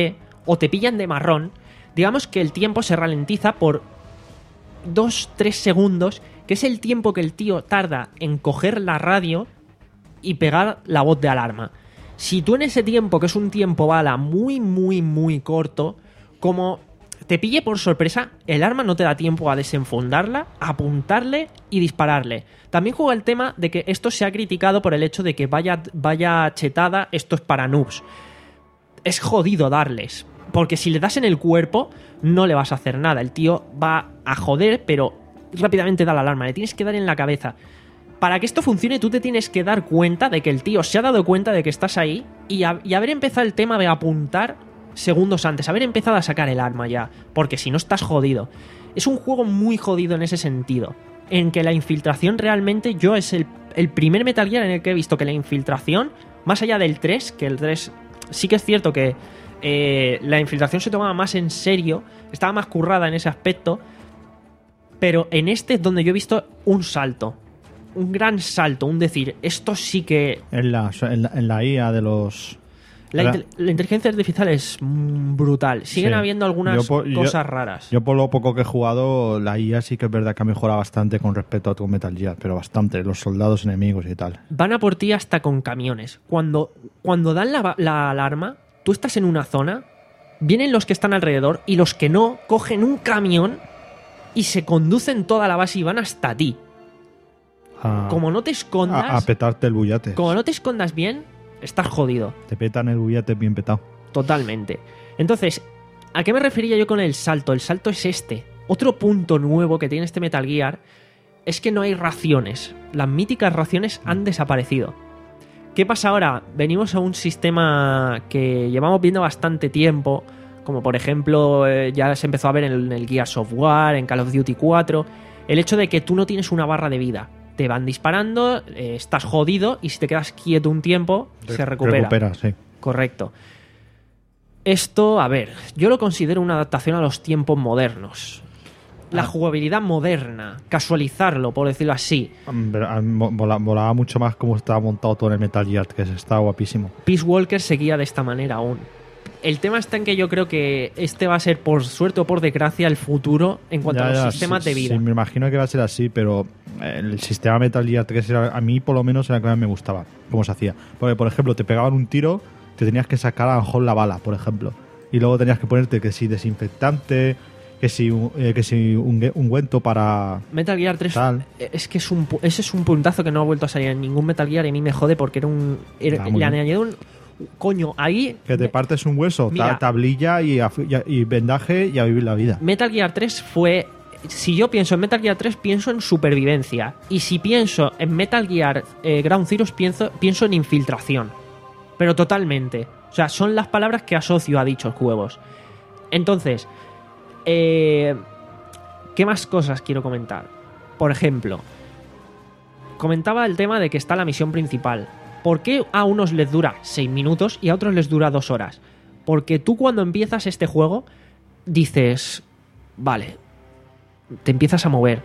o te pillan de marrón, digamos que el tiempo se ralentiza por dos tres segundos, que es el tiempo que el tío tarda en coger la radio y pegar la voz de alarma. Si tú en ese tiempo, que es un tiempo bala muy, muy, muy corto, como te pille por sorpresa, el arma no te da tiempo a desenfundarla, a apuntarle y dispararle. También juega el tema de que esto se ha criticado por el hecho de que vaya, vaya chetada, esto es para noobs. Es jodido darles, porque si le das en el cuerpo no le vas a hacer nada. El tío va a joder, pero rápidamente da la alarma. Le tienes que dar en la cabeza. Para que esto funcione, tú te tienes que dar cuenta de que el tío se ha dado cuenta de que estás ahí y, a, y haber empezado el tema de apuntar segundos antes, haber empezado a sacar el arma ya, porque si no estás jodido. Es un juego muy jodido en ese sentido, en que la infiltración realmente, yo es el, el primer Metal Gear en el que he visto que la infiltración, más allá del tres, que el tres sí que es cierto que eh, la infiltración se tomaba más en serio, estaba más currada en ese aspecto, pero en este es donde yo he visto un salto. Un gran salto, un decir, esto sí que... En la, en la, en la I A de los... La, inte- la inteligencia artificial es mm, brutal. Siguen Sí. habiendo algunas Yo por- yo- cosas raras. Yo por lo poco que he jugado, la I A sí que es verdad que ha mejorado bastante con respecto a tu Metal Gear, pero bastante, los soldados enemigos y tal. Van a por ti hasta con camiones. Cuando, cuando dan la, la alarma, tú estás en una zona, vienen los que están alrededor y los que no cogen un camión y se conducen toda la base y van hasta ti. A, Como no te escondas, a, a petarte el bullate. como no te escondas bien, estás jodido. Te petan el bullate bien petado. Totalmente. Entonces, ¿a qué me refería yo con el salto? El salto es este. Otro punto nuevo que tiene este Metal Gear es que no hay raciones. Las míticas raciones han desaparecido. ¿Qué pasa ahora? Venimos a un sistema que llevamos viendo bastante tiempo, como por ejemplo eh, ya se empezó a ver en el Gears of War, en Call of Duty cuatro, el hecho de que tú no tienes una barra de vida. Te van disparando, eh, estás jodido y si te quedas quieto un tiempo, se recupera. Recupera, sí. Correcto. Esto, a ver, yo lo considero una adaptación a los tiempos modernos. La Ah. jugabilidad moderna, casualizarlo, por decirlo así. Pero, ah, mo- mola- Molaba mucho más cómo estaba montado todo en el Metal Gear, que está guapísimo. Peace Walker seguía de esta manera aún. El tema está en que yo creo que este va a ser, por suerte o por desgracia, el futuro en cuanto Ya, a los ya, sistemas sí, de vida. Sí, me imagino que va a ser así, pero el sistema Metal Gear tres era- a mí por lo menos era el que más me gustaba, cómo se hacía. Porque, por ejemplo, te pegaban un tiro, te tenías que sacar a lo mejor la bala, por ejemplo. Y luego tenías que ponerte que si desinfectante, que si, un- eh, que si un ungüento para... Metal Gear tres Tal. es que es un pu- ese es un puntazo que no ha vuelto a salir en ningún Metal Gear y a mí me jode porque era un era- Ah, muy le bien. añadieron coño ahí Que te partes un hueso, ta- Mira. tablilla y, a- y a- y vendaje y a vivir la vida. Metal Gear tres fue... Si yo pienso en Metal Gear tres, pienso en supervivencia. Y si pienso en Metal Gear eh, Ground Zeroes, pienso, pienso en infiltración. Pero totalmente. O sea, son las palabras que asocio a dichos juegos. Entonces, eh, ¿qué más cosas quiero comentar? Por ejemplo, comentaba el tema de que está la misión principal. ¿Por qué a unos les dura seis minutos y a otros les dura dos horas? Porque tú cuando empiezas este juego dices, vale, te empiezas a mover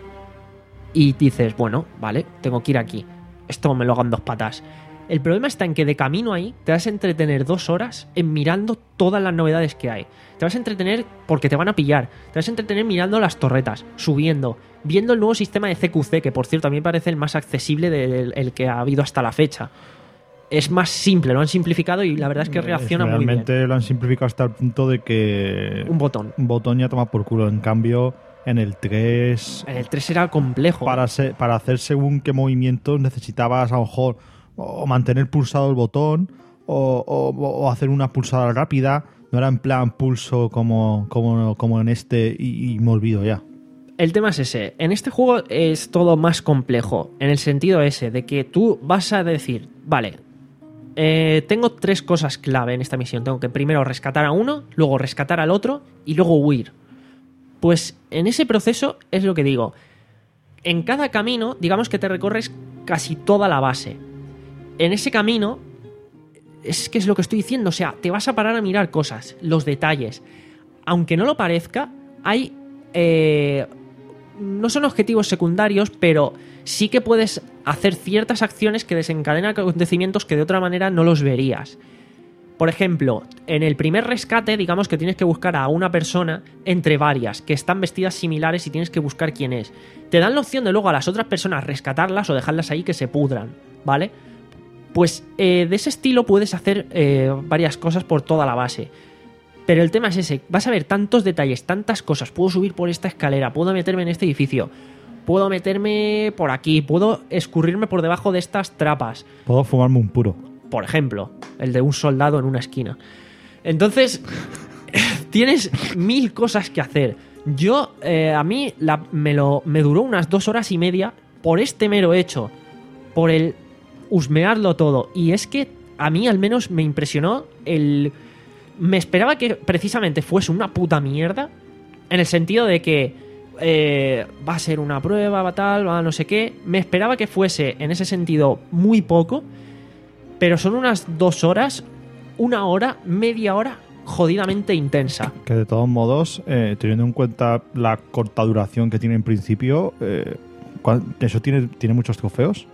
y dices, bueno, vale, tengo que ir aquí. Esto me lo hago en dos patas. El problema está en que de camino ahí te vas a entretener dos horas en mirando todas las novedades que hay. Te vas a entretener porque te van a pillar. Te vas a entretener mirando las torretas, subiendo, viendo el nuevo sistema de C Q C, que por cierto a mí me parece el más accesible del el que ha habido hasta la fecha. Es más simple, lo han simplificado y la verdad es que reacciona muy bien. Realmente lo han simplificado hasta el punto de que Un botón. un botón ya toma por culo. En cambio, en el tres, En el tres era complejo. para, se- para hacer según qué movimientos necesitabas a lo mejor o mantener pulsado el botón o, o- o hacer una pulsada rápida. No era en plan pulso como, como, como en este y, y me olvido ya. El tema es ese. En este juego es todo más complejo. En el sentido ese, de que tú vas a decir, vale, eh, tengo tres cosas clave en esta misión. Tengo que primero rescatar a uno, luego rescatar al otro y luego huir. Pues en ese proceso es lo que digo. En cada camino, digamos que te recorres casi toda la base. En ese camino, es que es lo que estoy diciendo. O sea, te vas a parar a mirar cosas, los detalles. Aunque no lo parezca, hay... eh, no son objetivos secundarios, pero sí que puedes hacer ciertas acciones que desencadenan acontecimientos que de otra manera no los verías. Por ejemplo, en el primer rescate, digamos que tienes que buscar a una persona entre varias que están vestidas similares y tienes que buscar quién es. Te dan la opción de luego a las otras personas rescatarlas o dejarlas ahí que se pudran, ¿vale? Pues eh, de ese estilo puedes hacer eh, varias cosas por toda la base. Pero el tema es ese, vas a ver tantos detalles, tantas cosas. Puedo subir por esta escalera, puedo meterme en este edificio, puedo meterme por aquí, puedo escurrirme por debajo de estas trapas. Puedo fumarme un puro. Por ejemplo, el de un soldado en una esquina. Entonces, tienes mil cosas que hacer. Yo, eh, a mí, la, me, lo, me duró unas dos horas y media por este mero hecho, por el husmearlo todo. Y es que a mí al menos me impresionó el... Me esperaba que precisamente fuese una puta mierda, en el sentido de que eh, va a ser una prueba, va tal, va no sé qué. Me esperaba que fuese, en ese sentido, muy poco, pero son unas dos horas, una hora, media hora jodidamente intensa. Que de todos modos, eh, teniendo en cuenta la corta duración que tiene en principio, eh, ¿cuál- ¿eso tiene, tiene muchos trofeos?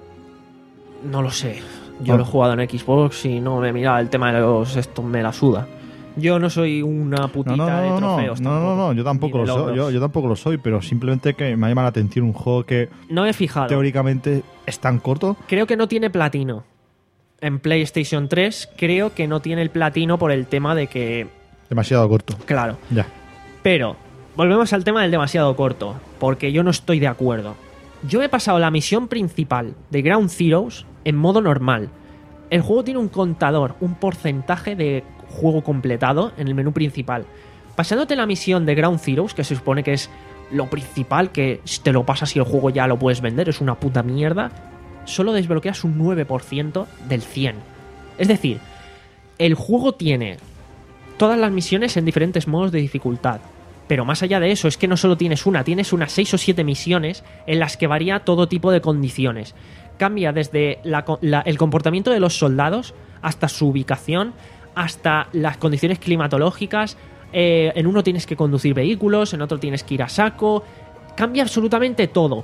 No lo sé. Yo Ah. lo he jugado en Xbox y no me mira el tema de los esto me la suda. Yo no soy una putita No, no, de no, no, trofeos. no, no, tampoco, no, yo tampoco ni lo de soy, yo, logros. yo tampoco lo soy, pero simplemente que me llama la atención un juego que No me he fijado. teóricamente es tan corto. Creo que no tiene platino. En PlayStation tres creo que no tiene el platino por el tema de que... Demasiado corto. Claro. Ya. Pero, volvemos al tema del demasiado corto, porque yo no estoy de acuerdo. Yo he pasado la misión principal de Ground Zeroes en modo normal. El juego tiene un contador, un porcentaje de juego completado en el menú principal. Pasándote la misión de Ground Zeroes, que se supone que es lo principal, que si te lo pasas y el juego ya lo puedes vender, es una puta mierda, solo desbloqueas un nueve por ciento del cien. Es decir, el juego tiene todas las misiones en diferentes modos de dificultad. Pero más allá de eso, es que no solo tienes una, tienes unas seis o siete misiones en las que varía todo tipo de condiciones. Cambia desde la co- la- el comportamiento de los soldados hasta su ubicación, hasta las condiciones climatológicas. Eh, en uno tienes que conducir vehículos, en otro tienes que ir a saco. Cambia absolutamente todo.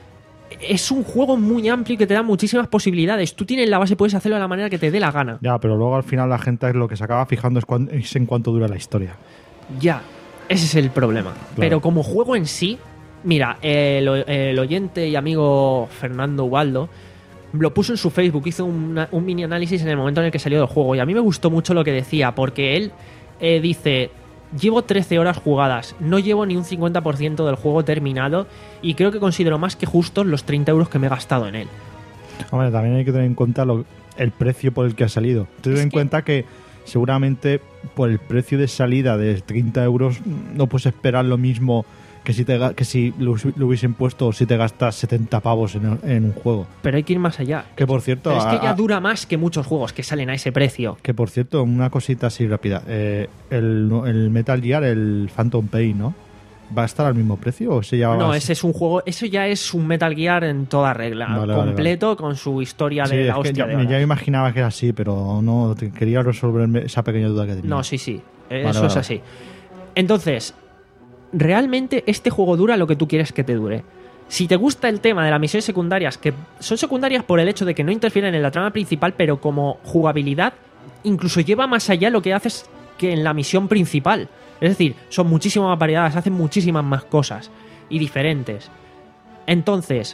Es un juego muy amplio y que te da muchísimas posibilidades. Tú tienes la base, puedes hacerlo de la manera que te dé la gana. Ya, pero luego al final la gente lo que se acaba fijando es, cuán- es en cuánto dura la historia. Ya, ese es el problema. Pero como juego en sí, mira, el, el oyente y amigo Fernando Ubaldo lo puso en su Facebook, hizo una- un mini análisis en el momento en el que salió del juego y a mí me gustó mucho lo que decía, porque él eh, dice, llevo trece horas jugadas, no llevo ni un cincuenta por ciento del juego terminado y creo que considero más que justos los treinta euros que me he gastado en él. Hombre, también hay que tener en cuenta lo- el precio por el que ha salido. Ten Es en que- cuenta que seguramente por el precio de salida de treinta euros no puedes esperar lo mismo que si, te, ga- que si lo, hus- lo hubiesen puesto o si te gastas setenta pavos en, en un juego. Pero hay que ir más allá. Que por cierto, Pero es que a- ya a- dura más que muchos juegos que salen a ese precio. que por cierto, una cosita así rápida. Eh, el, el Metal Gear, el Phantom Pain, ¿no? ¿Va a estar al mismo precio o se ya va No, a- ese es un juego, eso ya es un Metal Gear en toda regla, Vale, vale, completo con su historia Sí, de la es que hostia ya, de me- ya horas. me imaginaba que era así, pero no te- quería resolverme esa pequeña duda que tenía. No, sí, sí, eso Vale, es vale. así. Entonces, realmente este juego dura lo que tú quieres que te dure. Si te gusta el tema de las misiones secundarias, que son secundarias por el hecho de que no interfieren en la trama principal, pero como jugabilidad, incluso lleva más allá lo que haces que en la misión principal. Es decir, son muchísimas más variadas, hacen muchísimas más cosas y diferentes. Entonces,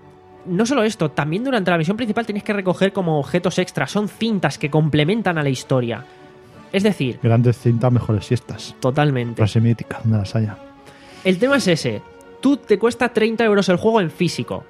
no solo esto, también durante la misión principal tienes que recoger como objetos extras, son cintas que complementan a la historia. Es decir, Grandes cintas, mejores siestas. totalmente. Frase mítica, de la saya. El tema es ese. Tú te cuesta treinta euros el juego en físico.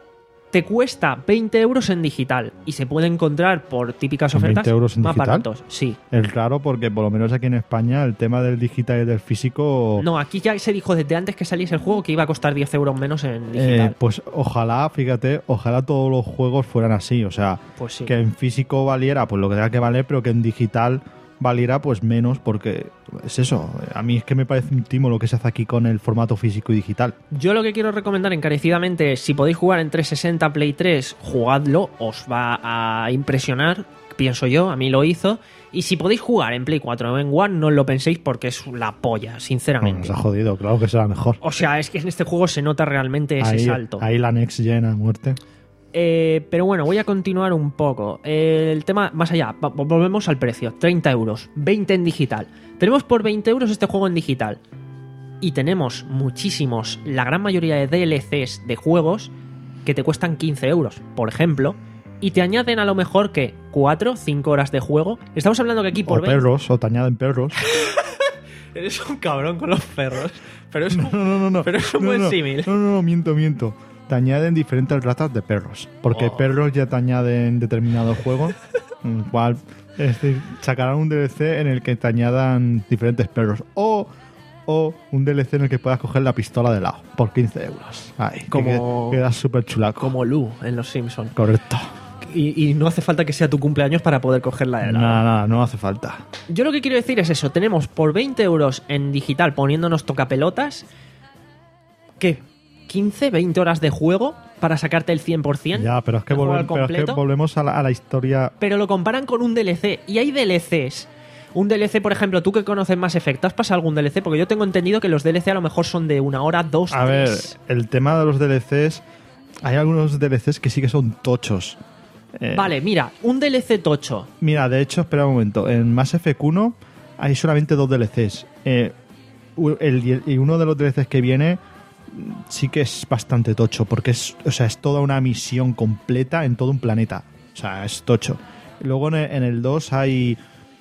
Te cuesta veinte euros en digital. Y se puede encontrar por típicas ¿En ofertas veinte euros en más digital? baratos. Sí. Es raro porque por lo menos aquí en España el tema del digital y del físico... No, aquí ya se dijo desde antes que saliese el juego que iba a costar diez euros menos en eh, digital. pues ojalá, fíjate, ojalá todos los juegos fueran así. O sea, Pues sí. que en físico valiera pues lo que tenga que valer, pero que en digital valiera pues menos, porque es eso. A mí es que me parece un timo lo que se hace aquí con el formato físico y digital. Yo lo que quiero recomendar encarecidamente es, si podéis jugar en trescientos sesenta Play tres, jugadlo, os va a impresionar, pienso yo, a mí lo hizo. Y si podéis jugar en Play cuatro o en One, no lo penséis porque es la polla, No, sinceramente. nos ha jodido, claro que será mejor. O sea, es que en este juego se nota realmente ese ahí, salto. ahí la next gen a muerte. Eh, pero bueno, voy a continuar un poco. Eh, el tema, más allá, va- volvemos al precio. treinta euros, veinte en digital. Tenemos por veinte euros este juego en digital. Y tenemos muchísimos, la gran mayoría de D L Cs de juegos que te cuestan quince euros, por ejemplo. Y te añaden a lo mejor que cuatro, cinco horas de juego. Estamos hablando que aquí por O veinte... perros, o te añaden perros. Eres un cabrón con los perros. Pero es un, No, no, no, no. pero es un no, buen no, símil. No, no, no, miento, miento. Te añaden diferentes ratas de perros. Porque Oh. perros ya te añaden determinados juegos. En el cual es decir, sacarán un D L C en el que te añadan diferentes perros. O, o un D L C en el que puedas coger la pistola de lado por quince euros. Ay, que Como- queda súper chulaco. Como Lu en Los Simpsons. Correcto. Y, y no hace falta que sea tu cumpleaños para poder cogerla de lado. Nada, nada, no hace falta. Yo lo que quiero decir es eso. Tenemos por veinte euros en digital poniéndonos tocapelotas. ¿Qué? ¿quince, veinte horas de juego para sacarte el cien por ciento? Ya, pero es que, ¿El juego volve- al pero es que completo? volvemos a la, a la historia. Pero lo comparan con un D L C. Y hay D L Cs. Un D L C, por ejemplo, tú que conoces Mass Effect, ¿has pasado algún D L C? Porque yo tengo entendido que los D L C a lo mejor son de una hora, dos, A ver, tres. el tema de los D L Cs. Hay algunos D L Cs que sí que son tochos. Eh, Vale, mira, un D L C tocho. Mira, de hecho, espera un momento. En Mass Effect uno hay solamente dos D L Cs. Eh, u- el- y uno de los D L Cs que viene mm, sí que es bastante tocho, porque es, o sea, es toda una misión completa en todo un planeta. O sea, es tocho. Luego en el, en el dos hay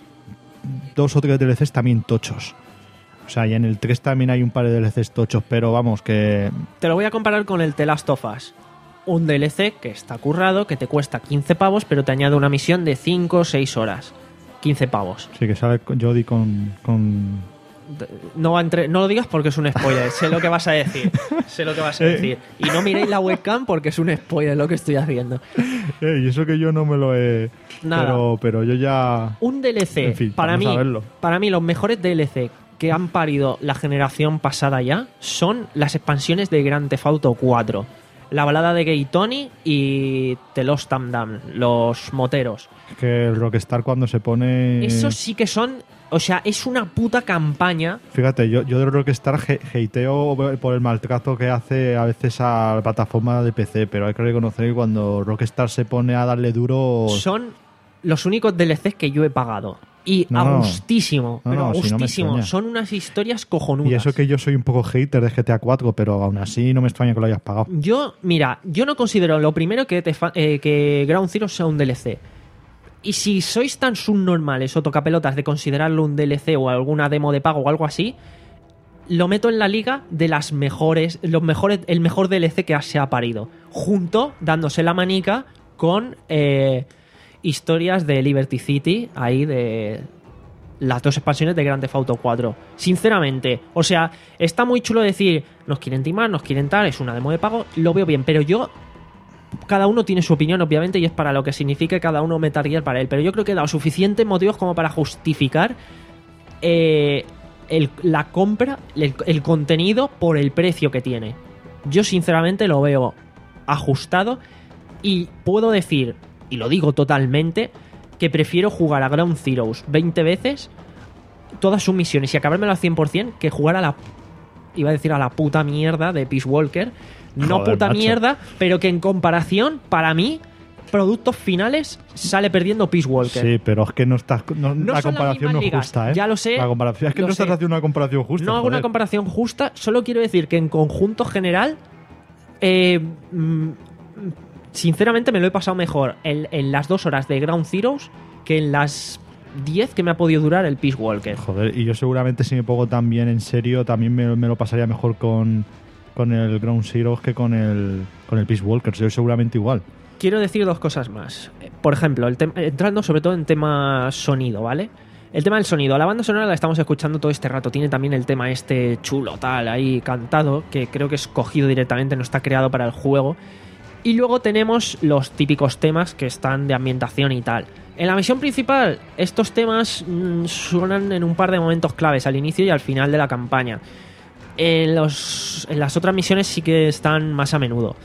dos o tres D L Cs también tochos. O sea, y en el tres también hay un par de D L Cs tochos, pero vamos, que Te lo voy a comparar con el The Last of Us. Un D L C que está currado, que te cuesta quince pavos, pero te añade una misión de cinco o seis horas. quince pavos. sí que sale con- Jodie con, con No, va entre, no lo digas porque es un spoiler. Sé lo que vas a decir. Sé lo que vas a decir. Y no miréis la webcam porque es un spoiler lo que estoy haciendo. Eh, y eso que yo no me lo he... Nada. Pero, pero yo ya... Un D L C, En fin, para vamos mí, a verlo. para mí los mejores D L C que han parido la generación pasada ya son las expansiones de Grand Theft Auto cuatro. La balada de Gay Tony y The Lost Dam, los moteros. Que el Rockstar cuando se pone... Esos sí que son... O sea, es una puta campaña. Fíjate, yo, yo de Rockstar he- hateo por el maltrato que hace a veces a la plataforma de P C, pero hay que reconocer que cuando Rockstar se pone a darle duro... Son los únicos D L Cs que yo he pagado. Y No, a no. gustísimo. No, pero no, a si no me gustísimo. extraña. Son unas historias cojonudas. Y eso que yo soy un poco hater de G T A cuatro, pero aún así no me extraña que lo hayas pagado. Yo, mira, yo no considero lo primero que, te fa- eh, que Ground Zero sea un D L C. Y si sois tan subnormales o tocapelotas de considerarlo un D L C o alguna demo de pago o algo así, lo meto en la liga de las mejores, los mejores, el mejor D L C que se ha parido. Junto, dándose la manica con eh, historias de Liberty City, ahí de las dos expansiones de Grand Theft Auto cuatro. Sinceramente, o sea, está muy chulo decir, nos quieren timar, nos quieren tal, es una demo de pago, lo veo bien, pero yo... Cada uno tiene su opinión, obviamente, y es para lo que signifique cada uno Metal Gear para él. Pero yo creo que he dado suficientes motivos como para justificar eh, el- la compra, el, el contenido por el precio que tiene. Yo, sinceramente, lo veo ajustado y puedo decir, y lo digo totalmente, que prefiero jugar a Ground Zeroes veinte veces todas sus misiones y acabármelo al cien por ciento que jugar a la... Iba a decir a la puta mierda de Peace Walker. No Joder, puta macho. mierda, pero que en comparación, para mí, productos finales, sale perdiendo Peace Walker. Sí, pero es que no estás... no- No la son las comparación no mismas es ligas, justa, ¿eh? ya lo sé, La comparación, es que lo no estás sé. haciendo una comparación justa. No hago una joder. comparación justa, solo quiero decir que en conjunto general, eh, mm, sinceramente me lo he pasado mejor en, en las dos horas de Ground Zeroes que en las diez que me ha podido durar el Peace Walker. Joder, y yo seguramente si me pongo tan bien en serio, también me, me lo pasaría mejor con, con el Ground Zeroes que con el, con el Peace Walker. Yo seguramente igual. Quiero decir dos cosas más. Por ejemplo, el tem- entrando sobre todo en tema sonido, ¿vale? El tema del sonido. La banda sonora la estamos escuchando todo este rato. Tiene también el tema este chulo, tal, ahí cantado, que creo que es cogido directamente, no está creado para el juego. Y luego tenemos los típicos temas que están de ambientación y tal. En la misión principal, estos temas mm, suenan en un par de momentos claves, al inicio y al final de la campaña. En, los, en las otras misiones sí que están más a menudo.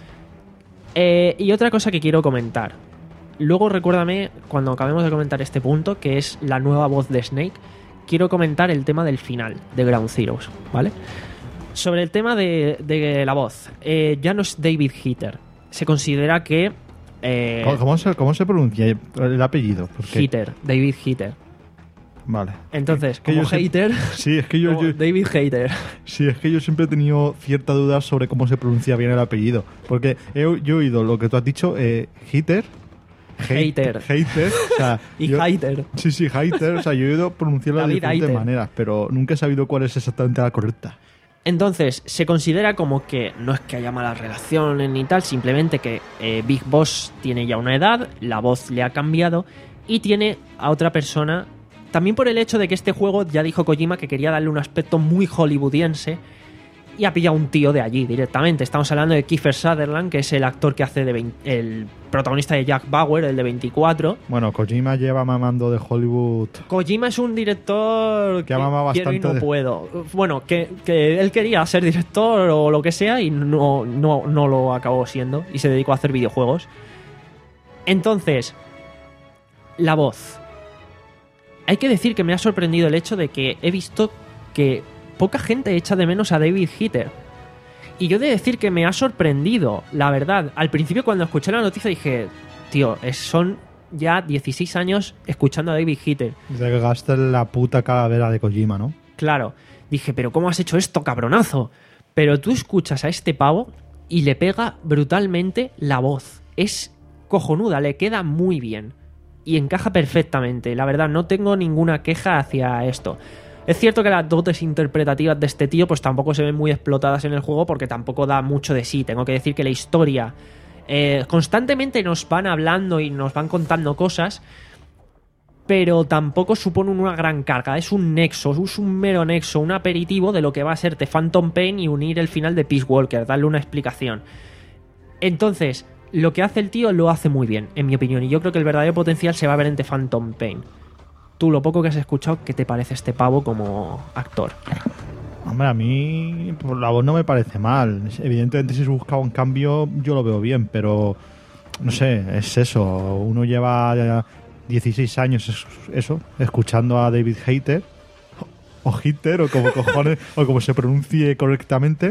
Eh, y otra cosa que quiero comentar. Luego recuérdame, cuando acabemos de comentar este punto, que es la nueva voz de Snake, quiero comentar el tema del final de Ground Zeroes, ¿vale? Sobre el tema de, de la voz, eh, ya no es David Heater. Se considera que Eh, ¿Cómo, cómo se, ¿Cómo se pronuncia el apellido? Porque- Hitter, David Hitter. Vale. Entonces, Que como yo sé- hater, Sí, es que yo, como yo- David Hater. sí, es que yo siempre he tenido cierta duda sobre cómo se pronuncia bien el apellido. Porque he, yo he oído lo que tú has dicho, eh, Hitter. Hate- Hater. Hater. O sea, Y yo- hater. Sí, sí, Hater. O sea, yo he oído pronunciarlo de David diferentes Hater. maneras, pero nunca he sabido cuál es exactamente la correcta. Entonces, se considera como que no es que haya malas relaciones ni tal, simplemente que eh, Big Boss tiene ya una edad, la voz le ha cambiado y tiene a otra persona. También por el hecho de que este juego, ya dijo Kojima que quería darle un aspecto muy hollywoodiense y ha pillado un tío de allí directamente. Estamos hablando de Kiefer Sutherland, que es el actor que hace de veinte el protagonista de Jack Bauer, el de veinticuatro. Bueno, Kojima lleva mamando de Hollywood. Kojima es un director Que ha mamado quiero y bastante no de- puedo. Bueno, que, que él quería ser director o lo que sea y no, no, no lo acabó siendo y se dedicó a hacer videojuegos. Entonces, la voz. Hay que decir que me ha sorprendido el hecho de que he visto que poca gente echa de menos a David Hitter. Y yo he de decir que me ha sorprendido, la verdad. Al principio cuando escuché la noticia dije, tío, es- son ya dieciséis años escuchando a David Hitter. Desde que gastas la puta calavera de Kojima, ¿no? Claro, dije, pero ¿cómo has hecho esto, cabronazo? Pero tú escuchas a este pavo y le pega brutalmente la voz. Es cojonuda, le queda muy bien. Y encaja perfectamente. La verdad, no tengo ninguna queja hacia esto. Es cierto que las dotes interpretativas de este tío pues tampoco se ven muy explotadas en el juego porque tampoco da mucho de sí. Tengo que decir que la historia... eh, constantemente nos van hablando y nos van contando cosas, pero tampoco supone una gran carga. Es un nexo, es un mero nexo, un aperitivo de lo que va a ser The Phantom Pain y unir el final de Peace Walker, darle una explicación. Entonces, lo que hace el tío lo hace muy bien, en mi opinión, y yo creo que el verdadero potencial se va a ver en The Phantom Pain. Tú, lo poco que has escuchado, ¿qué te parece este pavo como actor? Hombre, a mí por la voz no me parece mal. Evidentemente, si se buscaba un cambio, yo lo veo bien, pero no sé, es eso. Uno lleva ya dieciséis años, es- eso, escuchando a David Hater, o Hitter, o como cojones, o como se pronuncie correctamente.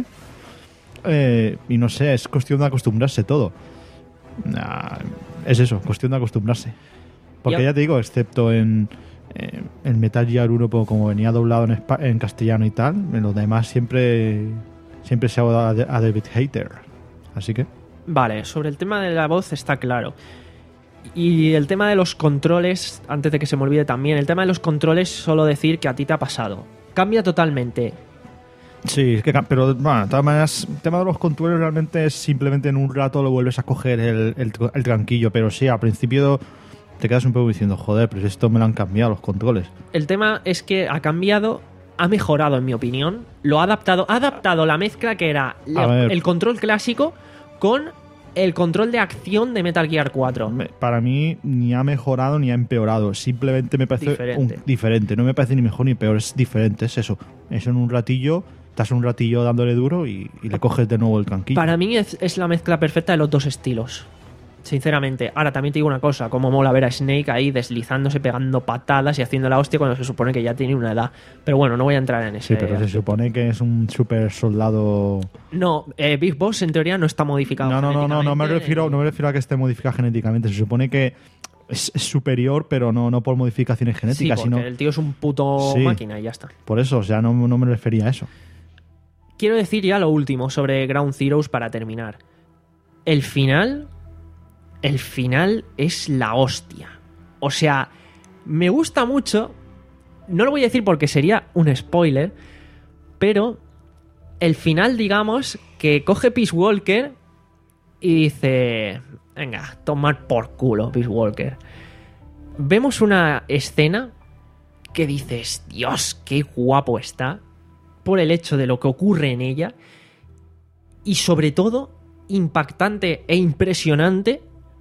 Eh, y no sé, es cuestión de acostumbrarse todo. Nah, es eso, cuestión de acostumbrarse. Porque Ya- ya te digo, excepto en, eh, en Metal Gear uno, pues, como venía doblado en, espa- en castellano y tal, en los demás siempre siempre se ha dado a, a David Hater. Así que, Vale, sobre el tema de la voz está claro. Y el tema de los controles, antes de que se me olvide también, el tema de los controles, solo decir que a ti te ha pasado. Cambia totalmente. sí, es que, ca- pero bueno, de todas maneras, el tema de los controles realmente es simplemente en un rato lo vuelves a coger el, el, el tranquillo, pero sí, al principio te quedas un poco diciendo, joder, pero esto me lo han cambiado los controles. El tema es que ha cambiado, ha mejorado en mi opinión, lo ha adaptado, ha adaptado la mezcla que era la- A ver. el control clásico con el control de acción de Metal Gear cuatro. Me- Para mí ni ha mejorado ni ha empeorado. Simplemente me parece Diferente. un- diferente. No me parece ni mejor ni peor, es diferente, es eso. Eso en un ratillo, estás un ratillo dándole duro y, y le coges de nuevo el tranquillo. Para mí es, es la mezcla perfecta de los dos estilos. Sinceramente. Ahora también te digo una cosa, como mola ver a Snake ahí deslizándose, pegando patadas y haciendo la hostia cuando se supone que ya tiene una edad. Pero bueno, no voy a entrar en ese. Sí, pero se supone que es un super soldado. No, eh, Big Boss en teoría no está modificado. No, no, no, no, no me genéticamente. refiero, no me refiero a que esté modificado genéticamente. Se supone que es, es superior, pero no, no por modificaciones Sí, genéticas, porque sino el tío es un puto Sí. máquina y ya está. por eso. O sea, no, no me refería a eso. Quiero decir ya lo último sobre Ground Zeroes para terminar. El final. El final es la hostia. O sea, me gusta mucho. No lo voy a decir porque sería un spoiler. Pero el final, digamos, que coge Peace Walker y dice: venga, tomar por culo, Peace Walker. Vemos una escena que dices: Dios, qué guapo está. Por el hecho de lo que ocurre en ella. Y sobre todo, impactante e impresionante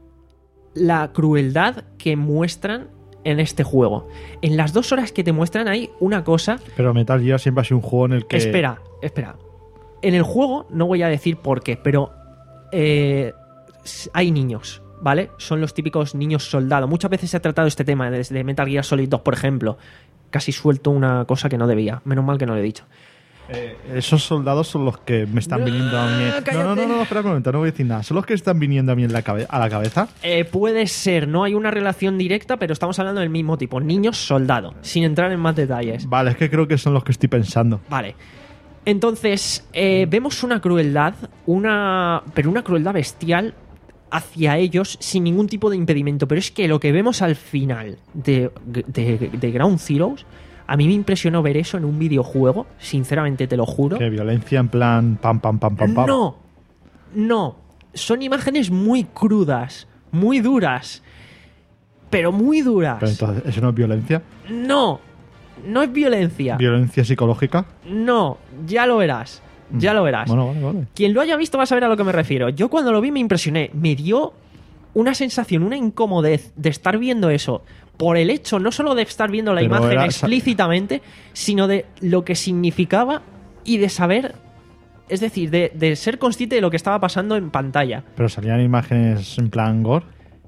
la crueldad que muestran en este juego. En las dos horas que te muestran hay una cosa. Pero Metal Gear siempre ha sido un juego en el que. Espera, espera. En el juego no voy a decir por qué, pero eh, hay niños, ¿vale? Son los típicos niños soldado. Muchas veces se ha tratado este tema desde Metal Gear Solid dos, por ejemplo. Casi suelto una cosa que no debía. Menos mal que no lo he dicho. Eh, esos soldados son los que me están No, viniendo a mí. No, cállate. no, no, no, espera un momento, no voy a decir nada. Son los que están viniendo a mí en la cabe- a la cabeza. Eh, puede ser, no hay una relación directa, pero estamos hablando del mismo tipo. Niños soldado, sin entrar en más detalles. Vale, es que creo que son los que estoy pensando. Vale. Entonces, eh, vemos una crueldad, una. pero una crueldad bestial hacia ellos sin ningún tipo de impedimento. Pero es que lo que vemos al final de, de, de Ground Zeroes, a mí me impresionó ver eso en un videojuego, sinceramente te lo juro. Que violencia en plan pam, pam, pam, pam, pam. No, no. Son imágenes muy crudas, muy duras, pero muy duras. Pero entonces, ¿eso no es violencia? No, no es violencia. ¿Violencia psicológica? No, ya lo verás. Ya lo verás. Bueno, vale, vale. Quien lo haya visto va a saber a lo que me refiero. Yo cuando lo vi me impresioné. Me dio una sensación, una incomodez de estar viendo eso por el hecho no solo de estar viendo la Pero imagen era- explícitamente, sino de lo que significaba y de saber, es decir, de, de ser consciente de lo que estaba pasando en pantalla. Pero salían imágenes en plan gore.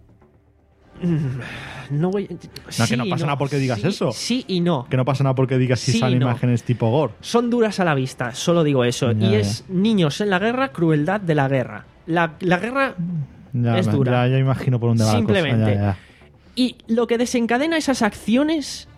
No voy... No, que no pasa nada porque digas sí, eso. Sí y no. Que no pasa nada porque digas si Sí, salen no. imágenes tipo gore. Son duras a la vista, solo digo eso. Ya, y ya. es niños en la guerra, crueldad de la guerra. La, la guerra Ya, es me- dura. Ya, ya imagino por dónde va Simplemente. la cosa. Ya, ya. Y lo que desencadena esas acciones,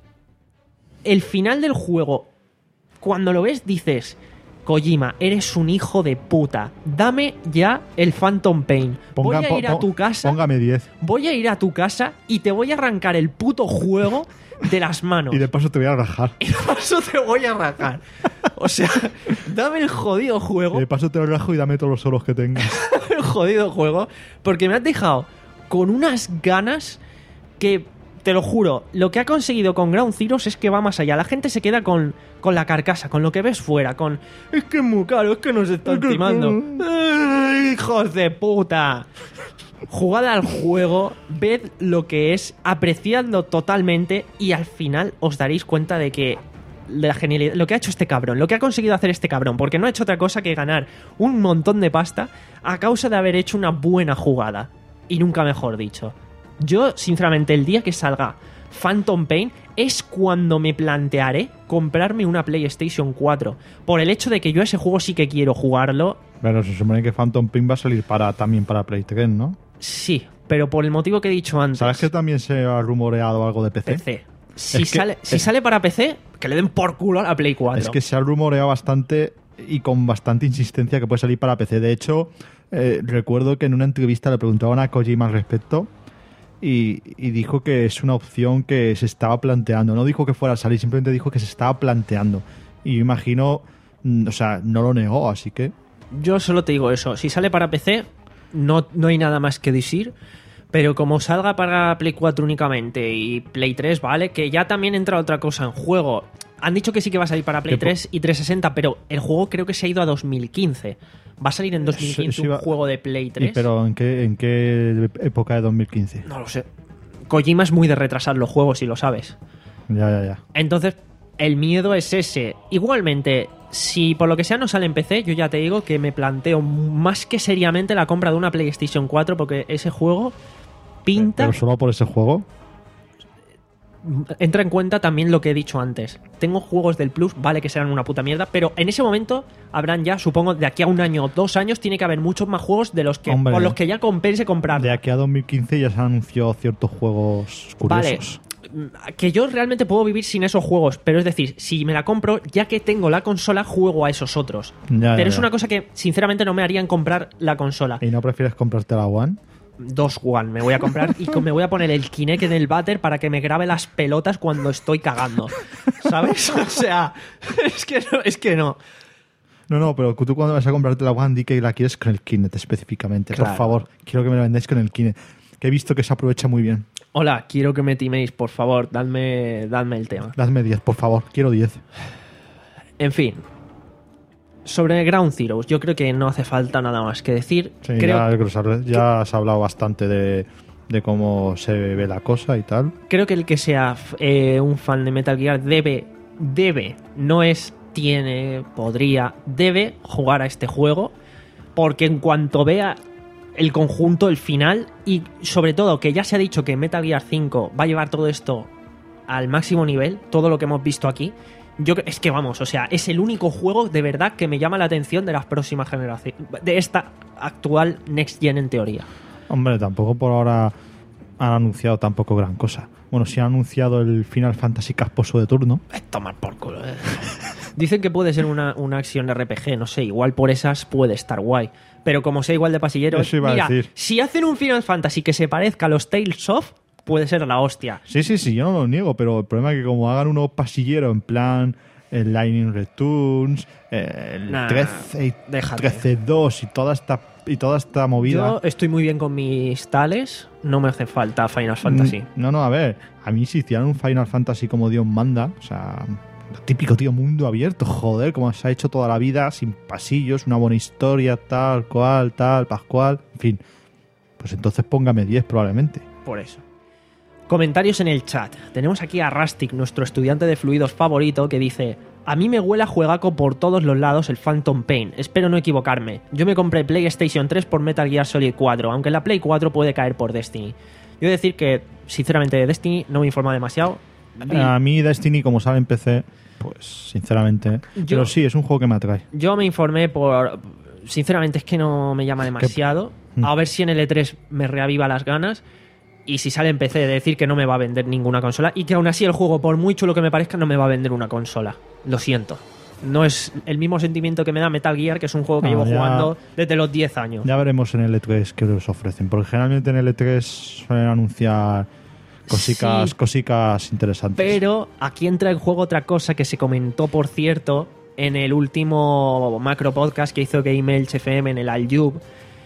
el final del juego, cuando lo ves dices, Kojima, eres un hijo de puta, dame ya el Phantom Pain. Ponga- voy a ir a po- tu casa, Póngame diez. voy a ir a tu casa y te voy a arrancar el puto juego de las manos. Y de paso te voy a rajar. Y de paso te voy a rajar. O sea, dame el jodido juego. Y de paso te lo rajo y dame todos los oros que tengas. el jodido juego, porque me has dejado con unas ganas que, te lo juro, lo que ha conseguido con Ground Zeroes es que va más allá. La gente se queda con, con la carcasa, con lo que ves fuera, con es que es muy caro, es que nos están timando. ¡Ay, hijos de puta! Jugad al juego, ved lo que es, apreciadlo totalmente y al final os daréis cuenta de que la genialidad, lo que ha hecho este cabrón, lo que ha conseguido hacer este cabrón, porque no ha hecho otra cosa que ganar un montón de pasta a causa de haber hecho una buena jugada. Y nunca mejor dicho. Yo, sinceramente, el día que salga Phantom Pain es cuando me plantearé comprarme una PlayStation cuatro. Por el hecho de que yo ese juego sí que quiero jugarlo. Pero se supone que Phantom Pain va a salir para, también para Play tres, ¿no? Sí, pero por el motivo que he dicho antes. ¿Sabes que también se ha rumoreado algo de P C? P C. Si, Es que- sale, si es- sale para P C, que le den por culo a la Play cuatro. Es que se ha rumoreado bastante y con bastante insistencia que puede salir para P C. De hecho, eh, recuerdo que en una entrevista le preguntaban a Kojima al respecto y, y dijo que es una opción que se estaba planteando. No dijo que fuera a salir, simplemente dijo que se estaba planteando. Y yo imagino, mm, o sea, no lo negó, así que... Yo solo te digo eso. Si sale para P C, no, no hay nada más que decir. Pero como salga para Play cuatro únicamente y Play tres, ¿vale? Que ya también entra otra cosa en juego. Han dicho que sí que va a salir para Play Que po- tres y trescientos sesenta, pero el juego creo que se ha ido a dos mil quince. ¿Va a salir en dos mil quince Sí, sí un va- juego de Play ¿Y tres? pero en qué, en qué época de dos mil quince? No lo sé. Kojima es muy de retrasar los juegos, si lo sabes. Ya, ya, ya. Entonces, el miedo es ese. Igualmente, si por lo que sea no sale en P C, yo ya te digo que me planteo más que seriamente la compra de una PlayStation cuatro porque ese juego pinta... Pero solo por ese juego. Entra en cuenta también lo que he dicho antes. Tengo juegos del Plus, vale que serán una puta mierda, pero en ese momento habrán ya, supongo, de aquí a un año o dos años, tiene que haber muchos más juegos de los que Hombre, por los que ya compense comprar. De aquí a dos mil quince ya se han anunciado ciertos juegos Vale, curiosos. que yo realmente puedo vivir sin esos juegos, pero es decir, si me la compro, ya que tengo la consola, juego a esos otros. Ya, pero ya, es ya. una cosa que sinceramente no me harían comprar la consola. ¿Y no prefieres comprarte la One? Dos One me voy a comprar y con- me voy a poner el Kinect en el váter para que me grabe las pelotas cuando estoy cagando. ¿Sabes? O sea, es que no, es que no. No, no, pero tú cuando vas a comprarte la One, di que la quieres con el Kinect específicamente. Claro. Por favor, quiero que me la vendáis con el Kinect. Que he visto que se aprovecha muy bien. Hola, quiero que me timéis, por favor, dadme, dadme el tema. Dadme diez, por favor. Quiero diez. En fin. Sobre Ground Zeroes, yo creo que no hace falta nada más que decir. Sí, creo, ya, creo que ya has hablado bastante de, de cómo se ve la cosa y tal. creo que el que sea eh, un fan de Metal Gear debe, debe, no es tiene, podría, debe jugar a este juego, porque en cuanto vea el conjunto, el final, y sobre todo que ya se ha dicho que Metal Gear cinco va a llevar todo esto al máximo nivel, todo lo que hemos visto aquí, Yo cre- es que vamos, o sea, es el único juego de verdad que me llama la atención de las próximas generaciones, de esta actual Next Gen en teoría. Hombre, tampoco por ahora han anunciado tampoco gran cosa. Bueno, sí han anunciado el Final Fantasy casposo de turno. Es tomar por culo. eh. Dicen que puede ser una, una acción R P G, no sé, igual por esas puede estar guay. Pero como sea igual de pasillero, Eso iba a mira, decir. si hacen un Final Fantasy que se parezca a los Tales of, puede ser la hostia. Sí, sí, sí, yo no lo niego, pero el problema es que como hagan unos pasilleros en plan el Lightning Returns, el Nah, trece, y déjate. trece dos y toda esta y toda esta movida. Yo estoy muy bien con mis tales, no me hace falta Final Fantasy. Mm, No, no, a ver, a mí si hicieran un Final Fantasy como Dios manda, o sea, lo típico, tío, mundo abierto, joder, como se ha hecho toda la vida, sin pasillos, una buena historia, tal, cual, tal, pascual, en fin. Pues entonces póngame diez probablemente. Por eso. Comentarios en el chat. Tenemos aquí a Rustic, nuestro estudiante de fluidos favorito, que dice: a mí me huele a juegaco por todos los lados el Phantom Pain. Espero no equivocarme. Yo me compré PlayStation tres por Metal Gear Solid cuatro, aunque la Play cuatro puede caer por Destiny. Yo he de decir que, sinceramente, de Destiny no me informa demasiado. A mí Destiny, como sabe en P C, pues sinceramente... Yo- Pero sí, es un juego que me atrae. Yo me informé por... Sinceramente es que no me llama demasiado. Mm. A ver si en el E tres me reaviva las ganas. Y si sale en P C, de decir que no me va a vender ninguna consola. Y que aún así el juego, por muy chulo que me parezca, no me va a vender una consola. Lo siento. No es el mismo sentimiento que me da Metal Gear, que es un juego que Ah, llevo ya- jugando desde los diez años. Ya veremos en el E tres qué nos ofrecen, porque generalmente en el E tres suelen anunciar cosicas, Sí. cosicas interesantes. Pero aquí entra en juego otra cosa que se comentó, por cierto, en el último macro podcast que hizo Game Elch F M en el Aljub,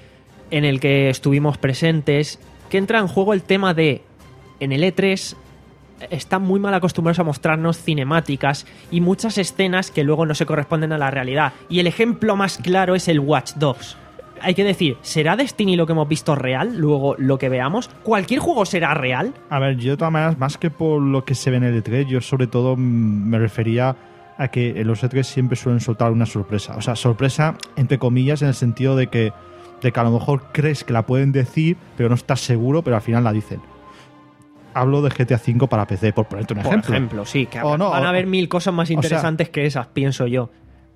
en el que estuvimos presentes, que entra en juego el tema de, en el E tres están muy mal acostumbrados a mostrarnos cinemáticas y muchas escenas que luego no se corresponden a la realidad. Y el ejemplo más claro es el Watch Dogs. Hay que decir, ¿será Destiny lo que hemos visto real? Luego, lo que veamos. ¿Cualquier juego será real? A ver, yo de todas maneras, más que por lo que se ve en el E tres, yo sobre todo mm, me refería a que en los E tres siempre suelen soltar una sorpresa. O sea, sorpresa entre comillas en el sentido de que, de que a lo mejor crees que la pueden decir, pero no estás seguro, pero al final la dicen. Hablo de G T A cinco para P C, por ponerte un Por ejemplo. ejemplo, sí, que O no, van a o- haber mil cosas más o sea- interesantes que esas, pienso yo.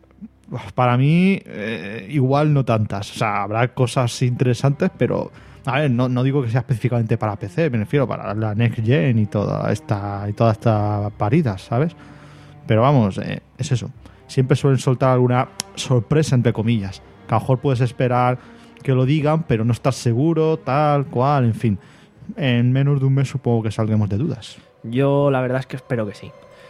Para mí, eh, igual no tantas. O sea, habrá cosas interesantes, pero... A ver, no, no digo que sea específicamente para P C, me refiero para la Next Gen y toda esta y toda esta parida, ¿sabes? Pero vamos, eh, es eso. Siempre suelen soltar alguna sorpresa, entre comillas. Que a lo mejor puedes esperar que lo digan, pero no estás seguro, tal, cual, en fin. En menos de un mes supongo que saldremos de dudas. Yo la verdad es que espero que sí.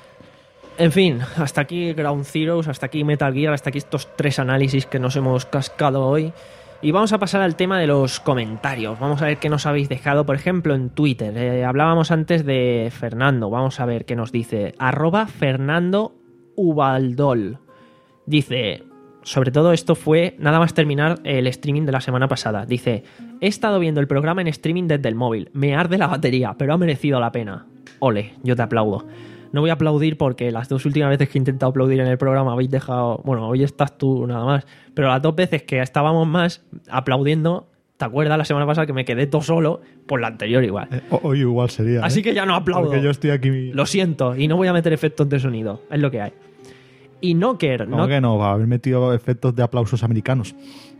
En fin, hasta aquí Ground Zeroes, hasta aquí Metal Gear, hasta aquí estos tres análisis que nos hemos cascado hoy. Y vamos a pasar al tema de los comentarios. Vamos a ver qué nos habéis dejado, por ejemplo, en Twitter. Eh, hablábamos antes de Fernando. Vamos a ver qué nos dice. Arroba Fernando Ubaldol. Dice... Sobre todo esto fue nada más terminar el streaming de la semana pasada. Dice, he estado viendo el programa en streaming desde el móvil. Me arde la batería, pero ha merecido la pena. Ole, yo te aplaudo. No voy a aplaudir porque las dos últimas veces que he intentado aplaudir en el programa habéis dejado... Bueno, hoy estás tú nada más. Pero las dos veces que estábamos más aplaudiendo... ¿Te acuerdas la semana pasada que me quedé todo solo? Por la anterior igual. Eh, hoy igual sería. Así ¿eh? que ya no aplaudo. Porque yo estoy aquí... Lo siento, y no voy a meter efectos de sonido. Es lo que hay. Y Knocker... No, que no, va a haber metido efectos de aplausos americanos.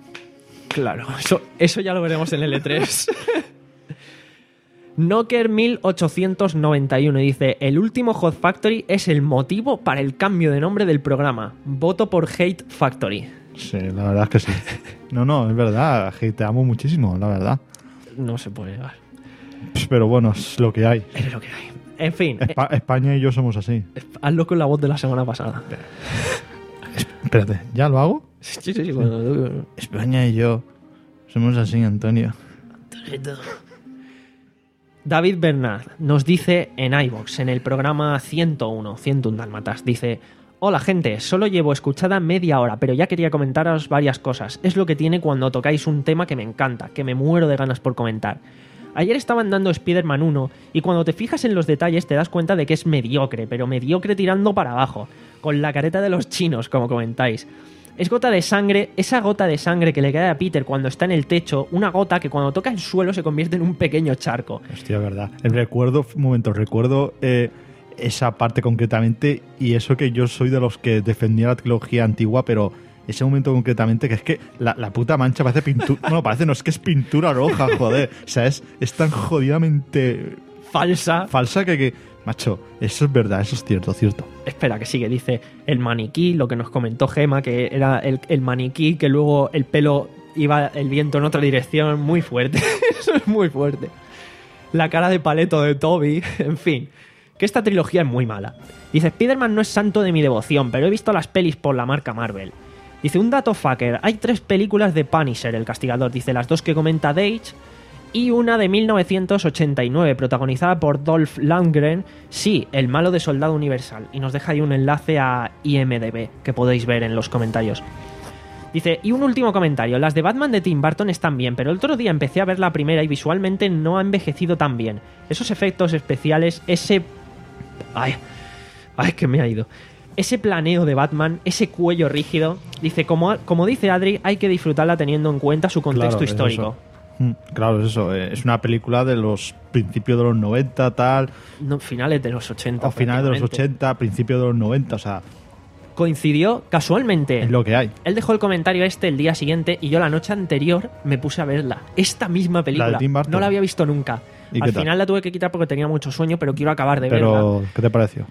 Claro, eso, eso ya lo veremos en el E tres. Knocker mil ochocientos noventa y uno dice: el último Hot Factory es el motivo para el cambio de nombre del programa. Voto por Hate Factory. Sí, la verdad es que sí. No, no, es verdad. Hey, te amo muchísimo, la verdad. No se puede negar. Pero bueno, es lo que hay. Es lo que hay. En fin, eh, Espa- España y yo somos así. hazlo con la voz de la semana pasada. Espérate, ¿ya lo hago? Sí, sí, sí. Cuando... España y yo somos así, Antonio. David Bernard nos dice en iVoox, en el programa ciento uno, ciento uno Dálmatas, dice: hola gente, solo llevo escuchada media hora, pero ya quería comentaros varias cosas. Es lo que tiene cuando tocáis un tema que me encanta, que me muero de ganas por comentar. Ayer estaban dando Spider-Man uno y cuando te fijas en los detalles te das cuenta de que es mediocre, pero mediocre tirando para abajo, con la careta de los chinos, como comentáis. Es gota de sangre, esa gota de sangre que le cae a Peter cuando está en el techo, una gota que cuando toca el suelo se convierte en un pequeño charco. Hostia, verdad. El recuerdo, un momento, recuerdo eh, esa parte concretamente, y eso que yo soy de los que defendía la trilogía antigua, pero ese momento concretamente, que es que la, la puta mancha parece pintura. No, parece, no, es que es pintura roja, joder. O sea, es, es tan jodidamente Falsa. falsa que, que. Macho, eso es verdad, eso es cierto, cierto. Espera, que sigue. Dice el maniquí, lo que nos comentó Gema, que era el, el maniquí, que luego el pelo iba el viento en otra dirección. Muy fuerte. Eso es muy fuerte. La cara de paleto de Toby. En fin, que esta trilogía es muy mala. Dice, Spider-Man no es santo de mi devoción, pero he visto las pelis por la marca Marvel. Dice, un dato fucker. Hay tres películas de Punisher, el castigador. Dice, las dos que comenta Dage y una de mil novecientos ochenta y nueve, protagonizada por Dolph Lundgren. Sí, el malo de Soldado Universal. Y nos deja ahí un enlace a I M D B, que podéis ver en los comentarios. Dice, y un último comentario. Las de Batman de Tim Burton están bien, pero el otro día empecé a ver la primera y visualmente no ha envejecido tan bien. Esos efectos especiales, ese... Ay, ay, que me ha ido. Ese planeo de Batman, ese cuello rígido. Dice, como, como dice Adri, hay que disfrutarla teniendo en cuenta su contexto Claro, es histórico. eso. Mm, Claro, es eso. eh, Es una película de los principios de los noventa, tal. No, finales de los ochenta. O finales de los prácticamente. ochenta, principios de los noventa. O sea, Coincidió casualmente. es lo que hay. Él dejó el comentario este el día siguiente y yo la noche anterior me puse a verla. Esta misma película. ¿La de Tim Burton? No la había visto nunca. ¿Y Al qué tal? final la tuve que quitar porque tenía mucho sueño, pero quiero acabar de verla. Pero, ¿qué te pareció?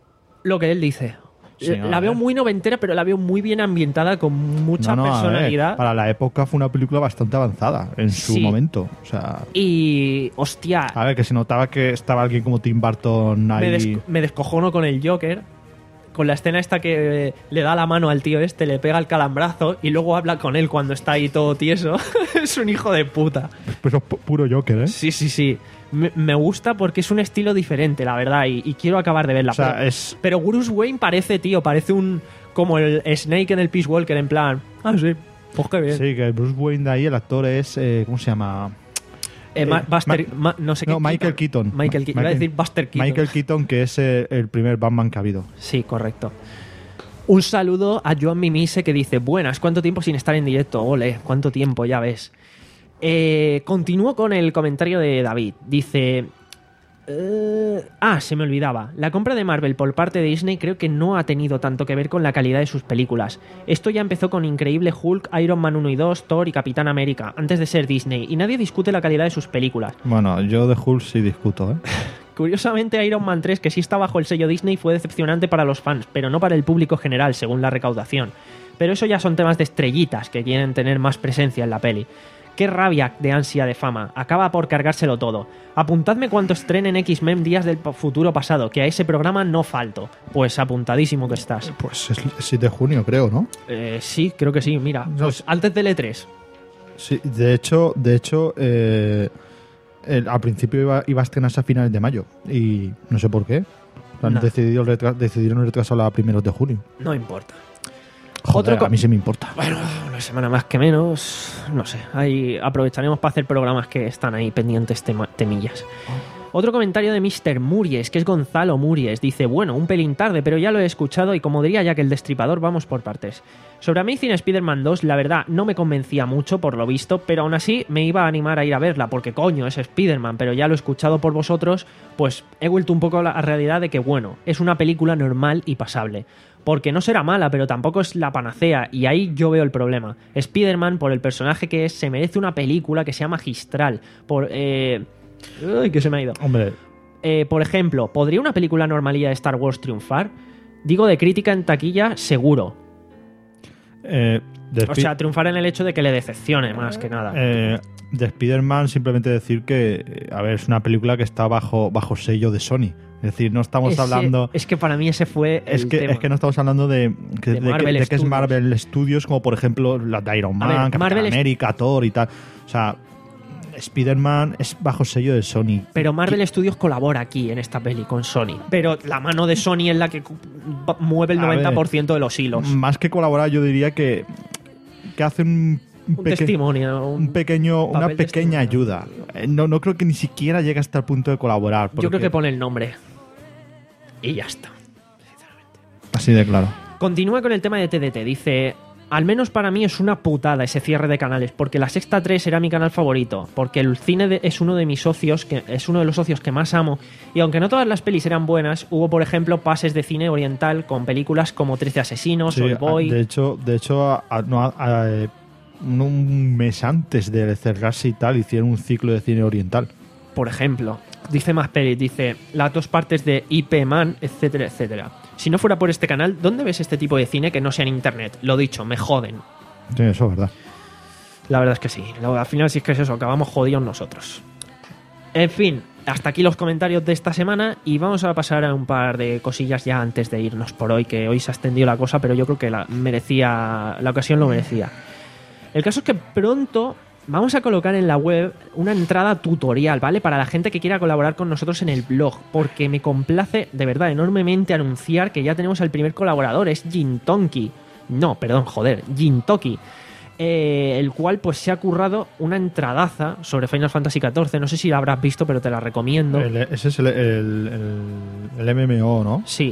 Lo que él dice. Sí, no, la a veo ver. muy noventera, pero la veo muy bien ambientada, con mucha No, no, a ver, personalidad. para la época fue una película bastante avanzada en su Sí. momento. O sea, Y, hostia, a ver, que se notaba que estaba alguien como Tim Burton ahí. me, des- me descojono con el Joker. Con la escena esta que le da la mano al tío este, le pega el calambrazo y luego habla con él cuando está ahí todo tieso. Es un hijo de puta. Pues es pu- puro Joker, ¿eh? Sí, sí, sí. Me, me gusta porque es un estilo diferente, la verdad, y, y quiero acabar de verla. O sea, pero, es- pero Bruce Wayne parece, tío, parece un... Como el Snake en el Peace Walker, en plan... Ah, sí, pues qué bien. Sí, que Bruce Wayne de ahí, el actor es. eh, ¿Cómo se llama? Eh, Ma- Eh, Buster... Ma- Ma- no sé No, qué... Michael Keaton. Michael Keaton. Iba a decir Buster Keaton. Michael Keaton, que es eh, el primer Batman que ha habido. Sí, correcto. Un saludo a Joan Mimise que dice, buenas, ¿cuánto tiempo sin estar en directo? Ole, ¿cuánto tiempo? Ya ves. Eh, continúo con el comentario de David. Dice... eh, ah, se me olvidaba. La compra de Marvel por parte de Disney creo que no ha tenido tanto que ver con la calidad de sus películas. Esto ya empezó con Increíble Hulk, Iron Man uno y dos, Thor y Capitán América, antes de ser Disney, y nadie discute la calidad de sus películas. Bueno, yo de Hulk sí discuto, ¿eh? Curiosamente, Iron Man tres, que sí está bajo el sello Disney, fue decepcionante para los fans, pero no para el público general, según la recaudación. Pero eso ya son temas de estrellitas que quieren tener más presencia en la peli. Qué rabia de ansia de fama, acaba por cargárselo todo. Apuntadme cuánto estrenen X-Men Días del Futuro Pasado, que a ese programa no falto. Pues apuntadísimo que estás. Pues es el siete de junio, creo, ¿no? Eh, sí, creo que sí, mira. No Pues sé. antes del E tres. Sí, de hecho, de hecho eh, el- al principio iba, iba a estrenarse a finales de mayo. Y no sé por qué. Han Nah. decidido retra- decidieron retrasarla a primeros de junio. No importa. Joder, Otro co- a mí sí me importa. Bueno, una semana más que menos, no sé, ahí aprovecharemos para hacer programas que están ahí pendientes tema- temillas. Otro comentario de míster Muries, que es Gonzalo Muries, dice, bueno, un pelín tarde, pero ya lo he escuchado y como diría ya que el destripador, vamos por partes. Sobre Amazing Spider-Man dos, la verdad, no me convencía mucho por lo visto, pero aún así me iba a animar a ir a verla, porque coño, es Spider-Man, pero ya lo he escuchado por vosotros, pues he vuelto un poco a la realidad de que, bueno, es una película normal y pasable. Porque no será mala, pero tampoco es la panacea, y ahí yo veo el problema. Spider-Man, por el personaje que es, se merece una película que sea magistral. Por, eh... Uy, que se me ha ido. Hombre, Eh, por ejemplo, ¿podría una película normalilla de Star Wars triunfar? Digo de crítica en taquilla, seguro. eh, de, O Spi- sea, triunfar en el hecho de que le decepcione, más que nada. eh, de Spider-Man simplemente decir que, eh, a ver, es una película que está bajo, bajo sello de Sony. Es decir, no estamos Ese- hablando... Es que para mí ese fue el Es que, tema. es que no estamos hablando de, que, De de que- Marvel de que es Studios. Marvel Studios, como por ejemplo la de Iron A Man, ver, Capitán Marvel es- América, Thor y tal. O sea, Spider-Man es bajo sello de Sony. Pero Marvel Studios colabora aquí en esta peli con Sony. Pero la mano de Sony es la que cu- mueve el A ver, noventa por ciento de los hilos. Más que colaborar, yo diría que, que hace un, Un peque- testimonio. un- un pequeño, una papel pequeña testimonio. ayuda. Eh, No, no creo que ni siquiera llegue hasta el punto de colaborar. Yo creo porque- que pone el nombre. Y ya está. Así de claro. Continúa con el tema de T D T. Dice... al menos para mí es una putada ese cierre de canales, porque La Sexta tres era mi canal favorito, porque el cine de- es uno de mis socios, que es uno de los socios que más amo, y aunque no todas las pelis eran buenas, hubo por ejemplo pases de cine oriental con películas como trece asesinos, Sí, Old Boy. de hecho, de hecho a- a- no, a- a- eh, un- un mes antes de cerrarse y tal, hicieron un ciclo de cine oriental. Por ejemplo, dice más pelis, dice las dos partes de I P Man, etcétera, etcétera. Si no fuera por este canal, ¿dónde ves este tipo de cine que no sea en internet? Lo dicho, me joden. Sí, eso es verdad. La verdad es que sí. Lo- Al final sí es que es eso, acabamos jodidos nosotros. En fin, hasta aquí los comentarios de esta semana y vamos a pasar a un par de cosillas ya antes de irnos por hoy, que hoy se ha extendido la cosa, pero yo creo que la merecía, la ocasión lo merecía. El caso es que pronto vamos a colocar en la web una entrada tutorial, ¿vale? Para la gente que quiera colaborar con nosotros en el blog, porque me complace de verdad enormemente anunciar que ya tenemos al primer colaborador, es Jintonki. No, perdón, joder, Jintoki. Eh, el cual pues se ha currado una entradaza sobre Final Fantasy catorce. No sé si la habrás visto, pero te la recomiendo. El- ese es el, el, el- el M M O, ¿no? Sí.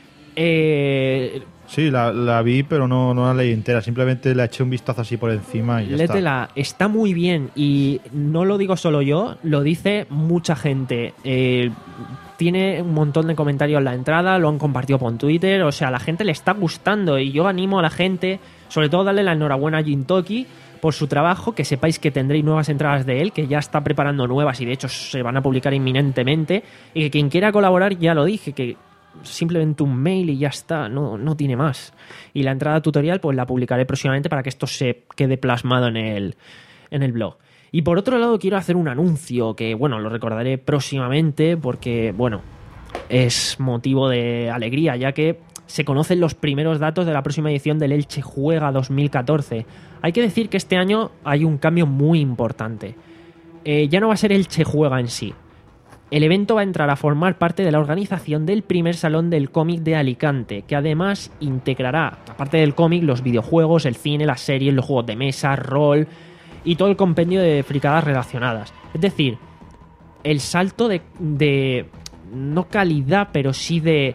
Eh, Sí, la, la vi, pero no, no la leí entera. Simplemente le eché un vistazo así por encima y ya está. Létela, está muy bien y no lo digo solo yo, lo dice mucha gente. Eh, tiene un montón de comentarios en la entrada, lo han compartido por Twitter, o sea, a la gente le está gustando y yo animo a la gente, sobre todo darle la enhorabuena a Jintoki por su trabajo, que sepáis que tendréis nuevas entradas de él, que ya está preparando nuevas y de hecho se van a publicar inminentemente, y que quien quiera colaborar, ya lo dije, que simplemente un mail y ya está, no, no tiene más. Y la entrada tutorial pues la publicaré próximamente para que esto se quede plasmado en el, en el blog. Y por otro lado quiero hacer un anuncio que, bueno, lo recordaré próximamente porque, bueno, es motivo de alegría, ya que se conocen los primeros datos de la próxima edición del Elche Juega dos mil catorce. Hay que decir que este año hay un cambio muy importante. Eh, ya no va a ser Elche Juega en sí. El evento va a entrar a formar parte de la organización del primer Salón del Cómic de Alicante, que además integrará, aparte del cómic, los videojuegos, el cine, las series, los juegos de mesa, rol y todo el compendio de fricadas relacionadas. Es decir, el salto de, de no calidad, pero sí de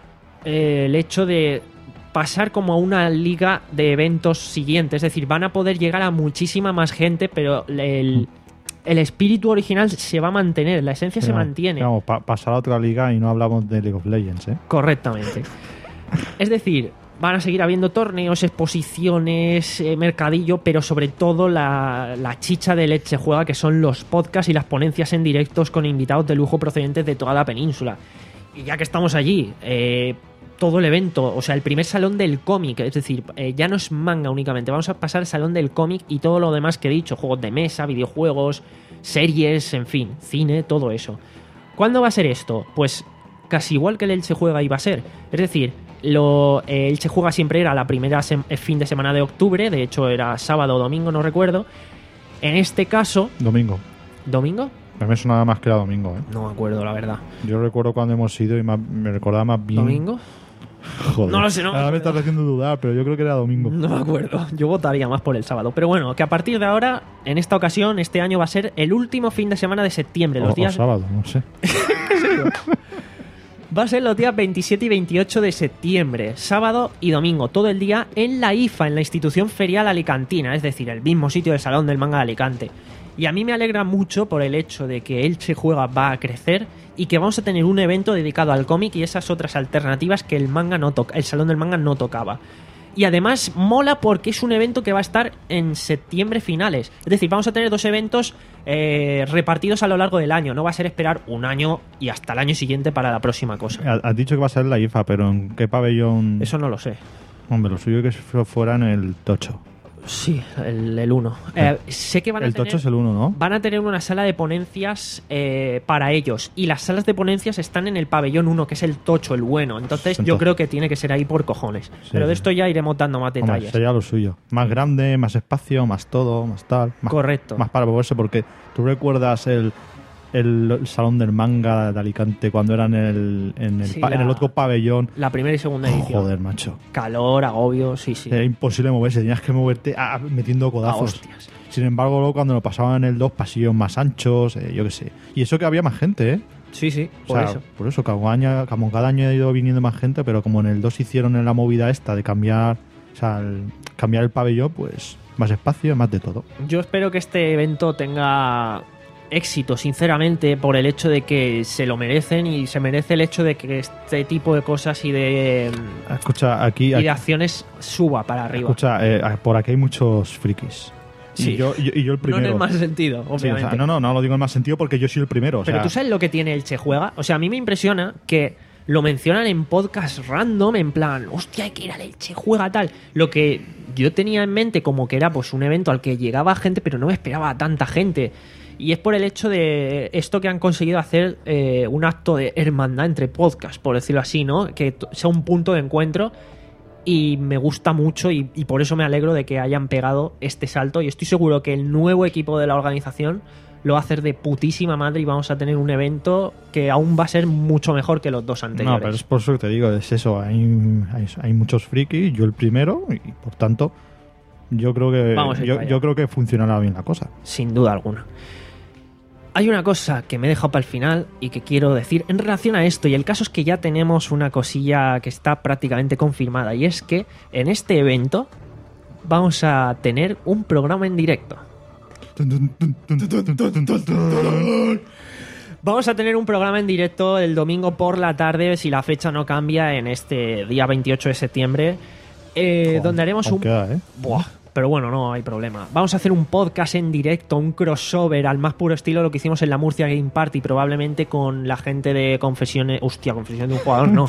eh, el hecho de pasar como a una liga de eventos siguientes. Es decir, van a poder llegar a muchísima más gente, pero el... el espíritu original se va a mantener, la esencia se Pero, mantiene. Vamos, pa- pasar a otra liga y no hablamos de League of Legends, ¿eh? Correctamente. Es decir, van a seguir habiendo torneos, exposiciones, eh, mercadillo, pero sobre todo la, la chicha de Leche Juega, que son los podcasts y las ponencias en directos con invitados de lujo procedentes de toda la península. Y ya que estamos allí, eh, todo el evento, o sea, el primer salón del cómic, es decir, eh, ya no es manga únicamente, vamos a pasar al salón del cómic y todo lo demás que he dicho, juegos de mesa, videojuegos, series, en fin, cine, todo eso. ¿Cuándo va a ser esto? Pues casi igual que el Elche Juega iba a ser, es decir, lo, eh, Elche Juega siempre era la primera sem- fin de semana de octubre, de hecho era sábado o domingo, no recuerdo. En este caso, Domingo. ¿domingo? A mí me sonaba más que era domingo, ¿eh? No me acuerdo, la verdad. Yo recuerdo cuando hemos ido y más- me recordaba más bien... ¿Domingo? Joder. No lo sé, no me Ahora me acuerdo. estás haciendo dudar, pero yo creo que era domingo. No me acuerdo. Yo votaría más por el sábado. Pero bueno, que a partir de ahora, en esta ocasión, este año va a ser el último fin de semana de septiembre. Los o, días... o sábado, no sé. Va a ser los días veintisiete y veintiocho de septiembre, sábado y domingo, todo el día en la I F A, en la Institución Ferial Alicantina, es decir, el mismo sitio del Salón del Manga de Alicante. Y a mí me alegra mucho por el hecho de que Elche Juega va a crecer y que vamos a tener un evento dedicado al cómic y esas otras alternativas que el manga no toca, el Salón del Manga no tocaba. Y además mola porque es un evento que va a estar en septiembre finales. Es decir, vamos a tener dos eventos eh, repartidos a lo largo del año. No va a ser esperar un año y hasta el año siguiente para la próxima cosa. Ha- Has dicho que va a ser la I F A, pero ¿en qué pabellón? Eso no lo sé. Hombre, lo suyo es que fuera en el Tocho. Sí, el uno. Eh, sé que van a El tener... Tocho es el uno, ¿no? Van a tener una sala de ponencias eh, para ellos. Y las salas de ponencias están en el pabellón uno, que es el tocho, el bueno. Entonces, yo Entonces- creo que tiene que ser ahí por cojones. Pero de sí. esto ya iremos dando más Hombre, detalles. sería lo suyo. Más grande, más espacio, más todo, más tal. Más, Correcto. Más para moverse, porque tú recuerdas el, el, el salón del manga de Alicante cuando era en el, en el, Sí, pa- en la- el otro pabellón. La primera y segunda edición. Joder, macho. Calor, agobio, sí, sí. Era imposible moverse, tenías que moverte ah, metiendo A codazos. hostias. Sin embargo, luego cuando lo pasaban en el dos, pasillos más anchos, eh, yo qué sé. Y eso que había más gente, ¿eh? Sí, sí, O por sea, eso. por eso, cada año, como cada año ha ido viniendo más gente, pero como en el dos hicieron en la movida esta de cambiar O sea, al cambiar el pabellón, pues más espacio, más de todo. Yo espero que este evento tenga éxito, sinceramente, por el hecho de que se lo merecen y se merece el hecho de que este tipo de cosas y de, Escucha, aquí... y aquí de acciones suba para arriba. escucha, eh, por aquí hay muchos frikis. Sí. Y yo, y yo, y yo el No primero. en el más sentido, Sí, o obviamente. sea, no, no, no lo digo en más sentido porque yo soy el primero. O Pero sea, tú sabes lo que tiene el Che Juega. O sea, a mí me impresiona que lo mencionan en podcast random, en plan, hostia, hay que ir al Elche Juega tal. Lo que yo tenía en mente como que era pues un evento al que llegaba gente, pero no me esperaba a tanta gente. Y es por el hecho de esto que han conseguido hacer eh, un acto de hermandad entre podcasts, por decirlo así, ¿no? Que t- sea un punto de encuentro. Y me gusta mucho y, y por eso me alegro de que hayan pegado este salto. Y estoy seguro que el nuevo equipo de la organización lo va a hacer de putísima madre y vamos a tener un evento que aún va a ser mucho mejor que los dos anteriores. no, pero es por eso que te digo, es eso. Hay, hay, hay muchos frikis, yo el primero, y por tanto, yo creo que Vamos a ir yo, para allá. yo creo que funcionará bien la cosa. Sin duda alguna. Hay una cosa que me he dejado para el final y que quiero decir en relación a esto, y el caso es que ya tenemos una cosilla que está prácticamente confirmada, y es que en este evento vamos a tener un programa en directo. Vamos a tener un programa en directo el domingo por la tarde, si la fecha no cambia, en este día veintiocho de septiembre, eh, Joder, donde haremos aún un... queda, ¿eh? Buah, pero bueno, no hay problema. Vamos a hacer un podcast en directo, un crossover al más puro estilo lo que hicimos en la Murcia Game Party, probablemente con la gente de Confesiones... Hostia, Confesiones de un jugador, no.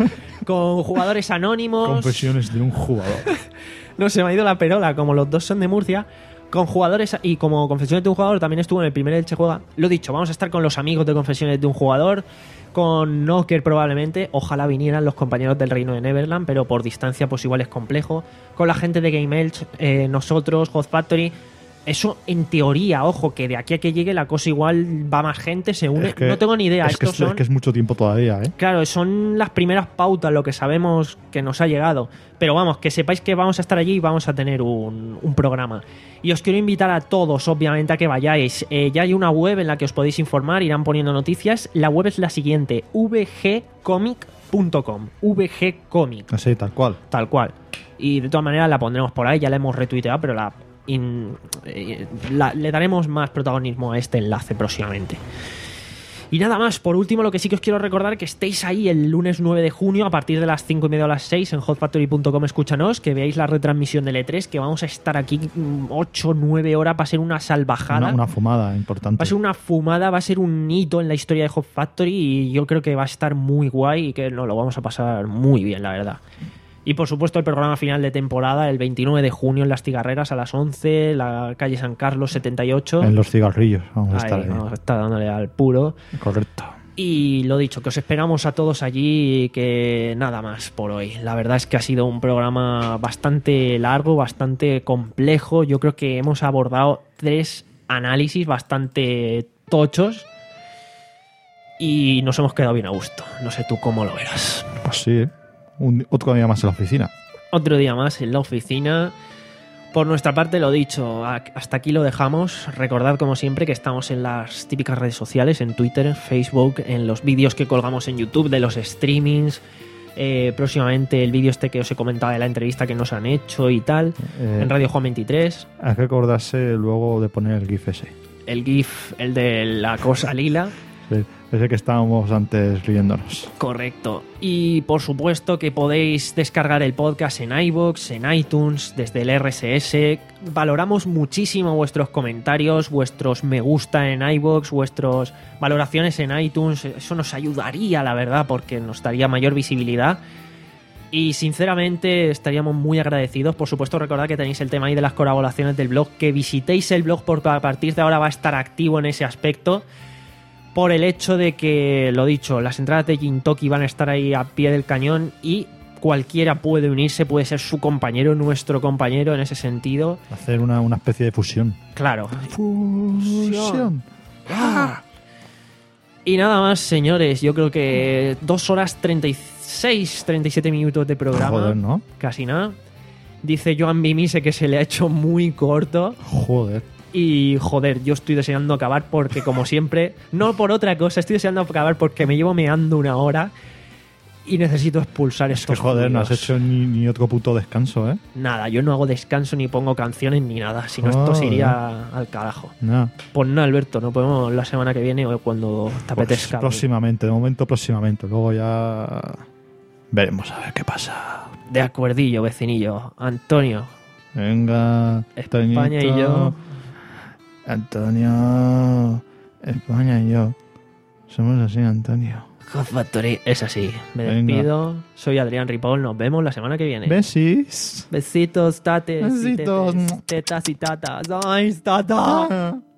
Con jugadores anónimos. Confesiones de un jugador. No, se me ha ido la perola, como los dos son de Murcia. Con jugadores y como Confesiones de un jugador también estuvo en el primer Elche Juega. Lo dicho, vamos a estar con los amigos de Confesiones de un jugador, con Knocker probablemente, ojalá vinieran los compañeros del Reino de Neverland, pero por distancia pues igual es complejo. Con la gente de Game Elch, eh, nosotros, Hot Factory. Eso en teoría, ojo, que de aquí a que llegue la cosa igual va más gente, se une. Es que- no tengo ni idea. Es que, Estos es, son... es que es mucho tiempo todavía, ¿eh? Claro, son las primeras pautas, lo que sabemos que nos ha llegado. Pero vamos, que sepáis que vamos a estar allí y vamos a tener un, un programa. Y os quiero invitar a todos, obviamente, a que vayáis. Eh, ya hay una web en la que os podéis informar, irán poniendo noticias. La web es la siguiente, v g comic punto com. V G Comic, Así, tal cual. tal cual. Y de todas maneras la pondremos por ahí, ya la hemos retuiteado, pero la, in- eh, la- le daremos más protagonismo a este enlace próximamente. Y nada más, por último, lo que sí que os quiero recordar que estéis ahí el lunes nueve de junio a partir de las cinco y media o las seis en hot factory punto com, escúchanos, que veáis la retransmisión del E tres, que vamos a estar aquí ocho o nueve horas, va a ser una salvajada. Una, una fumada importante. Va a ser una fumada, va a ser un hito en la historia de Hot Factory y yo creo que va a estar muy guay y que nos lo vamos a pasar muy bien, la verdad. Y por supuesto el programa final de temporada el veintinueve de junio en Las Cigarreras a las once, la calle San Carlos setenta y ocho. En los cigarrillos. Vamos a Ahí, estar ahí. vamos a estar dándole al puro. Correcto. Y lo dicho, que os esperamos a todos allí y que nada más por hoy. La verdad es que ha sido un programa bastante largo, bastante complejo. Yo creo que hemos abordado tres análisis bastante tochos y nos hemos quedado bien a gusto. No sé tú cómo lo verás. Pues sí, ¿eh? Un, otro día más en la oficina. Otro día más en la oficina. Por nuestra parte, lo dicho, a- hasta aquí lo dejamos. Recordad, como siempre, que estamos en las típicas redes sociales, en Twitter, Facebook, en los vídeos que colgamos en YouTube de los streamings. Eh, próximamente el vídeo este que os he comentado de la entrevista que nos han hecho y tal. Eh, En Radio Juan veintitrés. Hay que acordarse luego de poner el GIF ese. El GIF, el de la cosa lila. Sí, ese que estábamos antes riéndonos. Correcto. Y por supuesto que podéis descargar el podcast en iVoox, en iTunes, desde el R S S. Valoramos muchísimo vuestros comentarios, vuestros me gusta en iVoox, vuestras valoraciones en iTunes. Eso nos ayudaría, la verdad, porque nos daría mayor visibilidad. Y sinceramente estaríamos muy agradecidos. Por supuesto, recordad que tenéis el tema ahí de las colaboraciones del blog. Que visitéis el blog porque a partir de ahora va a estar activo en ese aspecto. Por el hecho de que, lo dicho, las entradas de Gintoki van a estar ahí a pie del cañón y cualquiera puede unirse, puede ser su compañero, nuestro compañero en ese sentido. Hacer una, una especie de fusión. Claro. Fusión. Ah. Y nada más, señores, yo creo que dos horas treinta y seis, treinta y siete minutos de programa. Joder, ¿no? Casi nada. Dice Joan Bimise que se le ha hecho muy corto. Joder. Y joder, yo estoy deseando acabar porque como siempre, no por otra cosa, estoy deseando acabar porque me llevo meando una hora y necesito expulsar Es que estos joder, no has ruidos. hecho ni, ni otro puto descanso, ¿eh? Nada, yo no hago descanso ni pongo canciones ni nada, si no esto se Joder. iría al carajo. No. Pues no, Alberto, nos podemos la semana que viene o cuando te Pues apetezca. próximamente, de momento próximamente. Luego ya veremos a ver qué pasa. De acuerdillo, vecinillo. Antonio, Venga, España y Toñito. yo. Antonio, España y yo. Somos así, Antonio. Hot Factory es así. Me Venga. despido. Soy Adrián Ripoll. Nos vemos la semana que viene. Besis. Besitos, tates. y Besitos. tetes, tetas y tatas. Ay, tata. Ah.